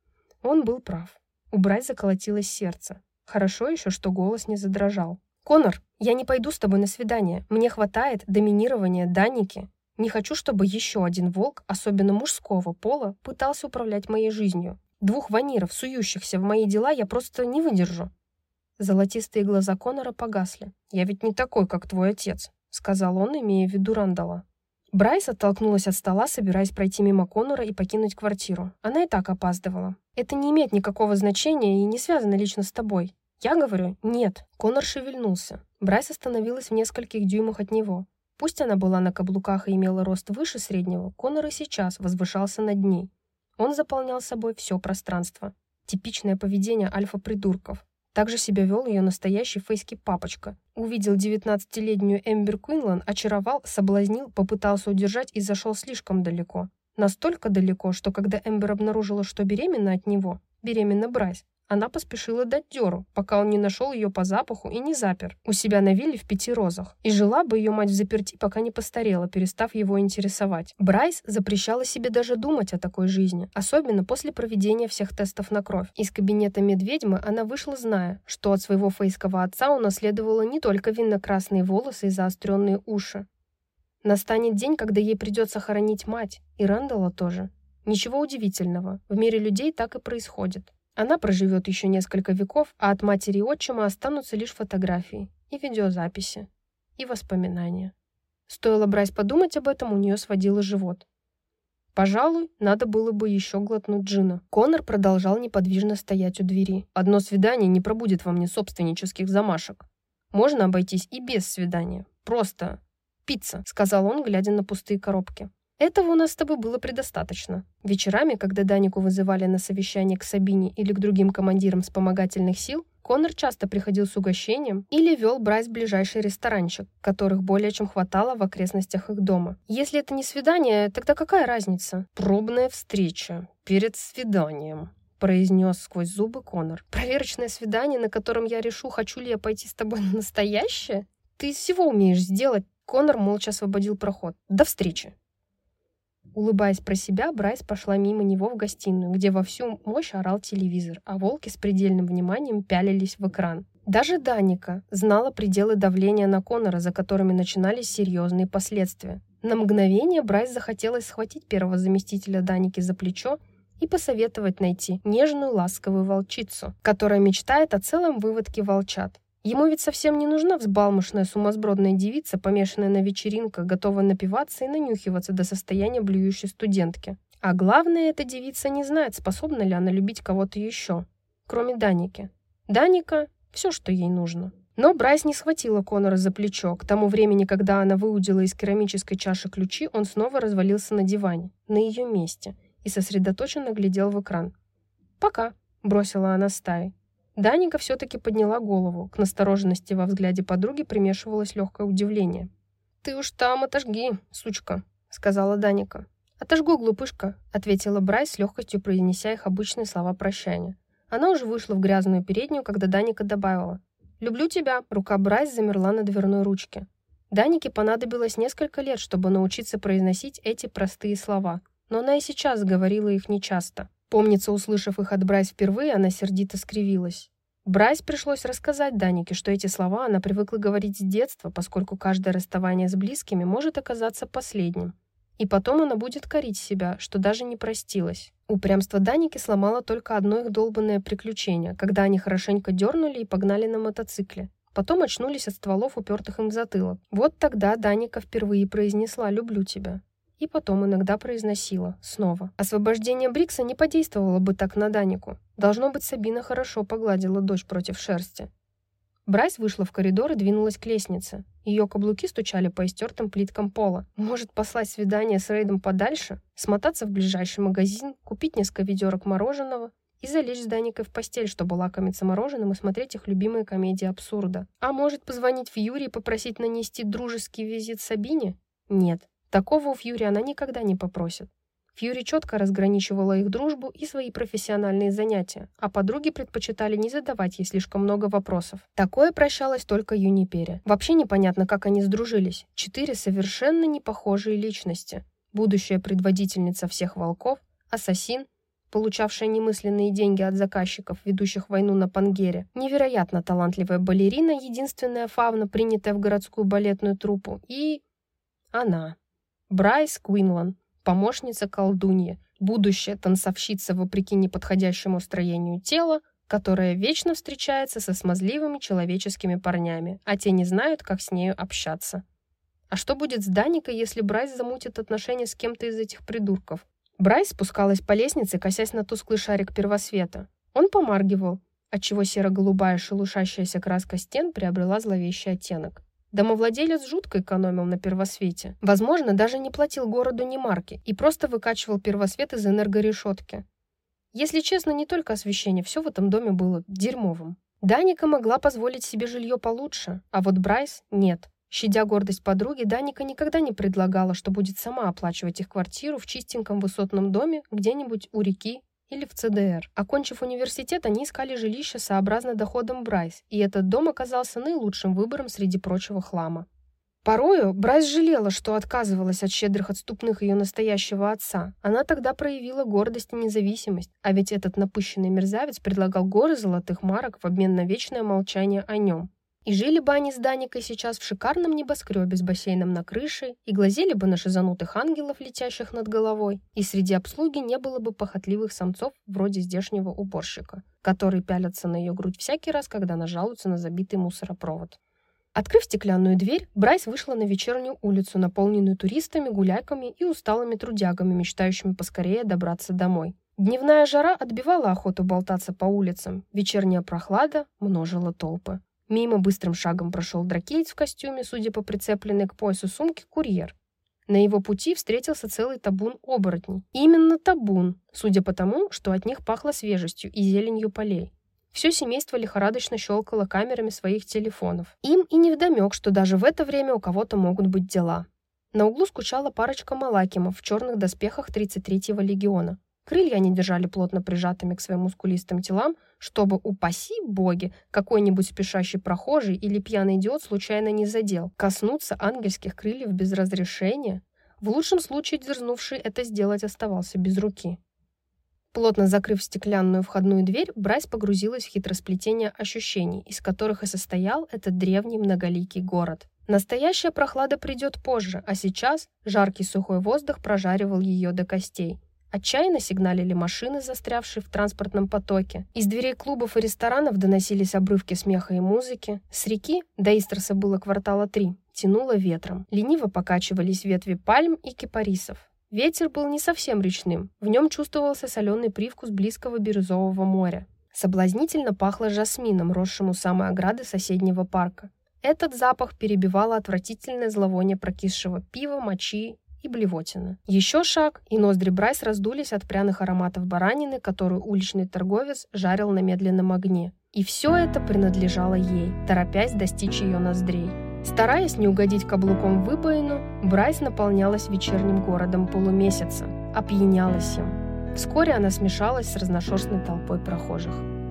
Он был прав. У Брайс заколотилось сердце. Хорошо еще, что голос не задрожал. «Конор, я не пойду с тобой на свидание. Мне хватает доминирования Даники. Не хочу, чтобы еще один волк, особенно мужского пола, пытался управлять моей жизнью. Двух ваниров, сующихся в мои дела, я просто не выдержу». Золотистые глаза Конора погасли. «Я ведь не такой, как твой отец», — сказал он, имея в виду Рандала. Брайс оттолкнулась от стола, собираясь пройти мимо Конора и покинуть квартиру. Она и так опаздывала. «Это не имеет никакого значения и не связано лично с тобой». «Я говорю, нет». Конор шевельнулся. Брайс остановилась в нескольких дюймах от него. Пусть она была на каблуках и имела рост выше среднего, Конор и сейчас возвышался над ней. Он заполнял собой все пространство. Типичное поведение альфа-придурков. Также себя вел ее настоящий фейский папочка. Увидел девятнадцатилетнюю Эмбер Куинлан, очаровал, соблазнил, попытался удержать и зашел слишком далеко. Настолько далеко, что когда Эмбер обнаружила, что беременна от него, беременна Брайс, она поспешила дать дёру, пока он не нашел ее по запаху и не запер у себя на вилле в Пяти Розах. И жила бы ее мать взаперти, пока не постарела, перестав его интересовать. Брайс запрещала себе даже думать о такой жизни, особенно после проведения всех тестов на кровь. Из кабинета медведьмы она вышла, зная, что от своего фейского отца унаследовала не только винно-красные волосы и заостренные уши. Настанет день, когда ей придется хоронить мать, и Рэндалла тоже. Ничего удивительного, в мире людей так и происходит. Она проживет еще несколько веков, а от матери и отчима останутся лишь фотографии, и видеозаписи, и воспоминания. Стоило Брайс подумать об этом, у нее сводило живот. Пожалуй, надо было бы еще глотнуть джина. Конор продолжал неподвижно стоять у двери. «Одно свидание не пробудет во мне собственнических замашек. Можно обойтись и без свидания. Просто пицца», — сказал он, глядя на пустые коробки. «Этого у нас с тобой было предостаточно». Вечерами, когда Данику вызывали на совещание к Сабине или к другим командирам вспомогательных сил, Конор часто приходил с угощением или вел Брайс в ближайший ресторанчик, которых более чем хватало в окрестностях их дома. Если это не свидание, тогда какая разница? «Пробная встреча перед свиданием», — произнес сквозь зубы Конор. «Проверочное свидание, на котором я решу, хочу ли я пойти с тобой на настоящее? Ты из всего умеешь сделать». Конор молча освободил проход. «До встречи». Улыбаясь про себя, Брайс пошла мимо него в гостиную, где во всю мощь орал телевизор, а волки с предельным вниманием пялились в экран. Даже Даника знала пределы давления на Конора, за которыми начинались серьезные последствия. На мгновение Брайс захотелось схватить первого заместителя Даники за плечо и посоветовать найти нежную ласковую волчицу, которая мечтает о целом выводке волчат. Ему ведь совсем не нужна взбалмошная сумасбродная девица, помешанная на вечеринках, готовая напиваться и нанюхиваться до состояния блюющей студентки. А главное, эта девица не знает, способна ли она любить кого-то еще, кроме Даники. Даника – все, что ей нужно. Но Брайс не схватила Конора за плечо. К тому времени, когда она выудила из керамической чаши ключи, он снова развалился на диване, на ее месте, и сосредоточенно глядел в экран. «Пока», – бросила она стае. Даника все-таки подняла голову. К настороженности во взгляде подруги примешивалось легкое удивление. «Ты уж там отожги, сучка», — сказала Даника. «Отожгу, глупышка», — ответила Брайс, с легкостью произнеся их обычные слова прощания. Она уже вышла в грязную переднюю, когда Даника добавила: «Люблю тебя». Рука Брайс замерла на дверной ручке. Данике понадобилось несколько лет, чтобы научиться произносить эти простые слова, но она и сейчас говорила их нечасто. Помнится, услышав их от Брайс впервые, она сердито скривилась. Брайс пришлось рассказать Данике, что эти слова она привыкла говорить с детства, поскольку каждое расставание с близкими может оказаться последним. И потом она будет корить себя, что даже не простилась. Упрямство Даники сломало только одно их долбанное приключение, когда они хорошенько дернули и погнали на мотоцикле. Потом очнулись от стволов, упертых им в затылок. Вот тогда Даника впервые произнесла «люблю тебя». И потом иногда произносила. Снова. Освобождение Брикса не подействовало бы так на Данику. Должно быть, Сабина хорошо погладила дочь против шерсти. Брайс вышла в коридор и двинулась к лестнице. Ее каблуки стучали по истертым плиткам пола. Может, послать свидание с Рейдом подальше? Смотаться в ближайший магазин, купить несколько ведерок мороженого и залечь с Даникой в постель, чтобы лакомиться мороженым и смотреть их любимые комедии абсурда. А может, позвонить Фьюри и попросить нанести дружеский визит Сабине? Нет. Такого у Фьюри она никогда не попросит. Фьюри четко разграничивала их дружбу и свои профессиональные занятия, а подруги предпочитали не задавать ей слишком много вопросов. Такое прощалось только Юнипере. Вообще непонятно, как они сдружились. Четыре совершенно непохожие личности. Будущая предводительница всех волков, ассасин, получавшая немысленные деньги от заказчиков, ведущих войну на Пангере, невероятно талантливая балерина, единственная фавна, принятая в городскую балетную труппу, и... она. Брайс Квинлан, помощница колдуньи, будущая танцовщица вопреки неподходящему строению тела, которая вечно встречается со смазливыми человеческими парнями, а те не знают, как с нею общаться. А что будет с Даникой, если Брайс замутит отношения с кем-то из этих придурков? Брайс спускалась по лестнице, косясь на тусклый шарик первосвета. Он помаргивал, отчего серо-голубая шелушащаяся краска стен приобрела зловещий оттенок. Домовладелец жутко экономил на первосвете. Возможно, даже не платил городу ни марки и просто выкачивал первосвет из энергорешетки. Если честно, не только освещение, все в этом доме было дерьмовым. Даника могла позволить себе жилье получше, а вот Брайс – нет. Щадя гордость подруги, Даника никогда не предлагала, что будет сама оплачивать их квартиру в чистеньком высотном доме где-нибудь у реки или в ЦДР. Окончив университет, они искали жилище сообразно доходам Брайс, и этот дом оказался наилучшим выбором среди прочего хлама. Порою Брайс жалела, что отказывалась от щедрых отступных ее настоящего отца. Она тогда проявила гордость и независимость, а ведь этот напыщенный мерзавец предлагал горы золотых марок в обмен на вечное молчание о нем. И жили бы они с Даникой сейчас в шикарном небоскребе с бассейном на крыше, и глазели бы на шизанутых ангелов, летящих над головой, и среди обслуги не было бы похотливых самцов вроде здешнего уборщика, которые пялятся на ее грудь всякий раз, когда она жалуется на забитый мусоропровод. Открыв стеклянную дверь, Брайс вышла на вечернюю улицу, наполненную туристами, гуляками и усталыми трудягами, мечтающими поскорее добраться домой. Дневная жара отбивала охоту болтаться по улицам, вечерняя прохлада множила толпы. Мимо быстрым шагом прошел дракеец в костюме, судя по прицепленной к поясу сумке, курьер. На его пути встретился целый табун оборотней. Именно табун, судя по тому, что от них пахло свежестью и зеленью полей. Все семейство лихорадочно щелкало камерами своих телефонов. Им и невдомек, что даже в это время у кого-то могут быть дела. На углу скучала парочка малакимов в черных доспехах тридцать третьего легиона. Крылья они держали плотно прижатыми к своим мускулистым телам, чтобы, упаси боги, какой-нибудь спешащий прохожий или пьяный идиот случайно не задел. Коснуться ангельских крыльев без разрешения? В лучшем случае дерзнувший это сделать оставался без руки. Плотно закрыв стеклянную входную дверь, Брайс погрузилась в хитросплетение ощущений, из которых и состоял этот древний многоликий город. Настоящая прохлада придет позже, а сейчас жаркий сухой воздух прожаривал ее до костей. Отчаянно сигналили машины, застрявшие в транспортном потоке. Из дверей клубов и ресторанов доносились обрывки смеха и музыки. С реки, до Истроса было квартала три, тянуло ветром. Лениво покачивались ветви пальм и кипарисов. Ветер был не совсем речным, в нем чувствовался соленый привкус близкого бирюзового моря. Соблазнительно пахло жасмином, росшим у самой ограды соседнего парка. Этот запах перебивало отвратительное зловоние прокисшего пива, мочи и блевотины. Еще шаг, и ноздри Брайс раздулись от пряных ароматов баранины, которую уличный торговец жарил на медленном огне. И все это принадлежало ей, торопясь достичь ее ноздрей. Стараясь не угодить каблуком в выбоину, Брайс наполнялась вечерним городом полумесяца, опьянялась им. Вскоре она смешалась с разношерстной толпой прохожих.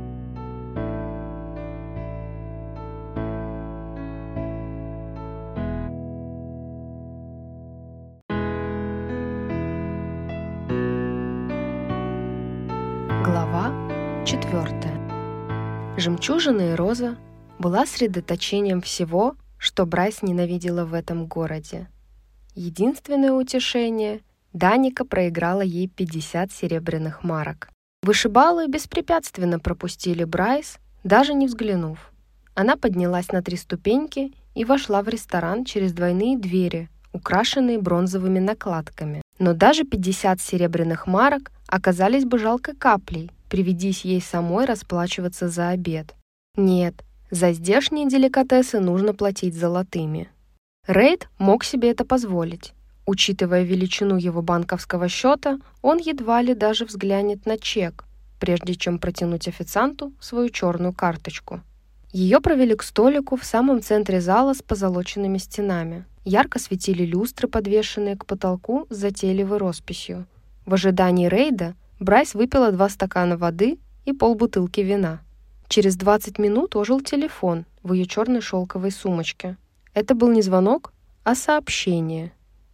Глава четвертая. Жемчужина и роза была средоточением всего, что Брайс ненавидела в этом городе. Единственное утешение — Даника проиграла ей пятьдесят серебряных марок. Вышибалы беспрепятственно пропустили Брайс, даже не взглянув. Она поднялась на три ступеньки и вошла в ресторан через двойные двери, украшенные бронзовыми накладками. Но даже пятьдесят серебряных марок оказались бы жалкой каплей, приведись ей самой расплачиваться за обед. Нет, за здешние деликатесы нужно платить золотыми. Рейд мог себе это позволить. Учитывая величину его банковского счета, он едва ли даже взглянет на чек, прежде чем протянуть официанту свою черную карточку. Ее провели к столику в самом центре зала с позолоченными стенами. Ярко светили люстры, подвешенные к потолку с затейливой росписью. В ожидании Рейда Брайс выпила два стакана воды и полбутылки вина. Через двадцать минут ожил телефон в ее черной шелковой сумочке. Это был не звонок, а сообщение.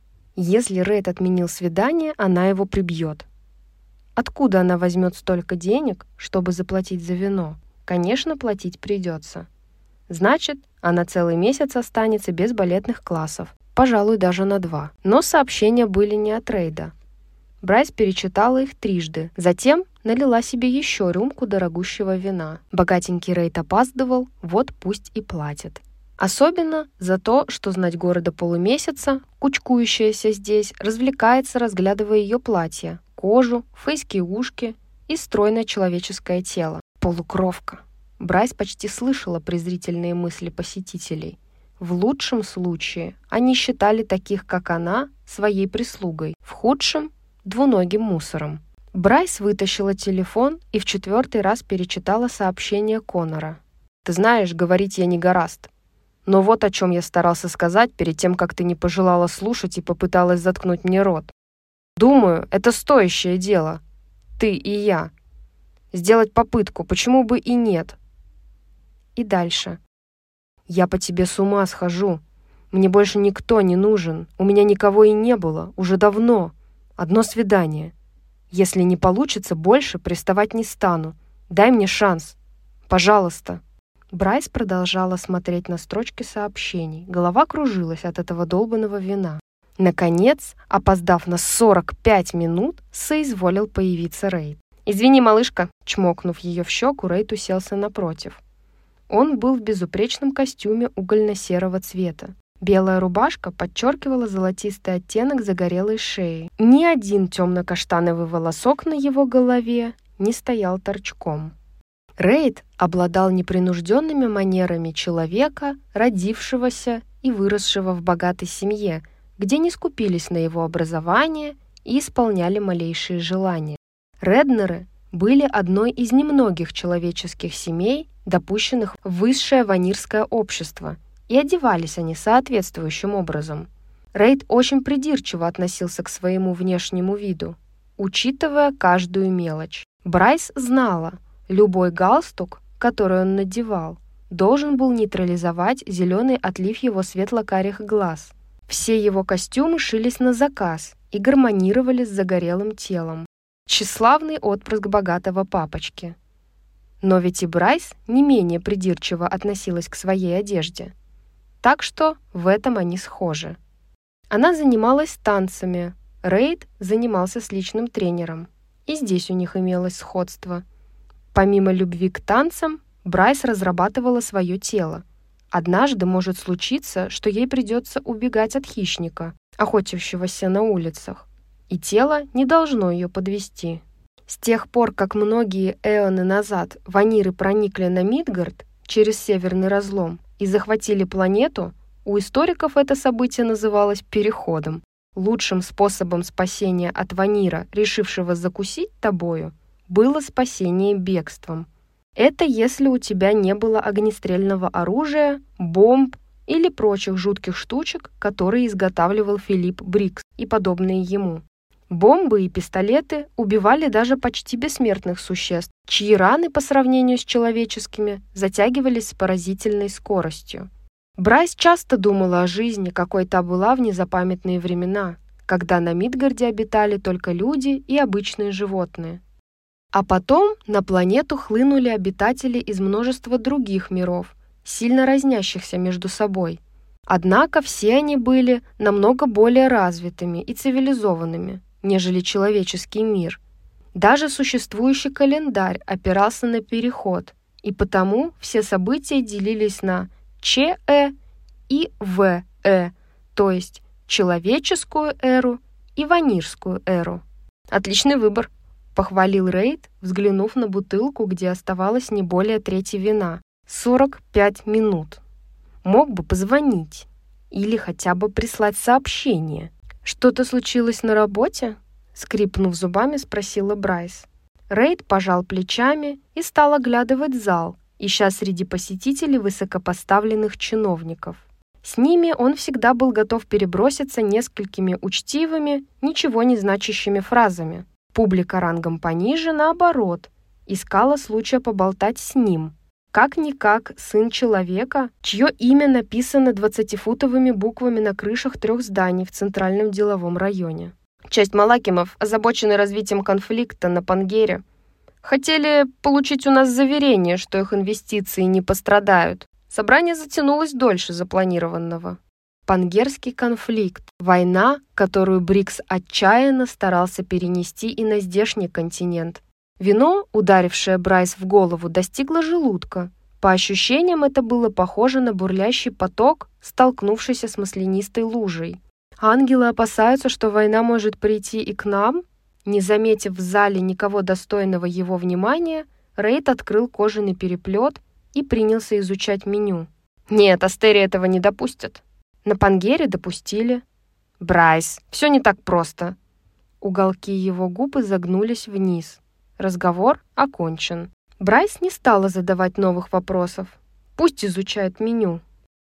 Если Рейд отменил свидание, она его прибьет. Откуда она возьмет столько денег, чтобы заплатить за вино? Конечно, платить придется. Значит, она целый месяц останется без балетных классов, пожалуй, даже на два. Но сообщения были не от Рейда. Брайс перечитала их трижды, затем налила себе еще рюмку дорогущего вина. Богатенький Рейд опаздывал, вот пусть и платит. Особенно за то, что знать города полумесяца, кучкующаяся здесь, развлекается, разглядывая ее платье, кожу, фейские ушки и стройное человеческое тело. Полукровка. Брайс почти слышала презрительные мысли посетителей. В лучшем случае они считали таких, как она, своей прислугой, в худшем – двуногим мусором. Брайс вытащила телефон и в четвертый раз перечитала сообщение Конора. «Ты знаешь, говорить я не горазд. Но вот о чем я старался сказать перед тем, как ты не пожелала слушать и попыталась заткнуть мне рот. Думаю, это стоящее дело. Ты и я. Сделать попытку, почему бы и нет?» И дальше. «Я по тебе с ума схожу. Мне больше никто не нужен. У меня никого и не было. Уже давно. Одно свидание. Если не получится, больше приставать не стану. Дай мне шанс. Пожалуйста». Брайс продолжала смотреть на строчки сообщений. Голова кружилась от этого долбанного вина. Наконец, опоздав на сорок пять минут, соизволил появиться Рейд. «Извини, малышка», — чмокнув ее в щеку, Рейд уселся напротив. Он был в безупречном костюме угольно-серого цвета. Белая рубашка подчеркивала золотистый оттенок загорелой шеи. Ни один темно-каштановый волосок на его голове не стоял торчком. Рейд обладал непринужденными манерами человека, родившегося и выросшего в богатой семье, где не скупились на его образование и исполняли малейшие желания. Реднеры были одной из немногих человеческих семей, допущенных в высшее ванирское общество, и одевались они соответствующим образом. Рейд очень придирчиво относился к своему внешнему виду, учитывая каждую мелочь. Брайс знала, любой галстук, который он надевал, должен был нейтрализовать зеленый отлив его светло-карих глаз. Все его костюмы шились на заказ и гармонировали с загорелым телом. Тщеславный отпрыск богатого папочки. Но ведь и Брайс не менее придирчиво относилась к своей одежде. Так что в этом они схожи. Она занималась танцами, Рейд занимался с личным тренером. И здесь у них имелось сходство. Помимо любви к танцам, Брайс разрабатывала свое тело. Однажды может случиться, что ей придется убегать от хищника, охотящегося на улицах, и тело не должно ее подвести. С тех пор, как многие эоны назад ваниры проникли на Мидгард через Северный разлом и захватили планету, у историков это событие называлось переходом. Лучшим способом спасения от ванира, решившего закусить тобою, было спасение бегством. Это если у тебя не было огнестрельного оружия, бомб или прочих жутких штучек, которые изготавливал Филипп Брикс и подобные ему. Бомбы и пистолеты убивали даже почти бессмертных существ, чьи раны по сравнению с человеческими затягивались с поразительной скоростью. Брайс часто думала о жизни, какой та была в незапамятные времена, когда на Мидгарде обитали только люди и обычные животные. А потом на планету хлынули обитатели из множества других миров, сильно разнящихся между собой. Однако все они были намного более развитыми и цивилизованными, нежели человеческий мир. Даже существующий календарь опирался на переход, и потому все события делились на ЧЭ и ВЭ, то есть человеческую эру и ванирскую эру. Отличный выбор, похвалил Рейд, взглянув на бутылку, где оставалось не более трети вина. сорок пять минут. Мог бы позвонить или хотя бы прислать сообщение. «Что-то случилось на работе?» Скрипнув зубами, спросила Брайс. Рейд пожал плечами и стал оглядывать зал, ища среди посетителей высокопоставленных чиновников. С ними он всегда был готов переброситься несколькими учтивыми, ничего не значащими фразами. Публика рангом пониже, наоборот, искала случая поболтать с ним. Как-никак сын человека, чье имя написано двадцатифутовыми буквами на крышах трех зданий в центральном деловом районе. Часть малакимов озабочены развитием конфликта на Пангере. Хотели получить у нас заверение, что их инвестиции не пострадают. Собрание затянулось дольше запланированного. Пангерский конфликт – война, которую Брикс отчаянно старался перенести и на здешний континент. Вино, ударившее Брайс в голову, достигло желудка. По ощущениям, это было похоже на бурлящий поток, столкнувшийся с маслянистой лужей. Ангелы опасаются, что война может прийти и к нам? Не заметив в зале никого достойного его внимания, Рейд открыл кожаный переплет и принялся изучать меню. Нет, Астери этого не допустят. На Пангере допустили. Брайс, все не так просто. Уголки его губ изогнулись вниз. Разговор окончен. Брайс не стала задавать новых вопросов. Пусть изучают меню.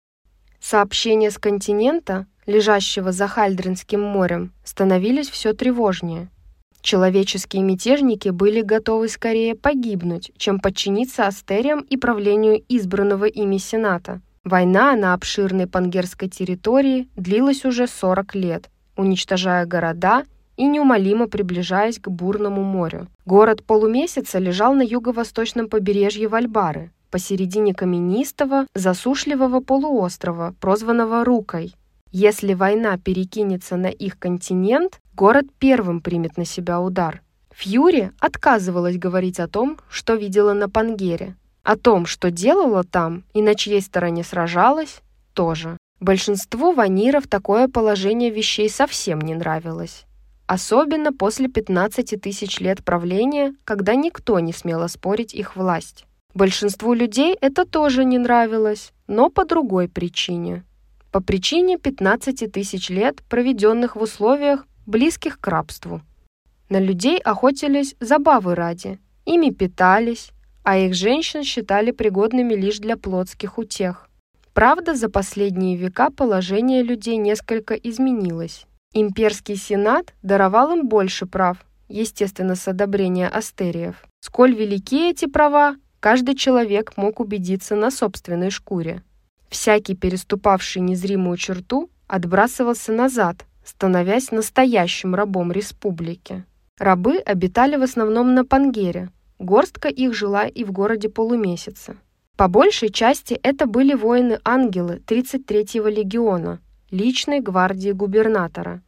Сообщения с континента, лежащего за Хальдринским морем, становились все тревожнее. Человеческие мятежники были готовы скорее погибнуть, чем подчиниться Астериям и правлению избранного ими Сената. Война на обширной пангерской территории длилась уже сорок лет, уничтожая города и неумолимо приближаясь к бурному морю. Город Полумесяца лежал на юго-восточном побережье Вальбары, посередине каменистого, засушливого полуострова, прозванного Рукой. Если война перекинется на их континент, город первым примет на себя удар. Фьюри отказывалась говорить о том, что видела на Пангере. О том, что делала там и на чьей стороне сражалась, тоже. Большинству ваниров такое положение вещей совсем не нравилось. Особенно после пятнадцати тысяч лет правления, когда никто не смел оспорить их власть. Большинству людей это тоже не нравилось, но по другой причине. По причине пятнадцати тысяч лет, проведенных в условиях, близких к рабству. На людей охотились забавы ради, ими питались, а их женщин считали пригодными лишь для плотских утех. Правда, за последние века положение людей несколько изменилось. Имперский сенат даровал им больше прав, естественно, с одобрения астериев. Сколь велики эти права, каждый человек мог убедиться на собственной шкуре. Всякий, переступавший незримую черту, отбрасывался назад, становясь настоящим рабом республики. Рабы обитали в основном на Пангере, горстка их жила и в городе Полумесяца. По большей части это были воины-ангелы тридцать третьего легиона, личной гвардии губернатора.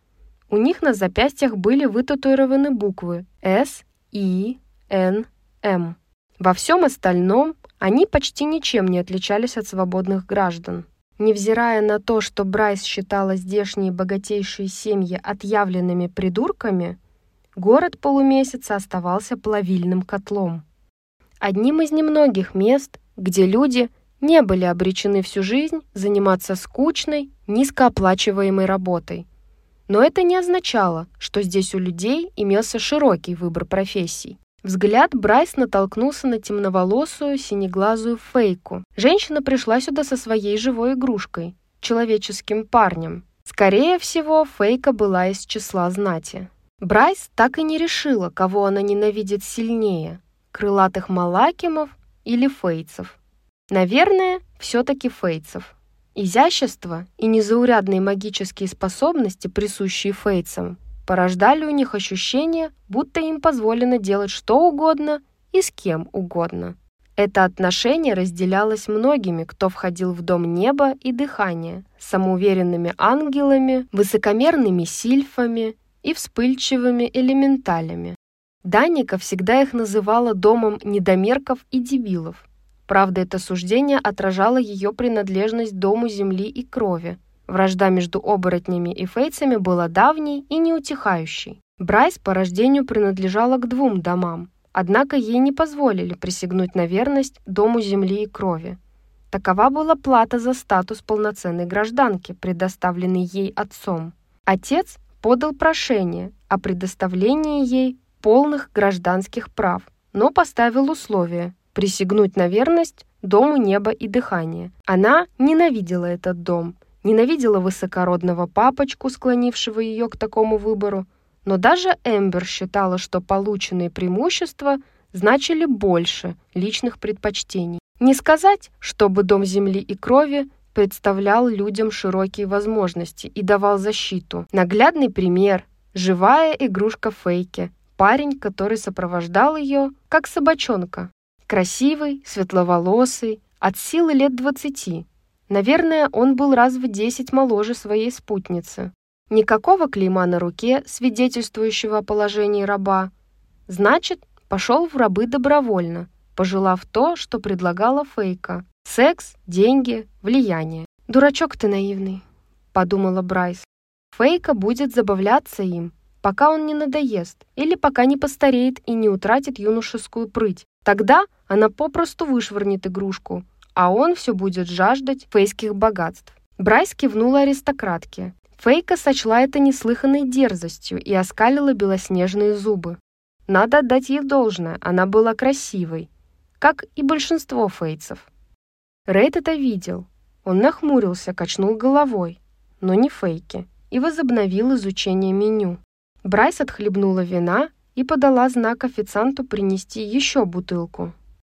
У них на запястьях были вытатуированы буквы «С», «И», «Н», «М». Во всем остальном они почти ничем не отличались от свободных граждан. Невзирая на то, что Брайс считала здешние богатейшие семьи отъявленными придурками, город полумесяца оставался плавильным котлом. Одним из немногих мест, где люди не были обречены всю жизнь заниматься скучной, низкооплачиваемой работой. Но это не означало, что здесь у людей имелся широкий выбор профессий. Взгляд Брайс натолкнулся на темноволосую, синеглазую Фейку. Женщина пришла сюда со своей живой игрушкой, человеческим парнем. Скорее всего, Фейка была из числа знати. Брайс так и не решила, кого она ненавидит сильнее – крылатых малакимов или фейцев. Наверное, все-таки фейцев. Изящество и незаурядные магические способности, присущие фейцам, порождали у них ощущение, будто им позволено делать что угодно и с кем угодно. Это отношение разделялось многими, кто входил в Дом Неба и Дыхания, самоуверенными ангелами, высокомерными сильфами и вспыльчивыми элементалями. Даника всегда их называла домом недомерков и дебилов. Правда, это суждение отражало ее принадлежность Дому Земли и Крови. Вражда между оборотнями и фейцами была давней и неутихающей. Брайс по рождению принадлежала к двум домам, однако ей не позволили присягнуть на верность Дому Земли и Крови. Такова была плата за статус полноценной гражданки, предоставленный ей отцом. Отец подал прошение о предоставлении ей полных гражданских прав, но поставил условие – присягнуть на верность Дому Неба и Дыхания. Она ненавидела этот дом, ненавидела высокородного папочку, склонившего ее к такому выбору, но даже Эмбер считала, что полученные преимущества значили больше личных предпочтений. Не сказать, чтобы Дом Земли и Крови представлял людям широкие возможности и давал защиту. Наглядный пример – живая игрушка Фейки, парень, который сопровождал ее, как собачонка. Красивый, светловолосый, от силы лет двадцати. Наверное, он был раз в десять моложе своей спутницы. Никакого клейма на руке, свидетельствующего о положении раба. Значит, пошел в рабы добровольно, пожелав то, что предлагала Фейка. Секс, деньги, влияние. «Дурачок ты наивный», — подумала Брайс. Фейка будет забавляться им, пока он не надоест, или пока не постареет и не утратит юношескую прыть. Тогда она попросту вышвырнет игрушку, а он все будет жаждать фейских богатств. Брайс кивнула аристократке. Фейка сочла это неслыханной дерзостью и оскалила белоснежные зубы. Надо отдать ей должное, она была красивой, как и большинство фейцев. Рейд это видел. Он нахмурился, качнул головой, но не Фейки, и возобновил изучение меню. Брайс отхлебнула вина и подала знак официанту принести еще бутылку.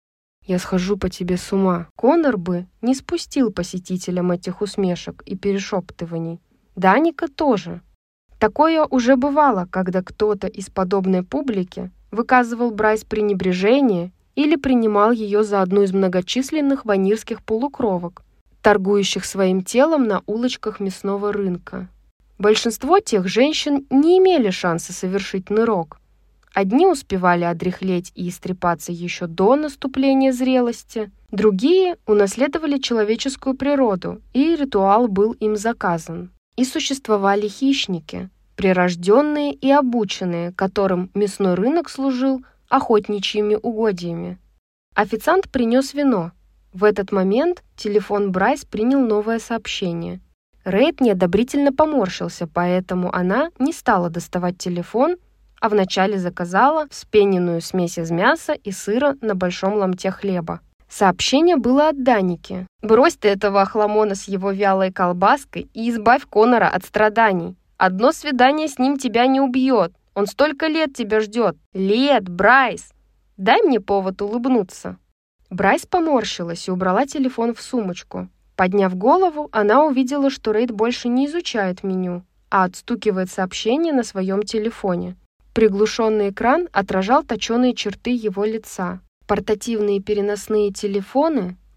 «Я схожу по тебе с ума». Конор бы не спустил посетителям этих усмешек и перешептываний. Даника тоже. Такое уже бывало, когда кто-то из подобной публики выказывал Брайс пренебрежение или принимал ее за одну из многочисленных ванирских полукровок, торгующих своим телом на улочках мясного рынка. Большинство тех женщин не имели шанса совершить нырок. Одни успевали одряхлеть и истрепаться еще до наступления зрелости, другие унаследовали человеческую природу, и ритуал был им заказан. И существовали хищники, прирожденные и обученные, которым мясной рынок служил охотничьими угодьями. Официант принес вино. В этот момент телефон Брайс принял новое сообщение. Рейд неодобрительно поморщился, поэтому она не стала доставать телефон, а вначале заказала вспененную смесь из мяса и сыра на большом ломте хлеба. Сообщение было от Даники. «Брось ты этого охламона с его вялой колбаской и избавь Конора от страданий. Одно свидание с ним тебя не убьет. Он столько лет тебя ждет. Лет, Брайс! Дай мне повод улыбнуться». Брайс поморщилась и убрала телефон в сумочку. Подняв голову, она увидела, что Рейд больше не изучает меню, а отстукивает сообщение на своем телефоне. Приглушенный экран отражал точеные черты его лица. Портативные переносные телефоны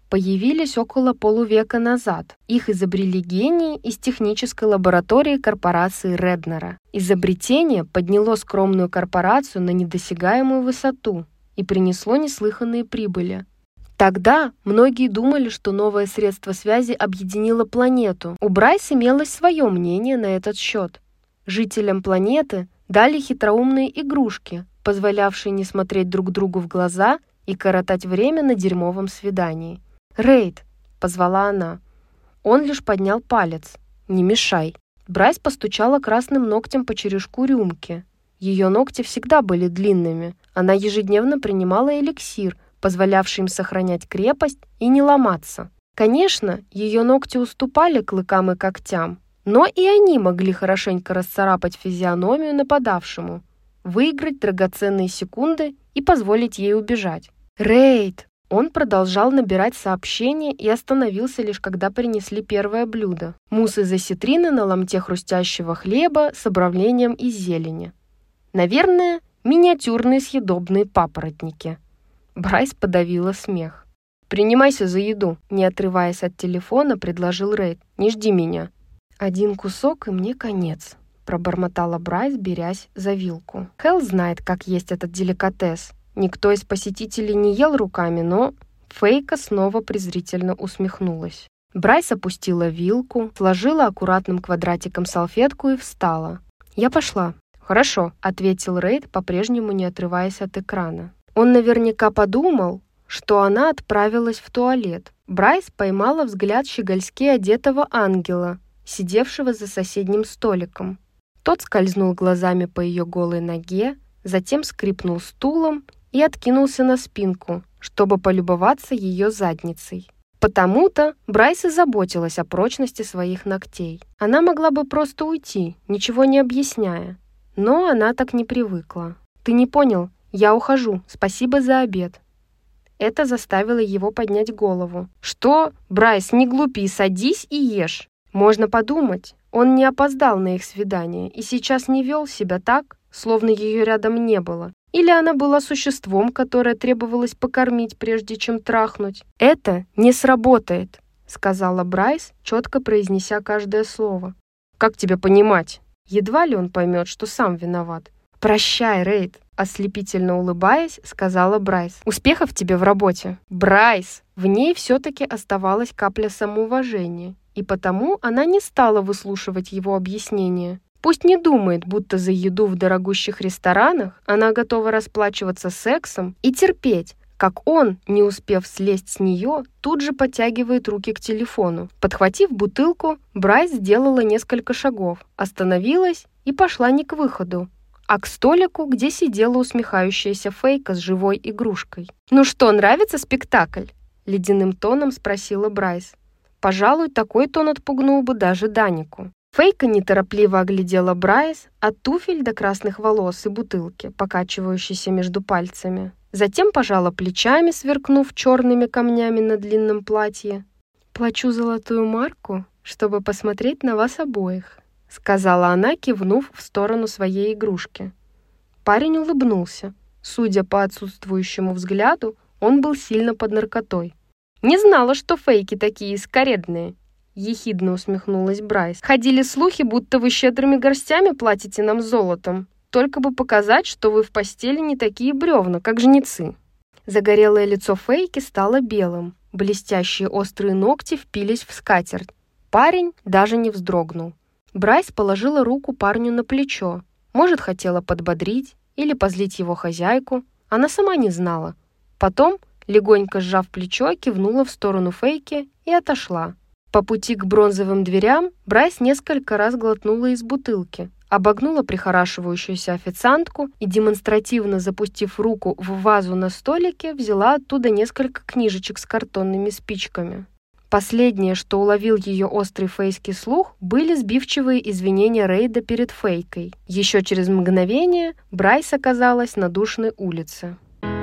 появились около полувека назад. Их изобрели гении из технической лаборатории корпорации Реднера. Изобретение подняло скромную корпорацию на недосягаемую высоту и принесло неслыханные прибыли. Тогда многие думали, что новое средство связи объединило планету. У Брайс имелось свое мнение на этот счет. Жителям планеты дали хитроумные игрушки, позволявшие не смотреть друг другу в глаза и коротать время на дерьмовом свидании. «Рейд!» — позвала она. Он лишь поднял палец. «Не мешай!» Брайс постучала красным ногтем по черешку рюмки. Ее ногти всегда были длинными. Она ежедневно принимала эликсир, позволявший им сохранять крепость и не ломаться. Конечно, ее ногти уступали клыкам и когтям, но и они могли хорошенько расцарапать физиономию нападавшему, выиграть драгоценные секунды и позволить ей убежать. «Рейд!» Он продолжал набирать сообщения и остановился лишь когда принесли первое блюдо. Мусс из осетрины на ломте хрустящего хлеба с обрамлением из зелени. Наверное, миниатюрные съедобные папоротники. Брайс подавила смех. «Принимайся за еду», — не отрываясь от телефона, предложил Рейд. «Не жди меня». «Один кусок, и мне конец», — пробормотала Брайс, берясь за вилку. Хелл знает, как есть этот деликатес. Никто из посетителей не ел руками, но... Фейка снова презрительно усмехнулась. Брайс опустила вилку, сложила аккуратным квадратиком салфетку и встала. «Я пошла». «Хорошо», — ответил Рейд, по-прежнему не отрываясь от экрана. Он наверняка подумал, что она отправилась в туалет. Брайс поймала взгляд щегольски одетого ангела, сидевшего за соседним столиком. Тот скользнул глазами по ее голой ноге, затем скрипнул стулом и откинулся на спинку, чтобы полюбоваться ее задницей. Потому-то Брайс и заботилась о прочности своих ногтей. Она могла бы просто уйти, ничего не объясняя. Но она так не привыкла. «Ты не понял? Я ухожу. Спасибо за обед». Это заставило его поднять голову. «Что? Брайс, не глупи, садись и ешь». Можно подумать, он не опоздал на их свидание и сейчас не вел себя так, словно ее рядом не было. Или она была существом, которое требовалось покормить, прежде чем трахнуть. «Это не сработает», — сказала Брайс, четко произнеся каждое слово. «Как тебя понимать?» Едва ли он поймет, что сам виноват. «Прощай, Рейд», — ослепительно улыбаясь, сказала Брайс. «Успехов тебе в работе». «Брайс!» В ней все-таки оставалась капля самоуважения, и потому она не стала выслушивать его объяснения. Пусть не думает, будто за еду в дорогущих ресторанах она готова расплачиваться сексом и терпеть, как он, не успев слезть с нее, тут же подтягивает руки к телефону. Подхватив бутылку, Брайс сделала несколько шагов, остановилась и пошла не к выходу, а к столику, где сидела усмехающаяся Фейка с живой игрушкой. «Ну что, нравится спектакль?» — ледяным тоном спросила Брайс. Пожалуй, такой тон отпугнул бы даже Данику. Фейка неторопливо оглядела Брайс от туфель до красных волос и бутылки, покачивающейся между пальцами. Затем пожала плечами, сверкнув черными камнями на длинном платье. «Плачу золотую марку, чтобы посмотреть на вас обоих», — сказала она, кивнув в сторону своей игрушки. Парень улыбнулся. Судя по отсутствующему взгляду, он был сильно под наркотой. «Не знала, что фейки такие скаредные», — ехидно усмехнулась Брайс. «Ходили слухи, будто вы щедрыми горстями платите нам золотом. Только бы показать, что вы в постели не такие бревна, как жнецы». Загорелое лицо Фейки стало белым. Блестящие острые ногти впились в скатерть. Парень даже не вздрогнул. Брайс положила руку парню на плечо. Может, хотела подбодрить или позлить его хозяйку. Она сама не знала. Потом, легонько сжав плечо, кивнула в сторону Фейки и отошла. По пути к бронзовым дверям Брайс несколько раз глотнула из бутылки, обогнула прихорашивающуюся официантку и, демонстративно запустив руку в вазу на столике, взяла оттуда несколько книжечек с картонными спичками. Последнее, что уловил ее острый фейский слух, были сбивчивые извинения Рейда перед Фейкой. Еще через мгновение Брайс оказалась на душной улице.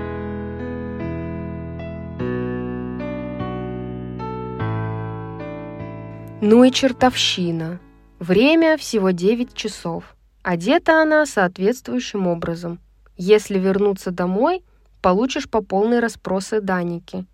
Ну и чертовщина. Время всего девять часов. Одета она соответствующим образом. Если вернуться домой, получишь по полной расспросы Даники.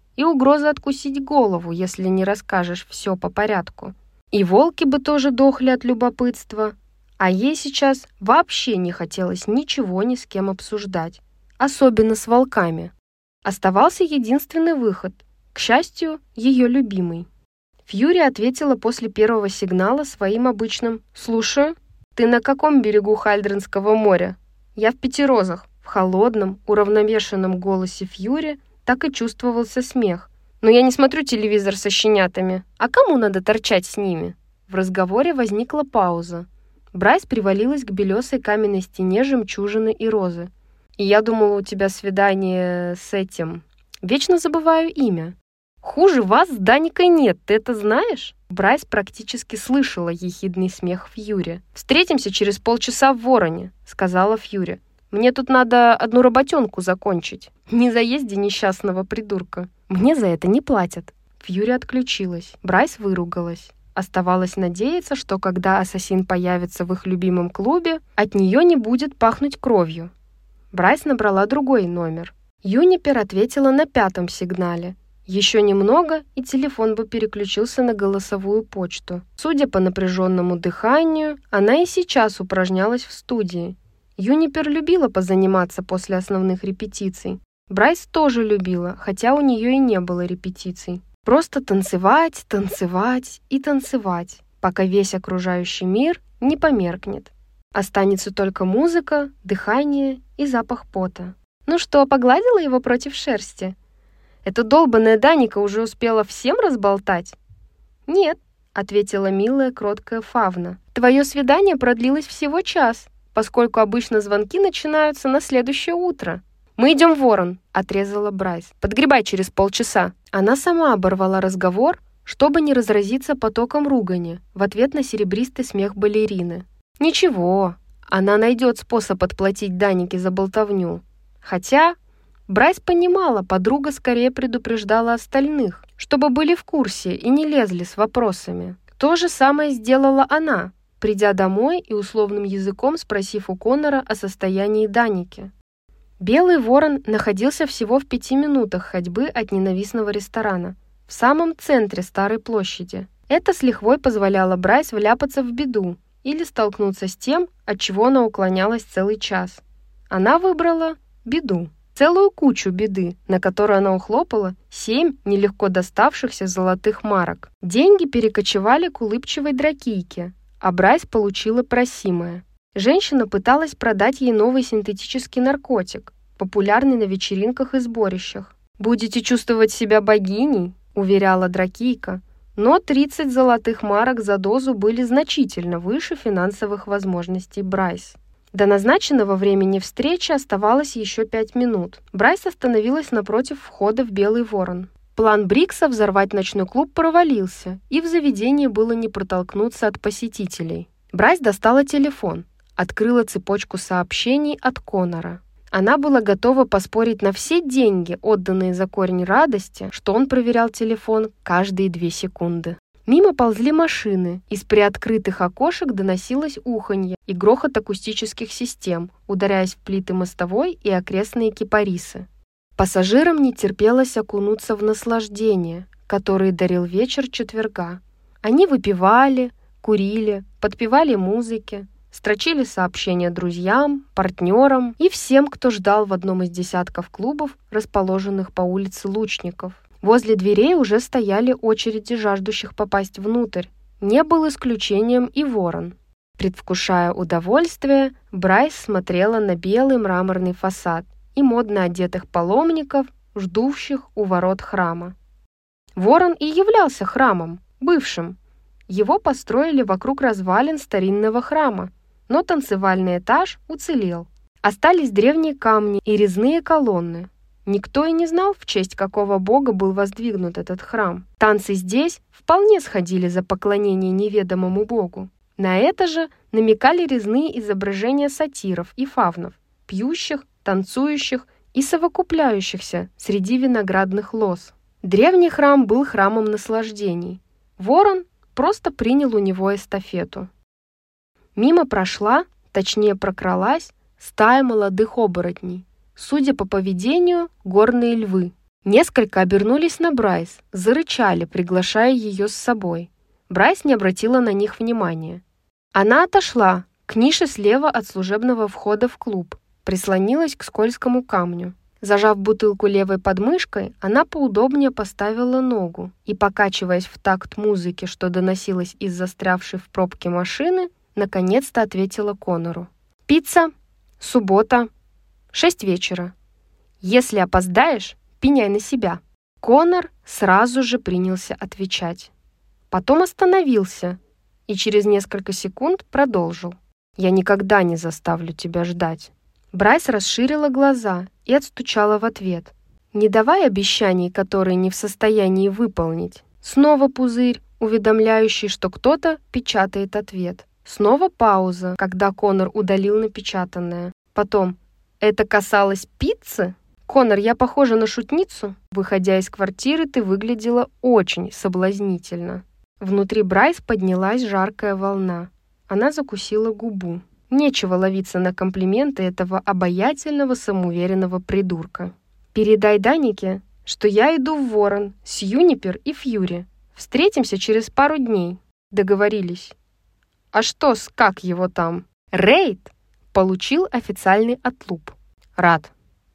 и угроза откусить голову, если не расскажешь все по порядку. И волки бы тоже дохли от любопытства, а ей сейчас вообще не хотелось ничего ни с кем обсуждать, особенно с волками. Оставался единственный выход, к счастью, ее любимый. Фьюри ответила после первого сигнала своим обычным «Слушаю». «Ты на каком берегу Хальдренского моря?» «Я в Пятирозах». В холодном, уравновешенном голосе Фьюри так и чувствовался смех. «Но я не смотрю телевизор со щенятами. А кому надо торчать с ними?» В разговоре возникла пауза. Брайс привалилась к белесой каменной стене жемчужины и розы. «И я думала, у тебя свидание с этим. Вечно забываю имя. Хуже вас с Даникой нет, ты это знаешь?» Брайс практически слышала ехидный смех Фьюри. «Встретимся через полчаса в Вороне», — сказала Фьюри. «Мне тут надо одну работенку закончить. Не заезди несчастного придурка. Мне за это не платят». Фьюри отключилась. Брайс выругалась. Оставалось надеяться, что когда ассасин появится в их любимом клубе, от нее не будет пахнуть кровью. Брайс набрала другой номер. Юнипер ответила на пятом сигнале. Еще немного, и телефон бы переключился на голосовую почту. Судя по напряженному дыханию, она и сейчас упражнялась в студии. Юнипер любила позаниматься после основных репетиций. Брайс тоже любила, хотя у нее и не было репетиций. Просто танцевать, танцевать и танцевать, пока весь окружающий мир не померкнет. Останется только музыка, дыхание и запах пота. «Ну что, погладила его против шерсти? Эта долбаная Даника уже успела всем разболтать?» «Нет», — ответила милая, кроткая Фавна. «Твое свидание продлилось всего час, поскольку обычно звонки начинаются на следующее утро». «Мы идем в Ворон», — отрезала Брайс. «Подгребай через полчаса». Она сама оборвала разговор, чтобы не разразиться потоком ругани в ответ на серебристый смех балерины. Ничего, она найдет способ отплатить Данике за болтовню. Хотя Брайс понимала, подруга скорее предупреждала остальных, чтобы были в курсе и не лезли с вопросами. То же самое сделала она, придя домой и условным языком спросив у Коннора о состоянии Даники. Белый Ворон находился всего в пяти минутах ходьбы от ненавистного ресторана, в самом центре Старой площади. Это с лихвой позволяло Брайс вляпаться в беду или столкнуться с тем, от чего она уклонялась целый час. Она выбрала беду. Целую кучу беды, на которую она ухлопала семь нелегко доставшихся золотых марок. Деньги перекочевали к улыбчивой дракийке, а Брайс получила просимое. Женщина пыталась продать ей новый синтетический наркотик, популярный на вечеринках и сборищах. «Будете чувствовать себя богиней», — уверяла дракийка, но тридцать золотых марок за дозу были значительно выше финансовых возможностей Брайс. До назначенного времени встречи оставалось еще пять минут. Брайс остановилась напротив входа в Белый Ворон. План Брикса взорвать ночной клуб провалился, и в заведении было не протолкнуться от посетителей. Брайс достала телефон, открыла цепочку сообщений от Коннора. Она была готова поспорить на все деньги, отданные за корень радости, что он проверял телефон каждые две секунды. Мимо ползли машины, из приоткрытых окошек доносилось уханье и грохот акустических систем, ударяясь в плиты мостовой и окрестные кипарисы. Пассажирам не терпелось окунуться в наслаждение, которое дарил вечер четверга. Они выпивали, курили, подпевали музыке, строчили сообщения друзьям, партнерам и всем, кто ждал в одном из десятков клубов, расположенных по улице Лучников. Возле дверей уже стояли очереди жаждущих попасть внутрь. Не был исключением и Ворон. Предвкушая удовольствие, Брайс смотрела на белый мраморный фасад и модно одетых паломников, ждущих у ворот храма. Ворон и являлся храмом, бывшим. Его построили вокруг развалин старинного храма, но танцевальный этаж уцелел. Остались древние камни и резные колонны. Никто и не знал, в честь какого бога был воздвигнут этот храм. Танцы здесь вполне сходили за поклонение неведомому богу. На это же намекали резные изображения сатиров и фавнов, пьющих, танцующих и совокупляющихся среди виноградных лоз. Древний храм был храмом наслаждений. Ворон просто принял у него эстафету. Мимо прошла, точнее прокралась, стая молодых оборотней. Судя по поведению, горные львы. Несколько обернулись на Брайс, зарычали, приглашая ее с собой. Брайс не обратила на них внимания. Она отошла к нише слева от служебного входа в клуб, прислонилась к скользкому камню. Зажав бутылку левой подмышкой, она поудобнее поставила ногу и, покачиваясь в такт музыки, что доносилось из застрявшей в пробке машины, наконец-то ответила Коннору. «Пицца. Суббота. Шесть вечера. Если опоздаешь, пеняй на себя». Коннор сразу же принялся отвечать. Потом остановился и через несколько секунд продолжил. «Я никогда не заставлю тебя ждать». Брайс расширила глаза и отстучала в ответ. «Не давай обещаний, которые не в состоянии выполнить». Снова пузырь, уведомляющий, что кто-то печатает ответ. Снова пауза, когда Коннор удалил напечатанное. Потом: «Это касалось пиццы?» «Коннор, я похожа на шутницу?» Выходя из квартиры, ты выглядела очень соблазнительно. Внутри Брайс поднялась жаркая волна. Она закусила губу. Нечего ловиться на комплименты этого обаятельного, самоуверенного придурка. «Передай Данике, что я иду в Ворон с Юнипер и Фьюри. Встретимся через пару дней». Договорились. «А что с как его там?» «Рейд получил официальный отлуп». «Рад.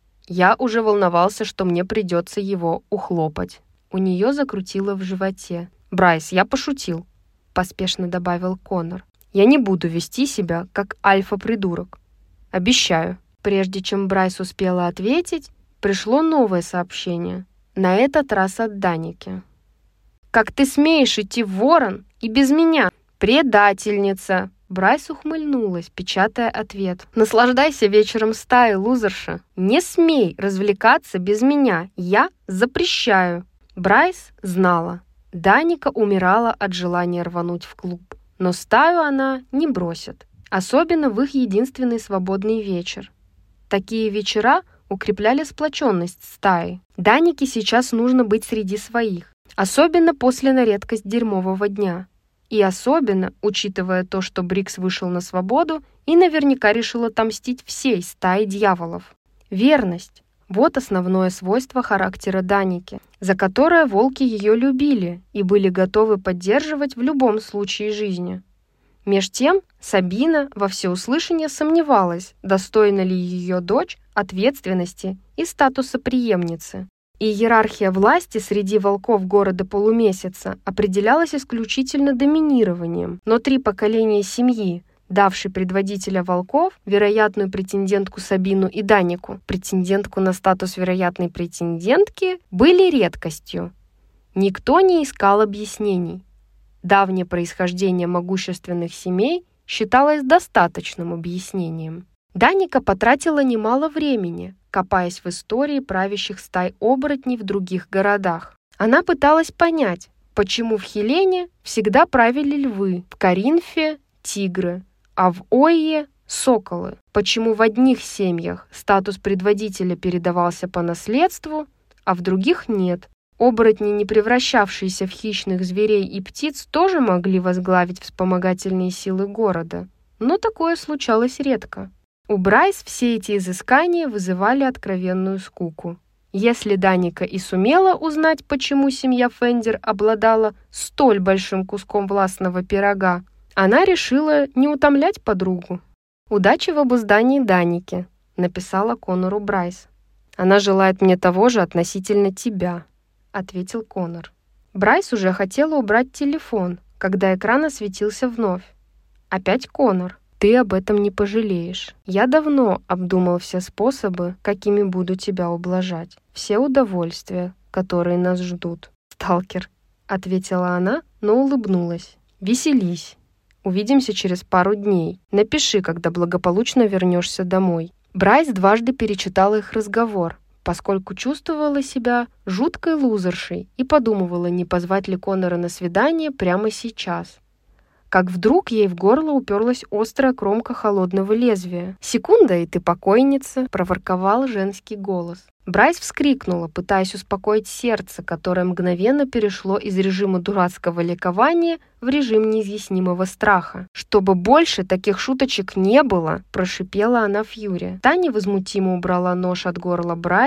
Я уже волновался, что мне придется его ухлопать». У нее закрутило в животе. «Брайс, я пошутил», — поспешно добавил Коннор. «Я не буду вести себя, как альфа-придурок. Обещаю». Прежде чем Брайс успела ответить, пришло новое сообщение. На этот раз от Даники. «Как ты смеешь идти в Ворон и без меня? Предательница!» Брайс ухмыльнулась, печатая ответ. «Наслаждайся вечером стаи, лузерша. Не смей развлекаться без меня. Я запрещаю». Брайс знала. Даника умирала от желания рвануть в клуб. Но стаю она не бросит, особенно в их единственный свободный вечер. Такие вечера укрепляли сплоченность стаи. Данике сейчас нужно быть среди своих, особенно после на редкость дерьмового дня. И особенно, учитывая то, что Брикс вышел на свободу и наверняка решил отомстить всей стае дьяволов. Верность – вот основное свойство характера Даники, за которое волки ее любили и были готовы поддерживать в любом случае жизни. Меж тем Сабина во всеуслышание сомневалась, достойна ли ее дочь ответственности и статуса преемницы. И иерархия власти среди волков города Полумесяца определялась исключительно доминированием, но три поколения семьи, давшей предводителя волков, вероятную претендентку Сабину и Данику, претендентку на статус вероятной претендентки, были редкостью. Никто не искал объяснений. Давнее происхождение могущественных семей считалось достаточным объяснением. Даника потратила немало времени, копаясь в истории правящих стай оборотней в других городах. Она пыталась понять, почему в Хелене всегда правили львы, в Коринфе – тигры, а в Ойе – соколы. Почему в одних семьях статус предводителя передавался по наследству, а в других нет. Оборотни, не превращавшиеся в хищных зверей и птиц, тоже могли возглавить вспомогательные силы города, но такое случалось редко. У Брайс все эти изыскания вызывали откровенную скуку. Если Даника и сумела узнать, почему семья Фендер обладала столь большим куском властного пирога, она решила не утомлять подругу. «Удачи в обуздании Даники», — написала Коннору Брайс. «Она желает мне того же относительно тебя», — ответил Коннор. Брайс уже хотела убрать телефон, когда экран осветился вновь. Опять Коннор. «Ты об этом не пожалеешь. Я давно обдумал все способы, какими буду тебя ублажать. Все удовольствия, которые нас ждут». «Сталкер», — ответила она, но улыбнулась. «Веселись. Увидимся через пару дней. Напиши, когда благополучно вернешься домой». Брайс дважды перечитала их разговор, поскольку чувствовала себя жуткой лузершей и подумывала, не позвать ли Коннора на свидание прямо сейчас. Как вдруг ей в горло уперлась острая кромка холодного лезвия. «Секунда, и ты покойница!» — проворковал женский голос. Брайс вскрикнула, пытаясь успокоить сердце, которое мгновенно перешло из режима дурацкого ликования в режим неизъяснимого страха. «Чтобы больше таких шуточек не было!» — прошипела она Фьюри. Та невозмутимо убрала нож от горла Брайс,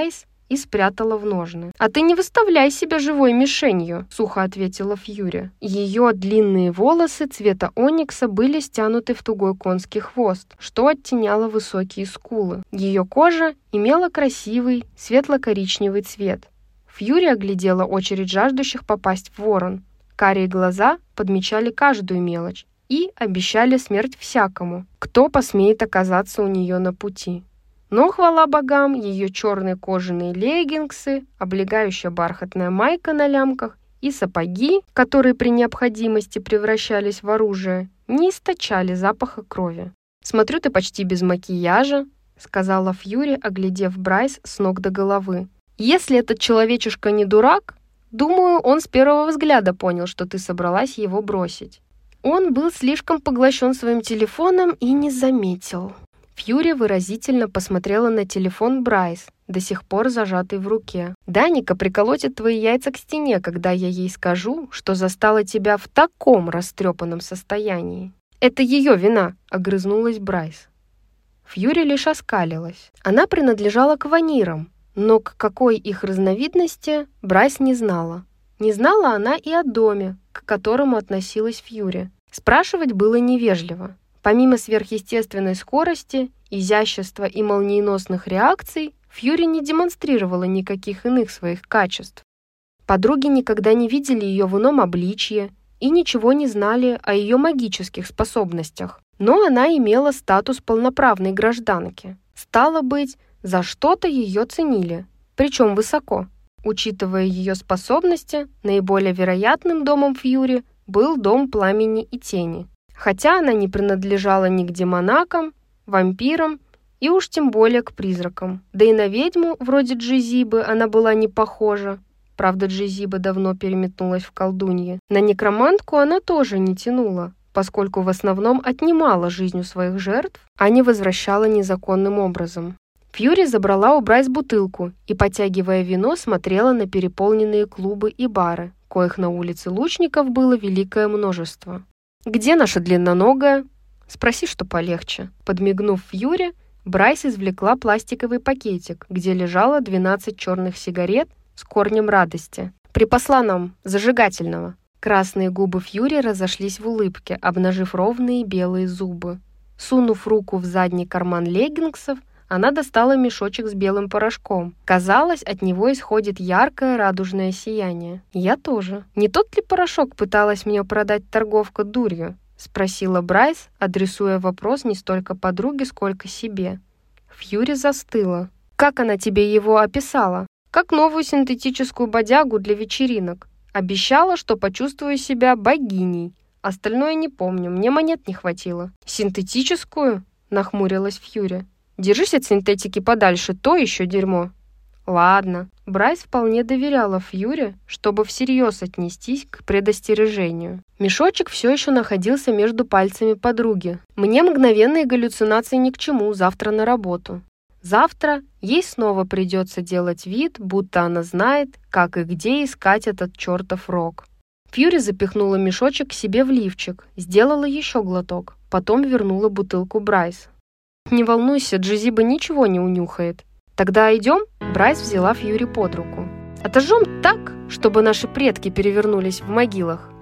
и спрятала в ножны. «А ты не выставляй себя живой мишенью», — сухо ответила Фьюри. Ее длинные волосы цвета оникса были стянуты в тугой конский хвост, что оттеняло высокие скулы. Ее кожа имела красивый светло-коричневый цвет. Фьюри оглядела очередь жаждущих попасть в ворон. Карие глаза подмечали каждую мелочь и обещали смерть всякому, кто посмеет оказаться у нее на пути. Но, хвала богам, ее черные кожаные леггинсы, облегающая бархатная майка на лямках и сапоги, которые при необходимости превращались в оружие, не источали запаха крови. «Смотрю, ты почти без макияжа», — сказала Фьюри, оглядев Брайс с ног до головы. «Если этот человечишка не дурак, думаю, он с первого взгляда понял, что ты собралась его бросить». Он был слишком поглощен своим телефоном и не заметил. Фьюри выразительно посмотрела на телефон Брайс, до сих пор зажатый в руке. «Даника приколотит твои яйца к стене, когда я ей скажу, что застала тебя в таком растрепанном состоянии». «Это ее вина», — огрызнулась Брайс. Фьюри лишь оскалилась. Она принадлежала к ванирам, но к какой их разновидности Брайс не знала. Не знала она и о доме, к которому относилась Фьюри. Спрашивать было невежливо. Помимо сверхъестественной скорости, изящества и молниеносных реакций, Фьюри не демонстрировала никаких иных своих качеств. Подруги никогда не видели ее в ином обличье и ничего не знали о ее магических способностях. Но она имела статус полноправной гражданки. Стало быть, за что-то ее ценили, причем высоко. Учитывая ее способности, наиболее вероятным домом Фьюри был дом пламени и тени. Хотя она не принадлежала ни к демонакам, вампирам и уж тем более к призракам. Да и на ведьму, вроде Джизибы, она была не похожа. Правда, Джизиба давно переметнулась в колдуньи. На некромантку она тоже не тянула, поскольку в основном отнимала жизнь у своих жертв, а не возвращала незаконным образом. Фьюри забрала у Брайс бутылку и, потягивая вино, смотрела на переполненные клубы и бары, коих на улице Лучников было великое множество. «Где наша длинноногая?» «Спроси, что полегче». Подмигнув Фьюри, Брайс извлекла пластиковый пакетик, где лежало двенадцать черных сигарет с корнем радости. «Припасла нам зажигательного». Красные губы Фьюри разошлись в улыбке, обнажив ровные белые зубы. Сунув руку в задний карман леггинсов, она достала мешочек с белым порошком. Казалось, от него исходит яркое радужное сияние. «Я тоже. Не тот ли порошок пыталась мне продать торговка дурью?» — спросила Брайс, адресуя вопрос не столько подруге, сколько себе. Фьюри застыла. «Как она тебе его описала?» «Как новую синтетическую бодягу для вечеринок. Обещала, что почувствую себя богиней. Остальное не помню, мне монет не хватило». «Синтетическую?» — нахмурилась Фьюри. «Держись от синтетики подальше, то еще дерьмо». «Ладно». Брайс вполне доверяла Фьюри, чтобы всерьез отнестись к предостережению. Мешочек все еще находился между пальцами подруги. «Мне мгновенные галлюцинации ни к чему, завтра на работу». Завтра ей снова придется делать вид, будто она знает, как и где искать этот чертов рог. Фьюри запихнула мешочек к себе в лифчик, сделала еще глоток, потом вернула бутылку Брайс. «Не волнуйся, Джизиба ничего не унюхает». «Тогда идем?» Брайс взяла Фьюри под руку. «Отожжем так, чтобы наши предки перевернулись в могилах».